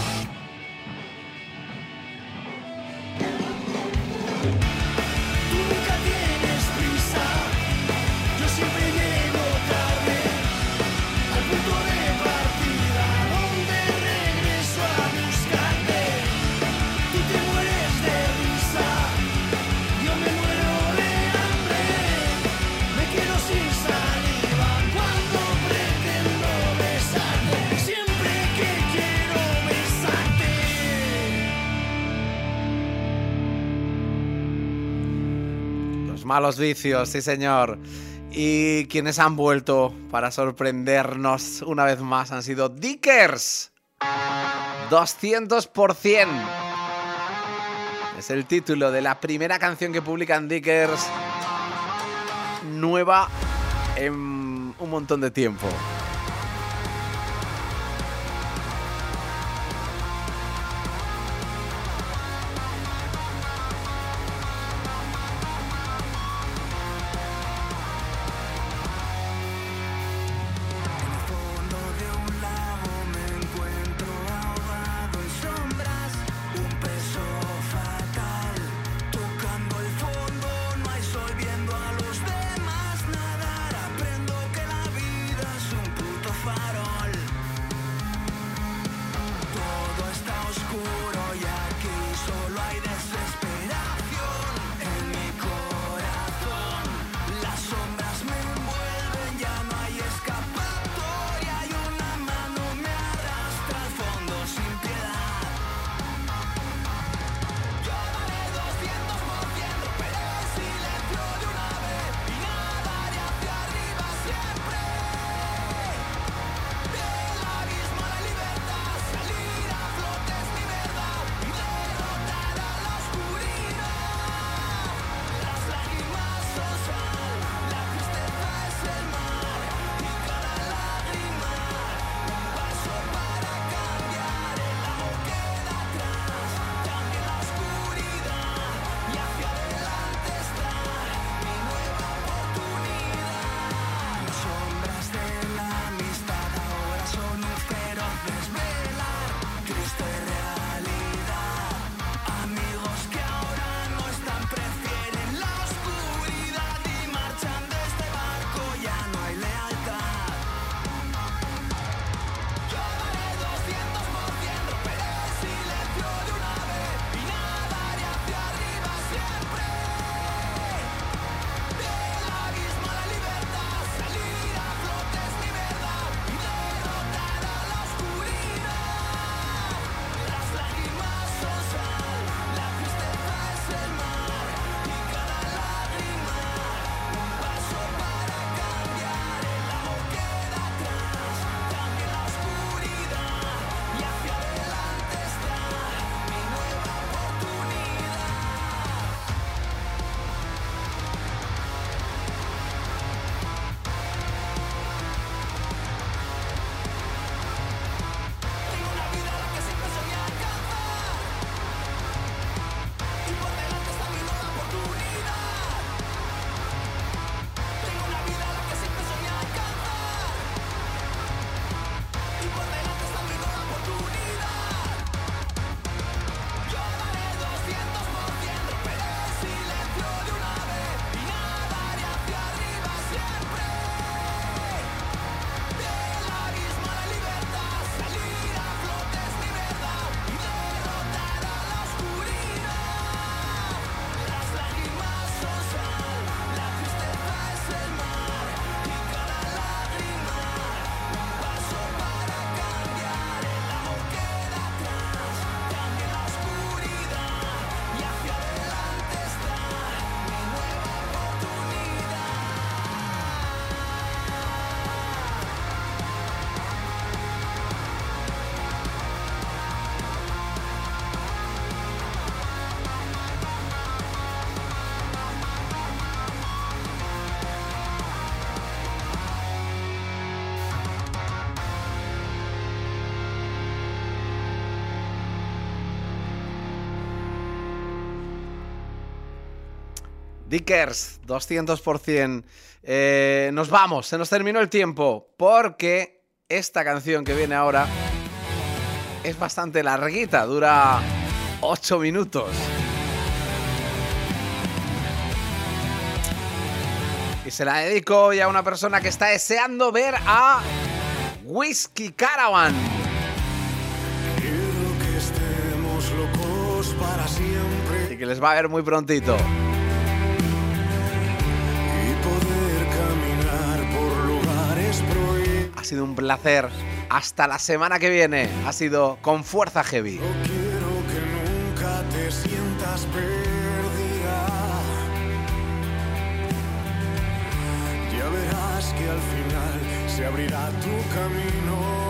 Tú nunca tienes prisa, yo siempre llego tarde al punto de partida donde regreso a buscarte. Tú te mueres de risa, yo me muero de hambre, me quedo sin saliva cuando pretendo besarte, siempre que quiero besarte. Los malos vicios, sí señor. Y quienes han vuelto para sorprendernos una vez más han sido Dickers. 200%. Es el título de la primera canción que publican Dickers, nueva en un montón de tiempo. Fondo de un lago me encuentro ahogado en sombras, un peso fatal, tocando el fondo, no hay sol viendo a los demás nadar, aprendo que la vida es un Dickers, 200%. Nos vamos, se nos terminó el tiempo, porque esta canción que viene ahora es bastante larguita, dura 8 minutos. Y se la dedico hoy a una persona que está deseando ver a Whiskey Caravan. Quiero que estemos locos para siempre Y que les va a ver muy prontito. y poder caminar por lugares prohibidos. Ha sido un placer. Hasta la semana que viene. Ha sido con fuerza heavy. No quiero que nunca te sientas perdida. Ya verás que al final se abrirá tu camino.